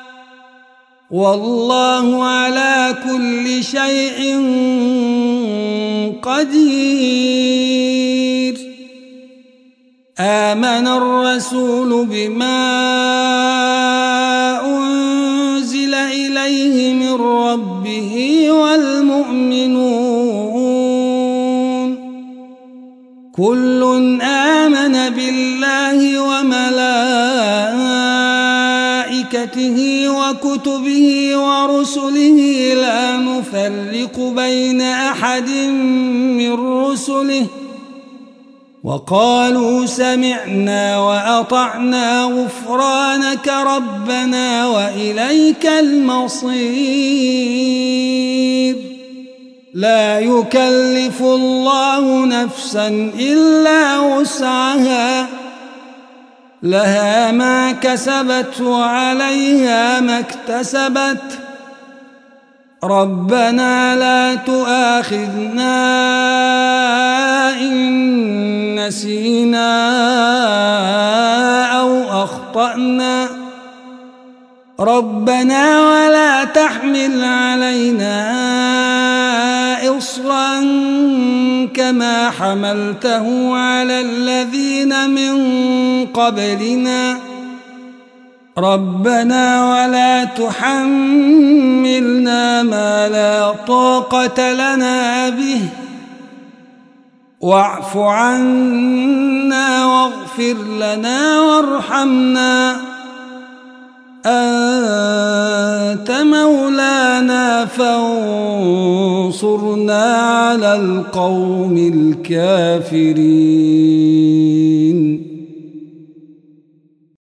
Speaker 1: والله على كل شيء قدير. آمن الرسول بما أنزل إليه من ربه والمؤمنون كل آمن بالله وملائكته وكتبه ورسله لا نفرق بين أحد من رسله وقالوا سمعنا وأطعنا غفرانك ربنا وإليك المصير. لا يكلف الله نفسا إلا وسعها، لها ما كسبت وعليها ما اكتسبت، ربنا لا تؤاخذنا إن نسينا أو أخطأنا، ربنا ولا تحمل علينا إصرا كما حملته على الذين من قبلنا، ربنا ولا تحملنا ما لا طاقة لنا به واعف عنا واغفر لنا وارحمنا أنت مولانا فانصرنا على القوم الكافرين.